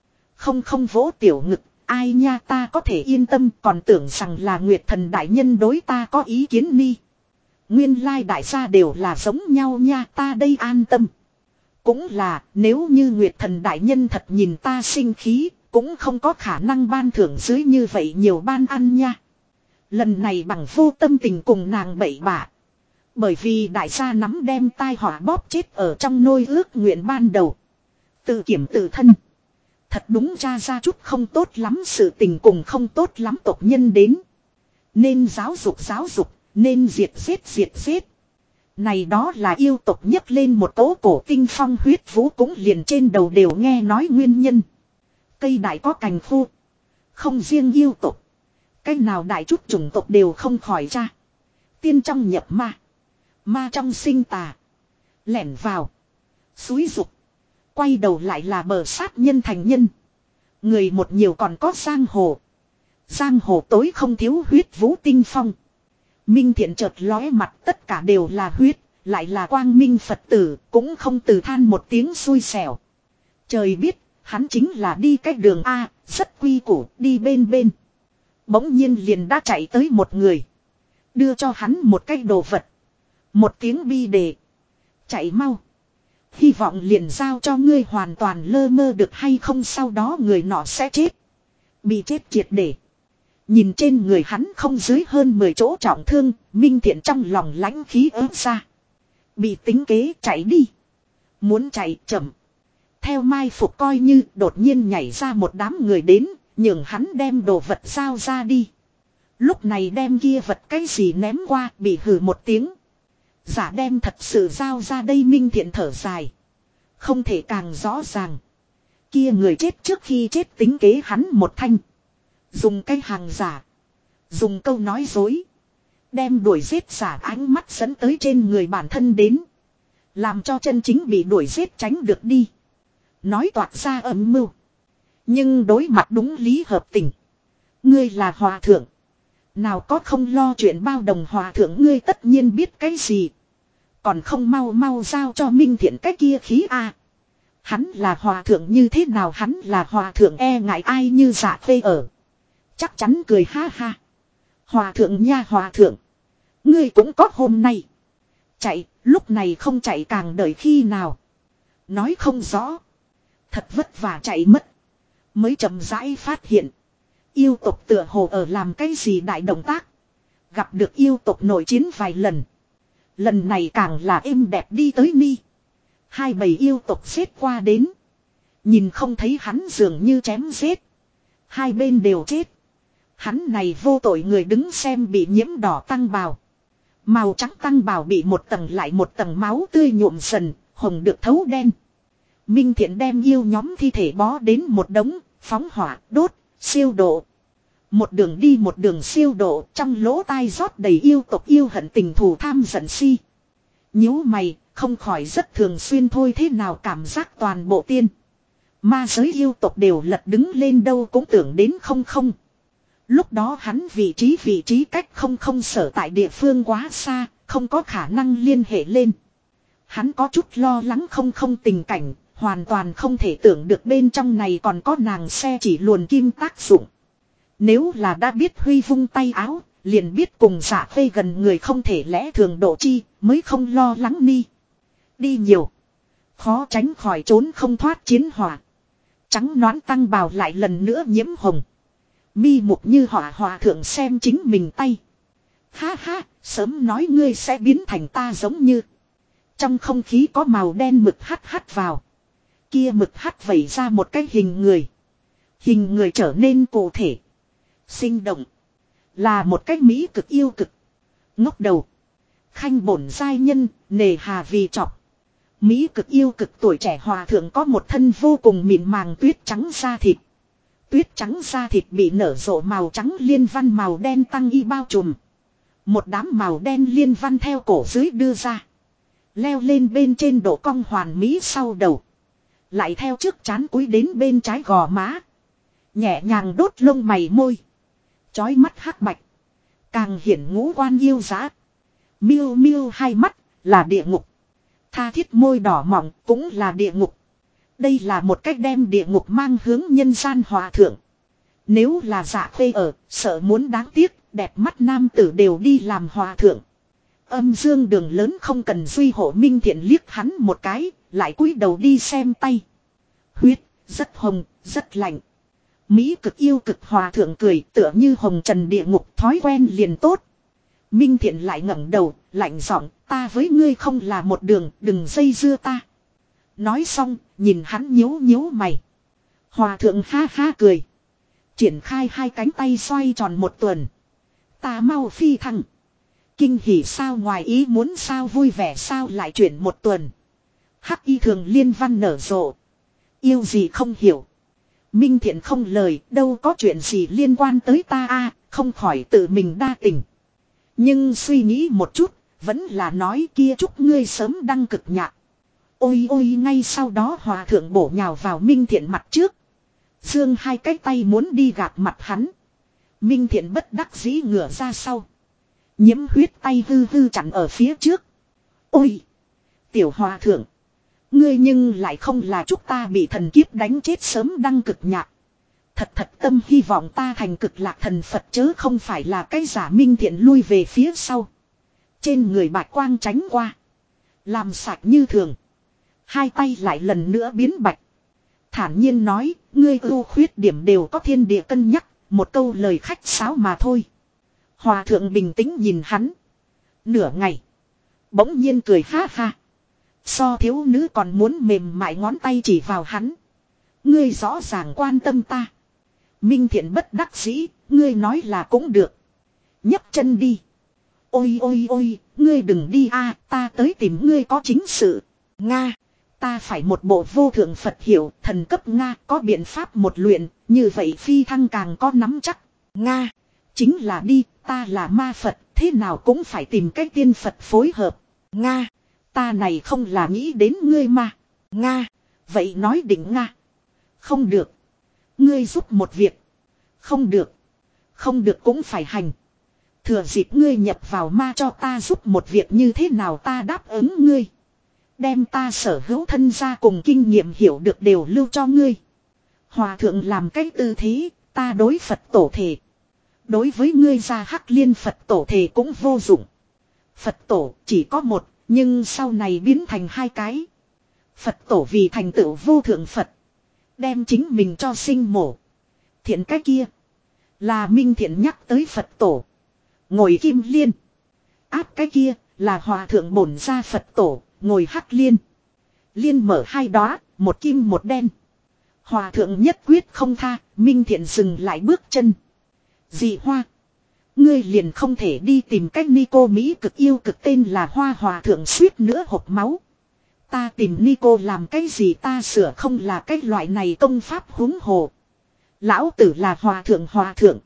Không vỗ tiểu ngực. Ai nha ta có thể yên tâm còn tưởng rằng là Nguyệt thần đại nhân đối ta có ý kiến ni. Nguyên lai đại gia đều là giống nhau nha ta đây an tâm. Cũng là nếu như Nguyệt thần đại nhân thật nhìn ta sinh khí. Cũng không có khả năng ban thưởng dưới như vậy nhiều ban ăn nha. Lần này bằng vô tâm tình cùng nàng bậy bạ. Bởi vì đại gia nắm đem tai họa bóp chết ở trong nôi ước nguyện ban đầu. Tự kiểm tự thân. Thật đúng ra chút không tốt lắm sự tình cùng không tốt lắm tộc nhân đến. Nên giáo dục, nên diệt giết. Này đó là yêu tộc nhấc lên một tố cổ tinh phong huyết vũ cũng liền trên đầu đều nghe nói nguyên nhân. Cây đại có cành khô. Không riêng yêu tộc. Cái nào đại chút chủng tộc đều không khỏi ra. Tiên trong nhập ma. Ma trong sinh tà. Lẻn vào. Xúi dục. Quay đầu lại là bờ sát nhân thành nhân. Người một nhiều còn có giang hồ. Giang hồ tối không thiếu huyết vũ tinh phong. Minh Thiện chợt lóe mặt tất cả đều là huyết. Lại là quang minh Phật tử. Cũng không từ than một tiếng xui xẻo. Trời biết. Hắn chính là đi cách đường A. Rất quy củ đi bên. Bỗng nhiên liền đã chạy tới một người. Đưa cho hắn một cái đồ vật. Một tiếng bi đề. Chạy mau. Hy vọng liền giao cho ngươi hoàn toàn lơ mơ được hay không sau đó người nọ sẽ chết. Bị chết triệt để. Nhìn trên người hắn không dưới hơn 10 chỗ trọng thương. Minh Thiện trong lòng lãnh khí ớt ra. Bị tính kế chạy đi. Muốn chạy chậm. Theo mai phục coi như đột nhiên nhảy ra một đám người đến. Nhường hắn đem đồ vật giao ra đi. Lúc này đem kia vật cái gì ném qua bị hừ một tiếng. Giả đem thật sự giao ra đây Minh Thiện thở dài. Không thể càng rõ ràng. Kia người chết trước khi chết tính kế hắn một thanh. Dùng cái hàng giả. Dùng câu nói dối. Đem đuổi giết giả ánh mắt dẫn tới trên người bản thân đến. Làm cho chân chính bị đuổi giết tránh được đi. Nói toạc ra âm mưu. Nhưng đối mặt đúng lý hợp tình. Ngươi là hòa thượng. Nào có không lo chuyện bao đồng hòa thượng ngươi tất nhiên biết cái gì. Còn không mau mau giao cho Minh Thiện cái kia khí a. Hắn là hòa thượng như thế nào hắn là hòa thượng e ngại ai như dạ phê ở. Chắc chắn cười ha ha. Hòa thượng nha hòa thượng. Ngươi cũng có hôm nay. Chạy, lúc này không chạy càng đợi khi nào. Nói không rõ. Thật vất vả chạy mất. Mới chậm rãi phát hiện. Yêu tộc tựa hồ ở làm cái gì đại động tác. Gặp được yêu tộc nội chiến vài lần. Lần này càng là êm đẹp đi tới ni. Hai bầy yêu tộc xếp qua đến. Nhìn không thấy hắn dường như chém giết. Hai bên đều chết. Hắn này vô tội người đứng xem bị nhiễm đỏ tăng bào. Màu trắng tăng bào bị một tầng lại một tầng máu tươi nhuộm dần, hồng được thấu đen. Minh Thiện đem yêu nhóm thi thể bó đến một đống, phóng hỏa, đốt, siêu độ. Một đường đi một đường siêu độ, trong lỗ tai rót đầy yêu tộc yêu hận tình thù tham giận si. Nhíu mày, không khỏi rất thường xuyên thôi thế nào cảm giác toàn bộ tiên. Ma giới yêu tộc đều lật đứng lên đâu cũng tưởng đến không không. Lúc đó hắn vị trí cách không không sở tại địa phương quá xa, không có khả năng liên hệ lên. Hắn có chút lo lắng không không tình cảnh, hoàn toàn không thể tưởng được bên trong này còn có nàng xe chỉ luồn kim tác dụng. Nếu là đã biết Huy vung tay áo, liền biết cùng Dạ Phê gần người không thể lẽ thường độ chi, mới không lo lắng ni. Đi nhiều. Khó tránh khỏi trốn không thoát chiến hỏa. Trắng nõn tăng bào lại lần nữa nhiễm hồng. Mi mục như hỏa hòa thượng xem chính mình tay. Ha ha, sớm nói ngươi sẽ biến thành ta giống như. Trong không khí có màu đen mực hắt hắt vào. Kia mực hắt vẩy ra một cái hình người. Hình người trở nên cụ thể. Sinh động. Là một cách mỹ cực yêu cực. Ngốc đầu. Khanh bổn giai nhân, nề hà vì chọc. Mỹ cực yêu cực tuổi trẻ hòa thượng có một thân vô cùng mịn màng tuyết trắng da thịt. Tuyết trắng da thịt bị nở rộ màu trắng liên văn màu đen tăng y bao trùm. Một đám màu đen liên văn theo cổ dưới đưa ra. Leo lên bên trên độ cong hoàn mỹ sau đầu. Lại theo trước trán cúi đến bên trái gò má. Nhẹ nhàng đốt lông mày môi. Chói mắt hắc bạch. Càng hiển ngũ quan yêu dã. Miêu miêu hai mắt là địa ngục. Tha thiết môi đỏ mỏng cũng là địa ngục. Đây là một cách đem địa ngục mang hướng nhân gian hòa thượng. Nếu là Dạ Phê ở, sợ muốn đáng tiếc, đẹp mắt nam tử đều đi làm hòa thượng. Âm dương đường lớn không cần duy hộ Minh Thiện liếc hắn một cái, lại cúi đầu đi xem tay. Huyết, rất hồng, rất lạnh. Mỹ cực yêu cực hòa thượng cười tựa như hồng trần địa ngục thói quen liền tốt. Minh Thiện lại ngẩng đầu, lạnh giọng, ta với ngươi không là một đường, đừng dây dưa ta. Nói xong, nhìn hắn nhíu nhíu mày. Hòa thượng ha ha cười. Triển khai hai cánh tay xoay tròn một tuần. Ta mau phi thăng. Kinh hỉ sao ngoài ý muốn sao vui vẻ sao lại chuyển một tuần. Hắc y thường liên văn nở rộ. Yêu gì không hiểu. Minh Thiện không lời đâu có chuyện gì liên quan tới ta a không khỏi tự mình đa tình. Nhưng suy nghĩ một chút, vẫn là nói kia chúc ngươi sớm đăng cực nhạc. Ôi ôi ngay sau đó hòa thượng bổ nhào vào Minh Thiện mặt trước. Dương hai cái tay muốn đi gạt mặt hắn. Minh Thiện bất đắc dĩ ngửa ra sau. Nhiễm huyết tay hư hư chặn ở phía trước. Ôi! Tiểu hòa thượng! Ngươi nhưng lại không là chúc ta bị thần kiếp đánh chết sớm đăng cực nhạc. Thật tâm hy vọng ta thành cực lạc thần Phật chớ không phải là cái giả. Minh Thiện lui về phía sau. Trên người bạch quang tránh qua. Làm sạch như thường. Hai tay lại lần nữa biến bạch. Thản nhiên nói, ngươi ưu khuyết điểm đều có thiên địa cân nhắc, một câu lời khách sáo mà thôi. Hòa thượng bình tĩnh nhìn hắn. Nửa ngày. Bỗng nhiên cười ha ha. So thiếu nữ còn muốn mềm mại ngón tay chỉ vào hắn. Ngươi rõ ràng quan tâm ta. Minh Thiện bất đắc dĩ, ngươi nói là cũng được. nhấc chân đi. Ôi ôi ôi, ngươi đừng đi a, ta tới tìm ngươi có chính sự. Nga, ta phải một bộ vô thượng Phật hiệu, thần cấp Nga, có biện pháp một luyện, như vậy phi thăng càng có nắm chắc. Nga, chính là đi, ta là ma Phật, thế nào cũng phải tìm cách tiên Phật phối hợp. Nga, ta này không là nghĩ đến ngươi mà. Nga, vậy nói định Nga. Không được. Ngươi giúp một việc. Không được. Không được cũng phải hành. Thừa dịp ngươi nhập vào ma cho ta giúp một việc như thế nào ta đáp ứng ngươi. Đem ta sở hữu thân ra cùng kinh nghiệm hiểu được đều lưu cho ngươi. Hòa thượng làm cách tư thế, ta đối Phật tổ thể. Đối với ngươi ra Hắc Liên Phật tổ thể cũng vô dụng. Phật tổ chỉ có một, nhưng sau này biến thành hai cái. Phật tổ vì thành tựu vô thượng Phật. Đem chính mình cho sinh mổ. Thiện cái kia. Là Minh Thiện nhắc tới Phật tổ. Ngồi Kim Liên. Áp cái kia là Hòa thượng bổn ra Phật tổ. Ngồi Hắc Liên. Liên mở hai đóa, một kim một đen. Hòa thượng nhất quyết không tha. Minh Thiện dừng lại bước chân. Dị Hoa. Ngươi liền không thể đi tìm cách Nico Mỹ cực yêu cực tên là Hoa. Hòa thượng suýt nữa hộc máu. Ta tìm Nico làm cái gì ta sửa không là cái loại này công pháp húng hồ. Lão tử là hòa thượng.